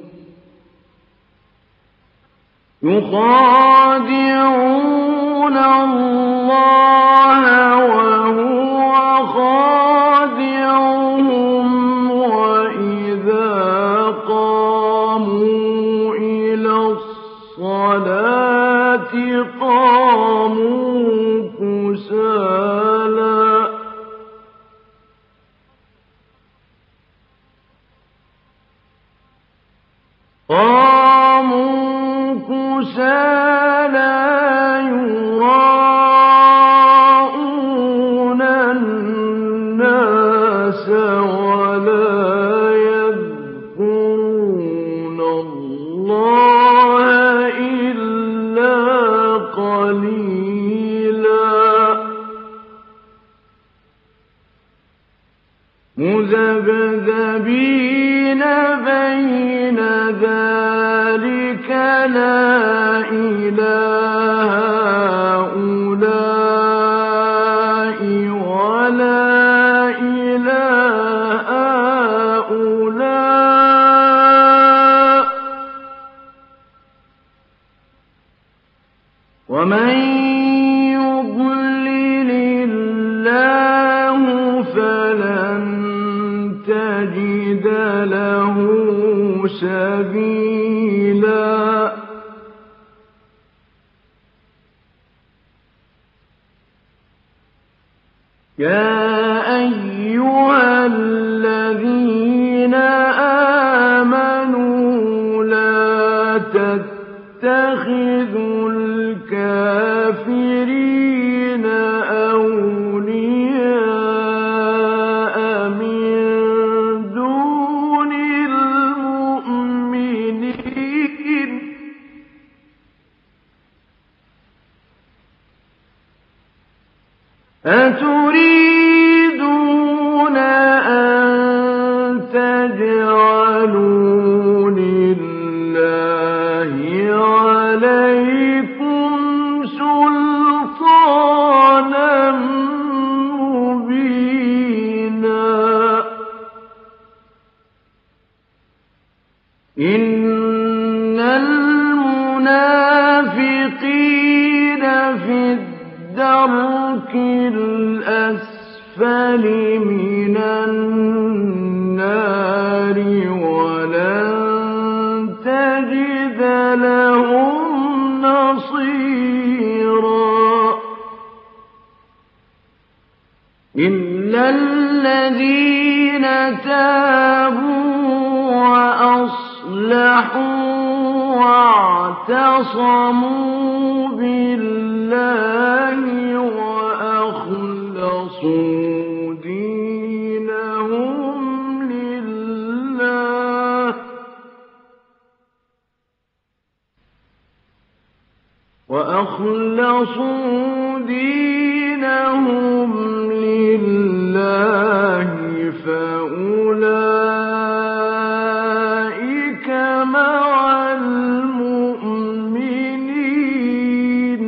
وَإِذَا قَامُوا إِلَى الصَّلَاةِ قَامُوا كُسَالَىٰ يُرَاءُونَ النَّاسَ وَلَا يَذْكُرُونَ اللَّهَ إِلَّا قَلِيلًا مُّذَبْذَبِينَ بَيْنَ ذَٰلِكَ لَا إِلَىٰ هَٰؤُلَاءِ وَلَا إِلَىٰ هَٰؤُلَاءِ ۚ وَمَن يُضْلِلِ اللَّهُ فَلَن تَجِدَ لَهُ سَبِيلًا. يَا أَيُّهَا الَّذِينَ آمَنُوا لَا تَتَّخِذُوا الْكَافِرِينَ تجعلوا لله عليكم سلطانا مبينا إن المنافقين في الدرك الأسفل من النار ولن تجد لهم نصيرا إلا الذين تابوا وأصلحوا واعتصموا بالله وأخلصوا دينهم لله فأولئك مع المؤمنين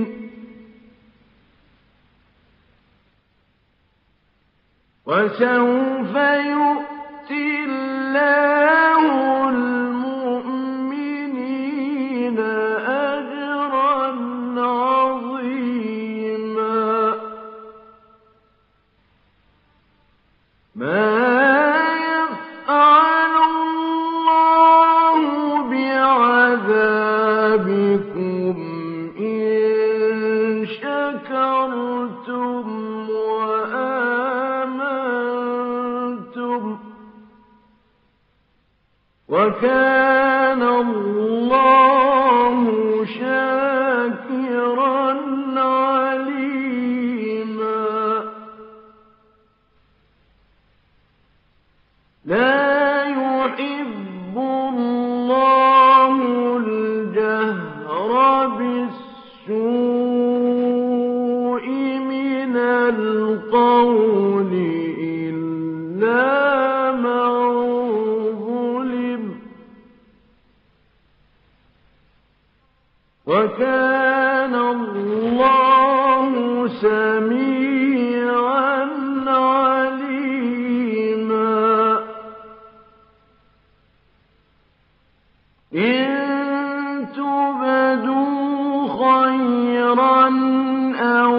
وسوف يؤتي الله المؤمنين أجرا عظيما ما يفعل الله بعذابكم إن شكرتم وآمنتم وكان الله شاكرا عليما لا يحب الله الجهر بالسوء من القول إلا من ظلم وكان الله سميعا عليما إن تبدوا خيرا أو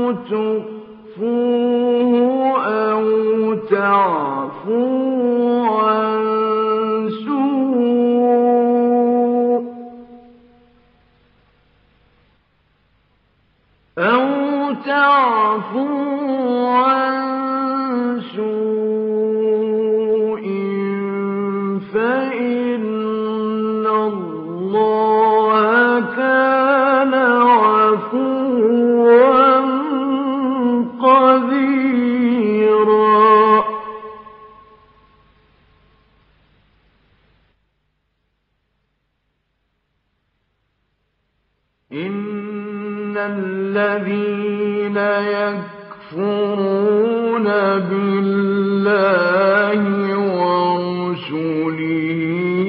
تخفوه أو تعفوا عن سوء فإن الله كان عفوا قديرا إن الذين يكفرون بالله ورسله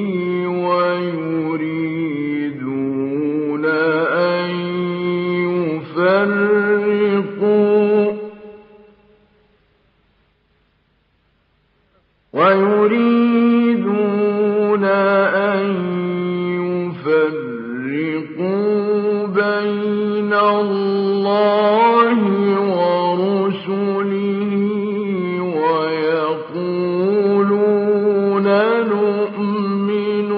ويريدون أن يفرقوا بين الله ورسله ويقولون نؤمن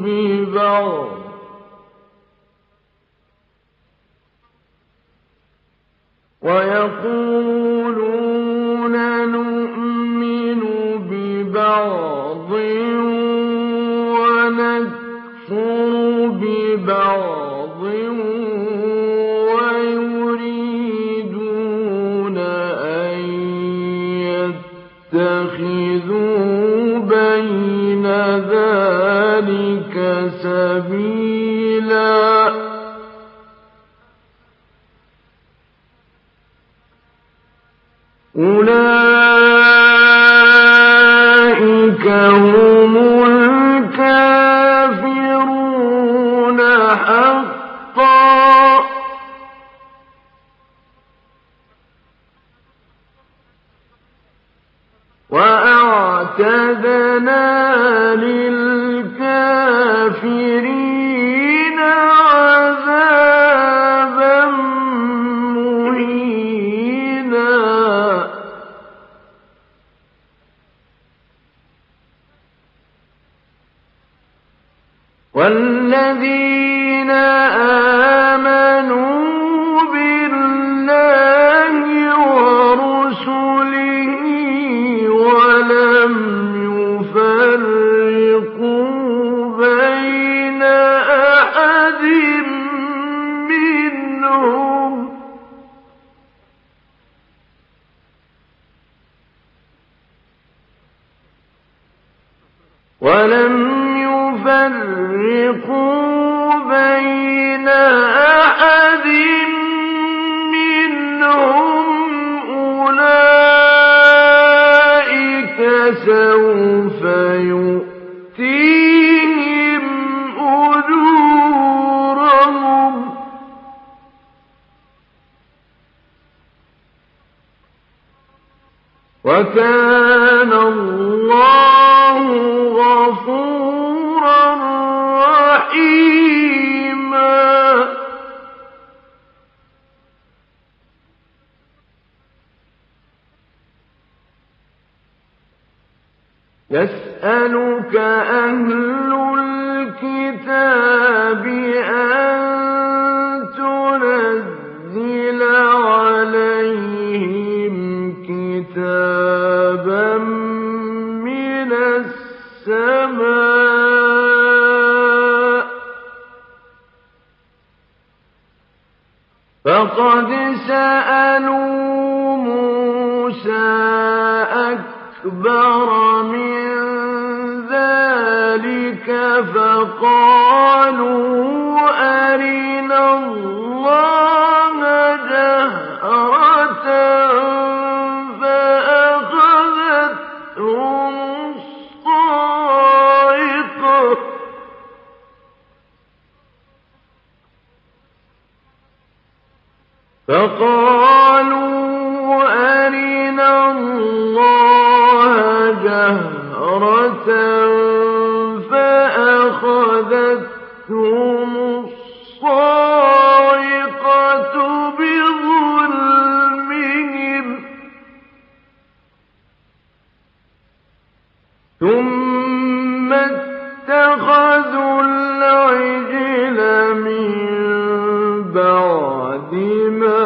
ببعض ونكفر ببعض ويريدون أن يتخذوا بين ذلك سبيلا أولئك هم وأعتدنا للكافرين عذابا مهينا والذين آمنوا بالله ورسله ولم يفرقوا بين أحد منهم أولئك سوف يؤتيهم أجورهم وكان الله غفورا رحيما يسألك أهل الكتاب أن تنزل عليهم كتابا من السماء فقد سألوا موسى أكبر من ذلك فقالوا أرنا الله جهرة فأخذتهم الصاعقة فأخذتهم الصاعقة بظلمهم ثم اتخذوا العجل من بعد ما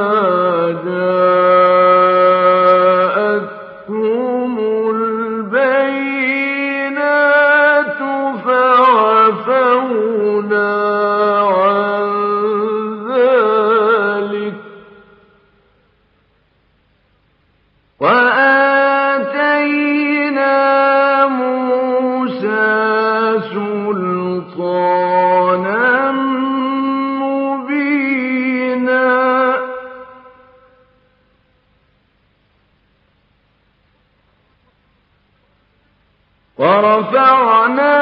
جاءتهم البينات فعفونا عن ذلك وآتينا موسى سلطانا مبينا ورفعنا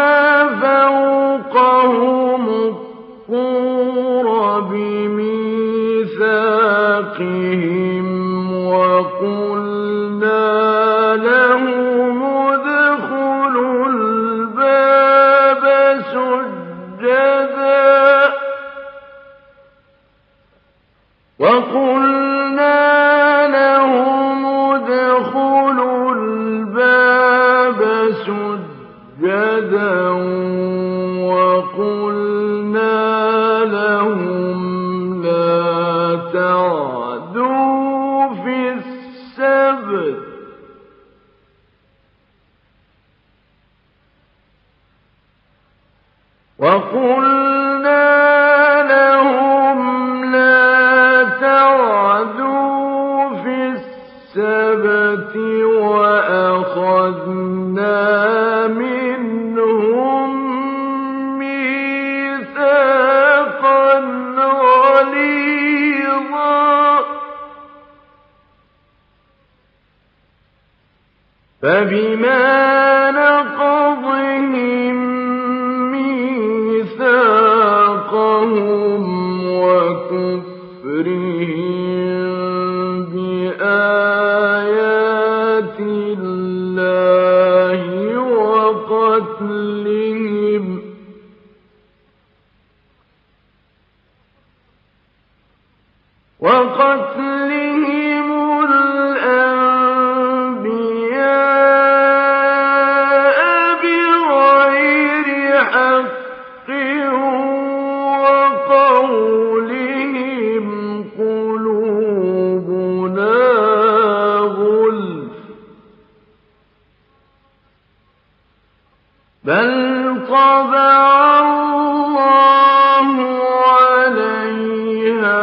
فوقهم الطور بميثاقهم وقلنا لهم ادخلوا الباب سجدا وقلنا لهم لا تعدوا في السبت وأخذنا منهم ميثاقا غليظا فبما نقضهم ميثاقهم وكفرهم بآيات الله الله وقتلهم الأنبياء بغير حق وقولهم قلوبنا غلف بل طبع الله عليها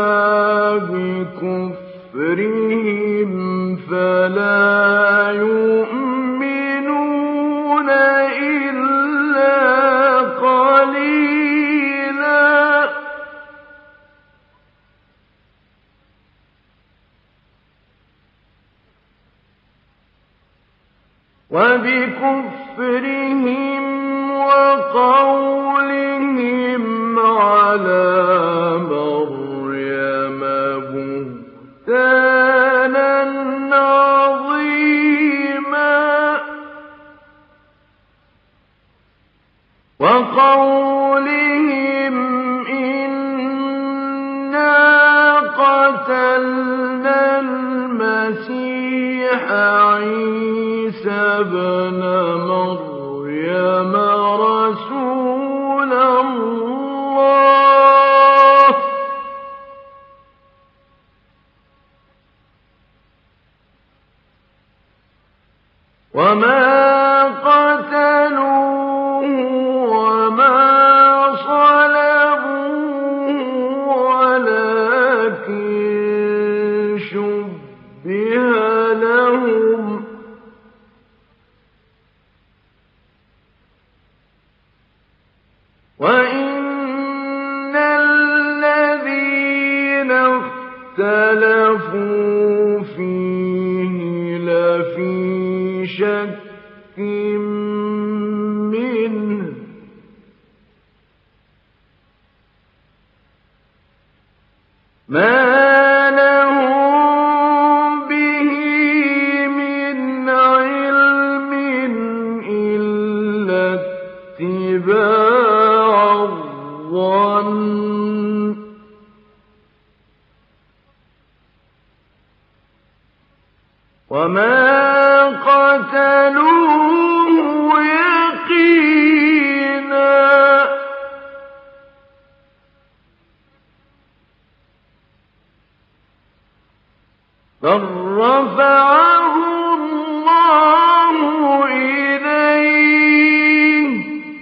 بكفرهم فلا يؤمنون إلا قليلا وبكفرهم وقولهم على مريم بهتانا عظيما وقولهم إنا قتلنا المسيح عيسى ابن مريم رسول الله وما قتلوه وما صلبوه ولكن شبه لهم وإن الذين اختلفوا فيه لفي شك منه ما لهم به من علم إلا اتباع الظن وما قتلوه يقينا بل رفعه الله إليه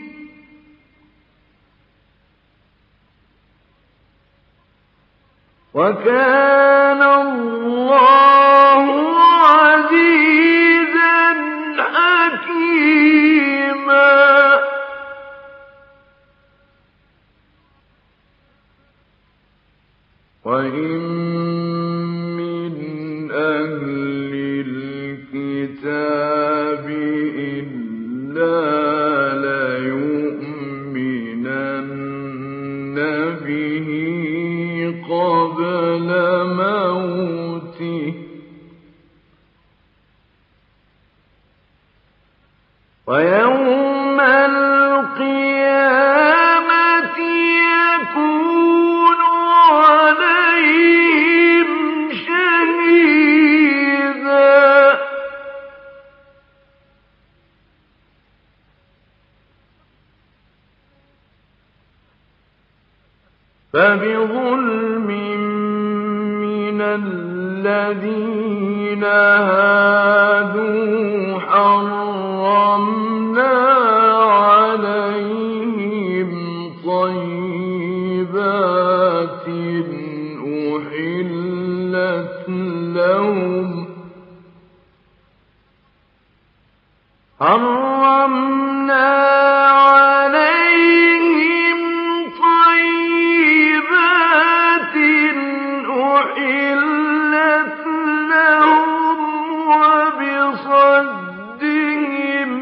وكان الله عزيزا حكيما وإن من أهل الكتاب إلا ليؤمنن به قبل موته ويوم القيامة يكون عليهم شهيدا فبظلم من الذين هادوا حرمنا عليهم طيبات أحلت لهم وبصدهم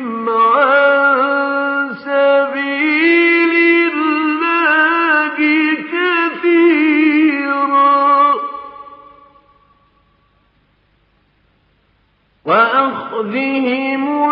عن سبيل الله كثيرا وأخذهم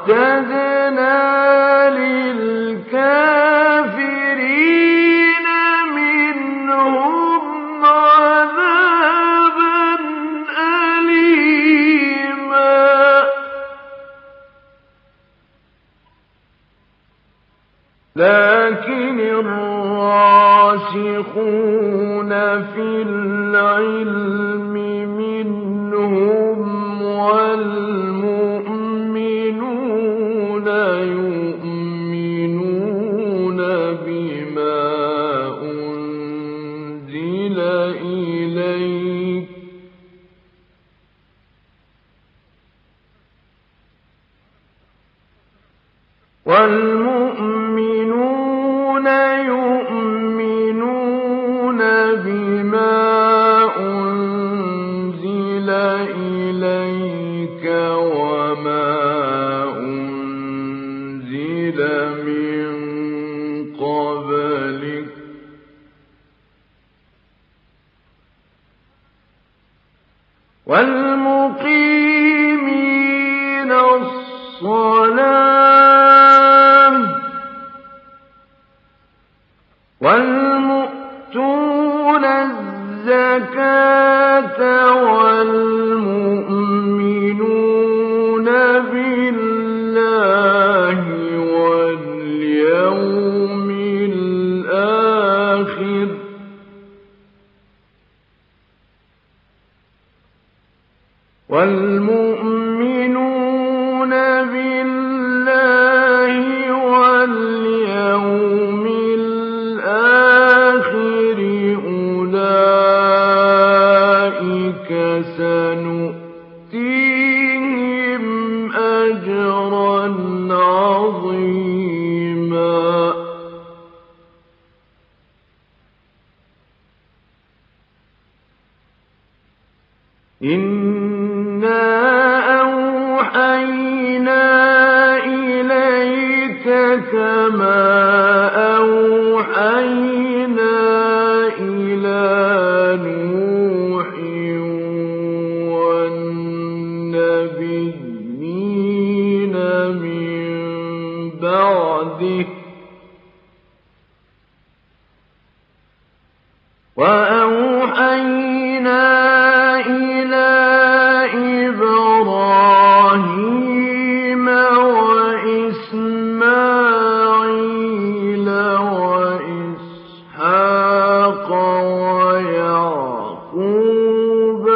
وَأَعْتَدْنَا لِلْكَافِرِينَ مِنْهُمْ عَذَابًا أَلِيمًا لكن الراسخون في العلم منهم والمؤمنون يؤمنون بما أنزل إليك والمؤمنون يؤمنون بما أنزل إليك وما أنزل من قبلك والمقيمين الصلاة والمؤتون الزكاة والمؤمنون بالله واليوم الآخر والمؤمنون بالله واليوم الآخر أولئك سنؤتيهم أجرا عظيما إِنَّا أَوْحَيْنَا إِلَيْكَ كَمَا أَوْحَيْنَا إِلَى نُوحٍ وَالنَّبِيِّينَ مِن بَعْدِهِ وَأَوْحَيْنَا إِلَى إِبْرَاهِيمَ وَإِسْمَاعِيلَ وَإِسْحَاقَ وَيَعْقُوبَ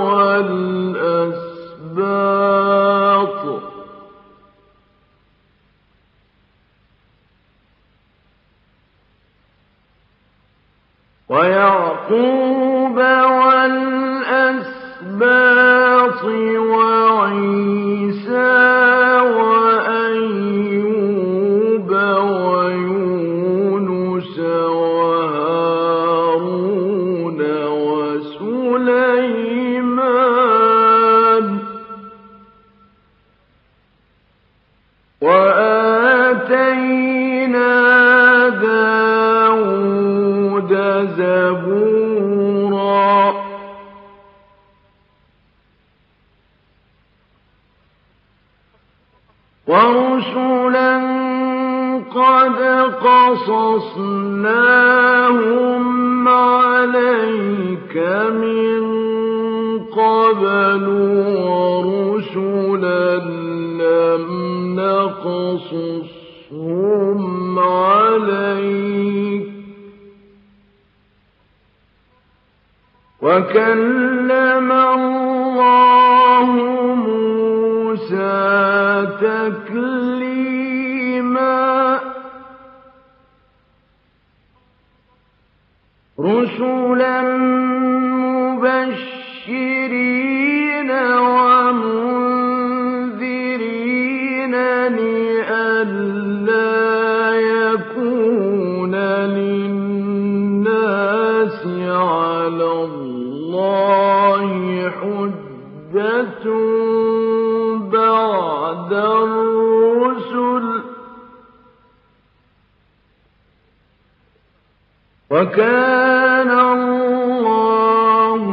والأسباط وعيسى وأيوب ويونس وهارون وسليمان وآتينا داود زبورا ورسلا قد قصصناهم عليك من قبل ورسلا لم نقصصهم عليك وكلم الله موسى تكليما رسلا مبشرين ومنذرين لئلا يكون للناس على الله حجة بعد الرسل وكان الله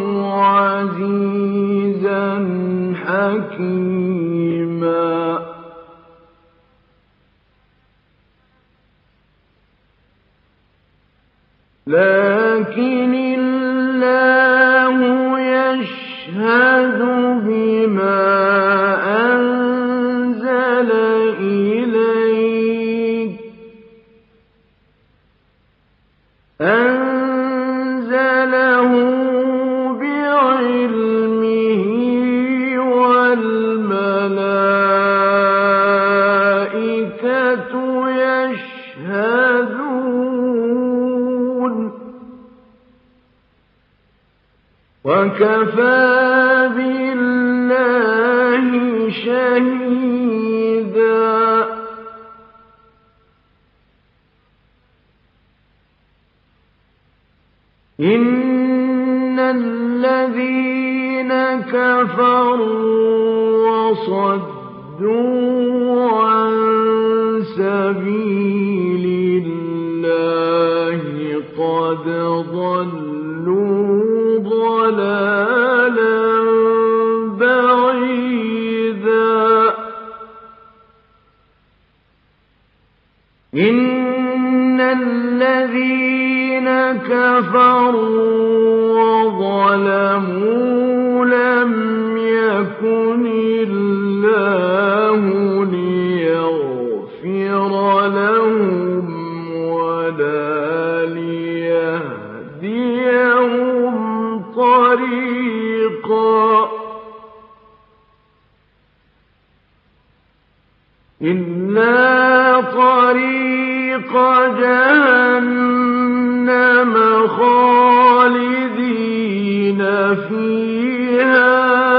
عزيزا حكيما وَكَفَىٰ بِاللَّهِ شَهِيدًا. إِنَّ الَّذِينَ كَفَرُوا وَصَدُّوا عَن سَبِيلِ اللَّهِ قَدْ ضَلُّوا ضَلَالًا بَعِيدًا. إِنَّ الَّذِينَ كَفَرُوا وَظَلَمُوا لَمْ يَكُنِ اللَّهُ لِيَغْفِرَ لَهُمْ وَلَا لِيَهْدِيَهُمْ طَرِيقًا إِلَّا طَرِيقَ جَهَنَّمَ خَالِدِينَ فِيهَا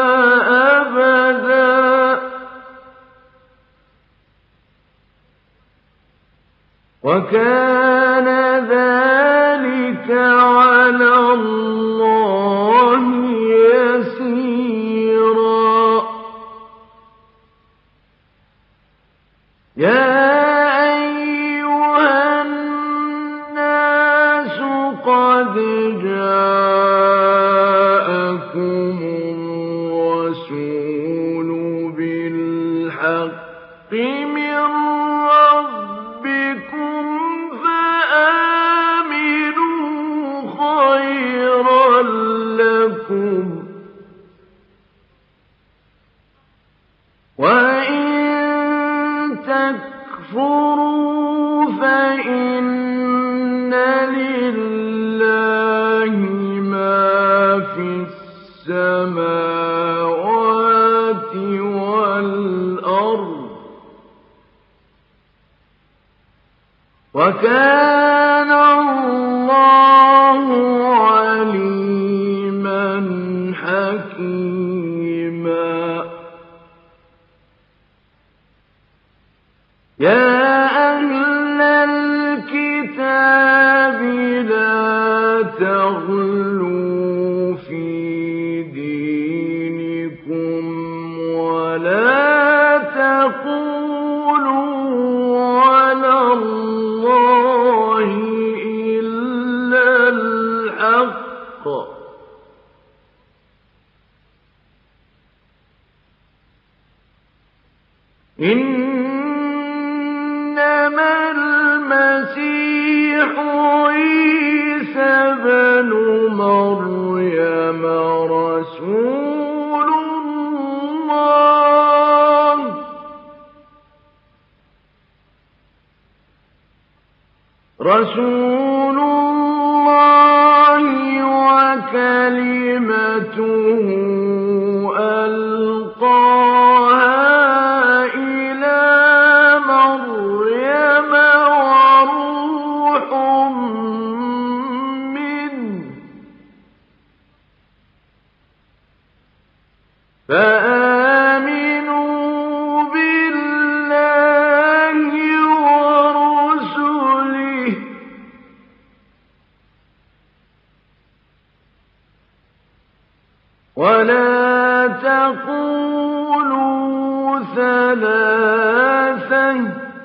أَبَدًا. وَكَانَ ذَلِكَ عَلَى اللَّهِ يَسِيرًا. يَا أَيُّهَا النَّاسُ قَدْ جَاءَكُمُ الرَّسُولُ بِالْحَقِّ مِن رَّبِّكُمْ فَآمِنُوا خَيْرًا لَّكُمْ ۚ وَإِن تَكْفُرُوا فَإِنَّ لِلَّهِ مَا فِي السَّمَاوَاتِ وَالْأَرْضِ ۚ وَكَانَ اللَّهُ عَلِيمًا حَكِيمًا. يَا أَهْلَ الْكِتَابِ لَا تَغْلُوا فِي دِينِكُمْ وَلَا تَقُولُوا عَلَى اللَّهِ إِلَّا الْحَقَّ ۚ إِنَّمَا الْمَسِيحُ عِيسَى ابْنُ مَرْيَمَ رَسُولُ اللَّهِ وَكَلِمَتُهُ أَلْقَاهَا إِلَىٰ مَرْيَمَ وَرُوحٌ مِّنْهُ ۖ فَآمِنُوا بِاللَّهِ وَرُسُلِهِ ۖ وَلَا تَقُولُوا ثَلَاثَةٌ ۚ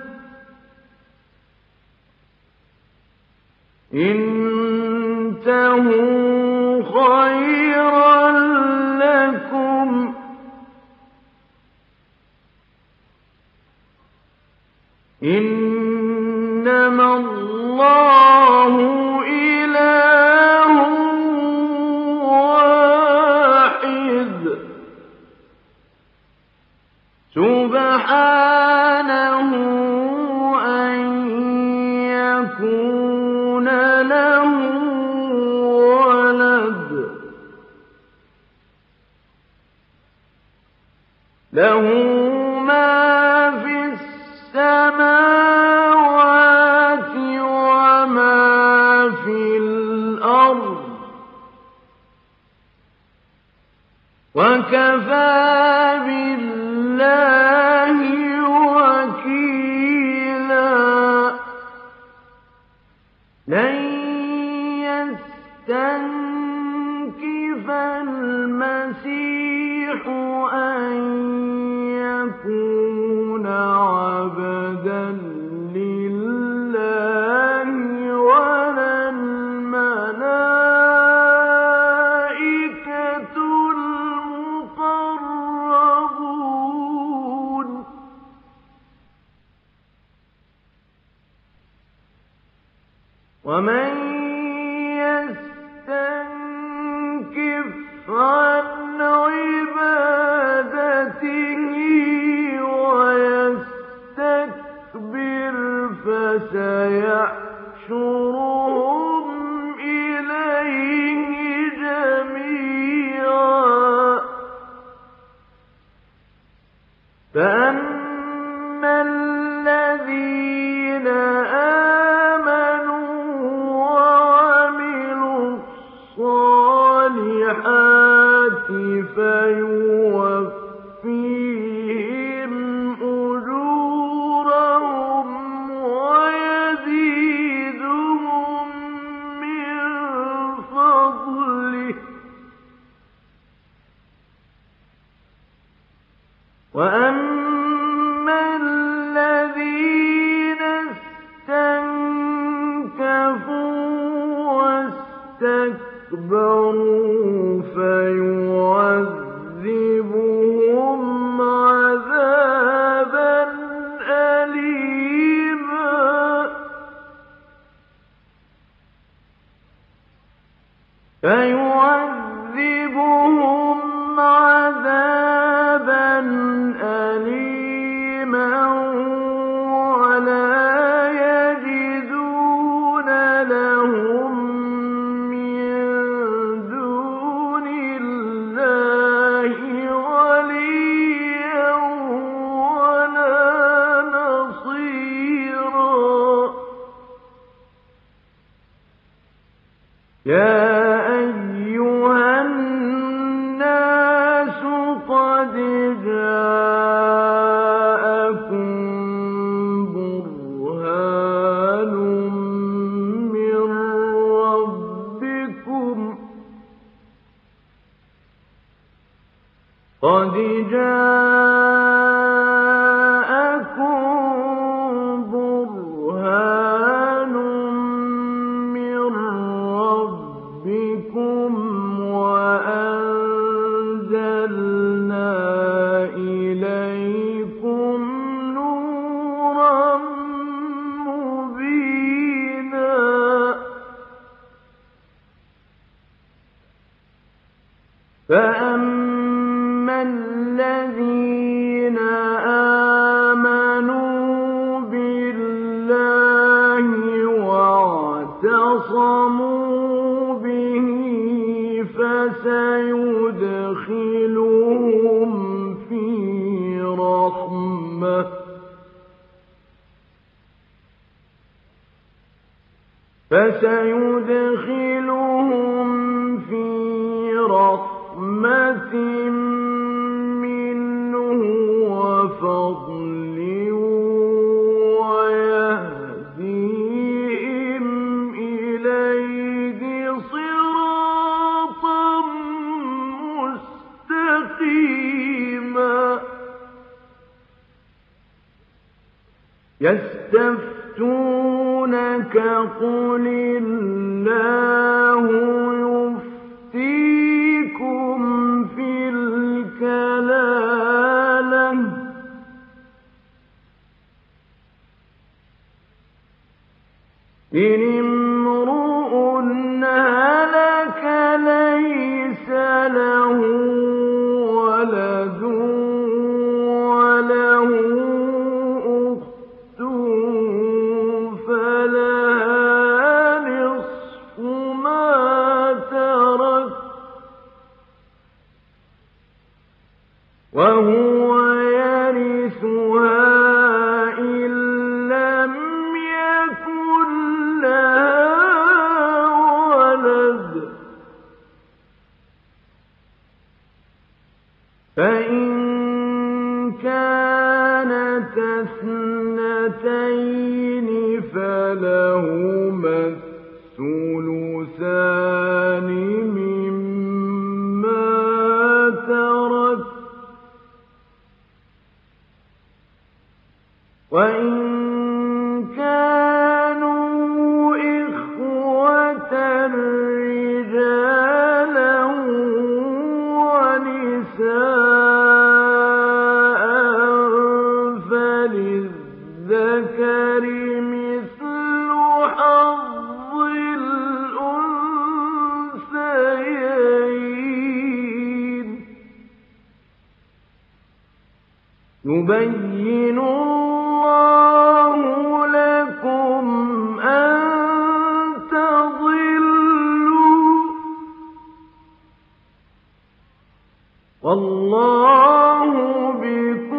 انتهوا خيرا لكم ۚ إنما الله إله واحد سبحانه أن يكون له ولد له ما في السماوات وما في الأرض وَكَفَىٰ بِاللَّهِ وَكِيلًا. لَّن يَسْتَنكِفَ الْمَسِيحُ أَن يَكُونَ عَبْدًا لِّلَّهِ وَلَا الْمَلَائِكَةُ الْمُقَرَّبُونَ. وَمَن يَسْتَنكِفْ عَنْ عِبَادَتِهِ وَيَسْتَكْبِرْ فَسَيَحْشُرُهُمْ إِلَيْهِ جَمِيعًا. فَأَمَّا الَّذِينَ آمَنُوا وَعَمِلُوا الصَّالِحَاتِ فَيُوَفِّيهِمْ أُجُورَهُمْ وَيَزِيدُهُم مِّن فَضْلِهِ. وَأَمَّا الَّذِينَ اسْتَنكَفُوا وَاسْتَكْبَرُوا فَيُعَذِّبُهُمْ عَذَابًا أَلِيمًا. وَلَا يَجِدُونَ لَهُم مِّن دُونِ اللَّهِ وَلِيًّا وَلَا نَصِيرًا. يَا أَيُّهَا النَّاسُ قَدْ جَاءَكُم بُرْهَانٌ مِّن رَّبِّكُمْ وَأَنزَلْنَا إِلَيْكُمْ نُورًا مُّبِينًا. فَأَمَّا الَّذِينَ آمَنُوا بِاللَّهِ وَاعْتَصَمُوا بِهِ فَسَيُدْخِلُهُمْ فِي رَحْمَةٍ مِّنْهُ وَفَضْلٍ وَيَهْدِيهِمْ إِلَيْهِ صِرَاطًا مُّسْتَقِيمًا. يَسْتَفْتُونَكَ قُلِ اللَّهُ يُفْتِيكُمْ فِي الْكَلَالَةِ إِنِ امْرُؤٌ هَلَكَ لَيْسَ لَهُ وَلَدٌ وَلَهُ أُخْتٌ فَلَهَا نِصْفُ مَا تَرَكَ وَهُوَ يَرِثُهَا إِن لَّمْ يَكُن لَّهَا وَلَدٌ. فإن كانت اثنتين فلهما الثلثان مما ترك وإن كانوا إخوة رجالا ونساء فللذكر مثل حظ الأنثيين يبين الله لكم أن تضلوا والله بكل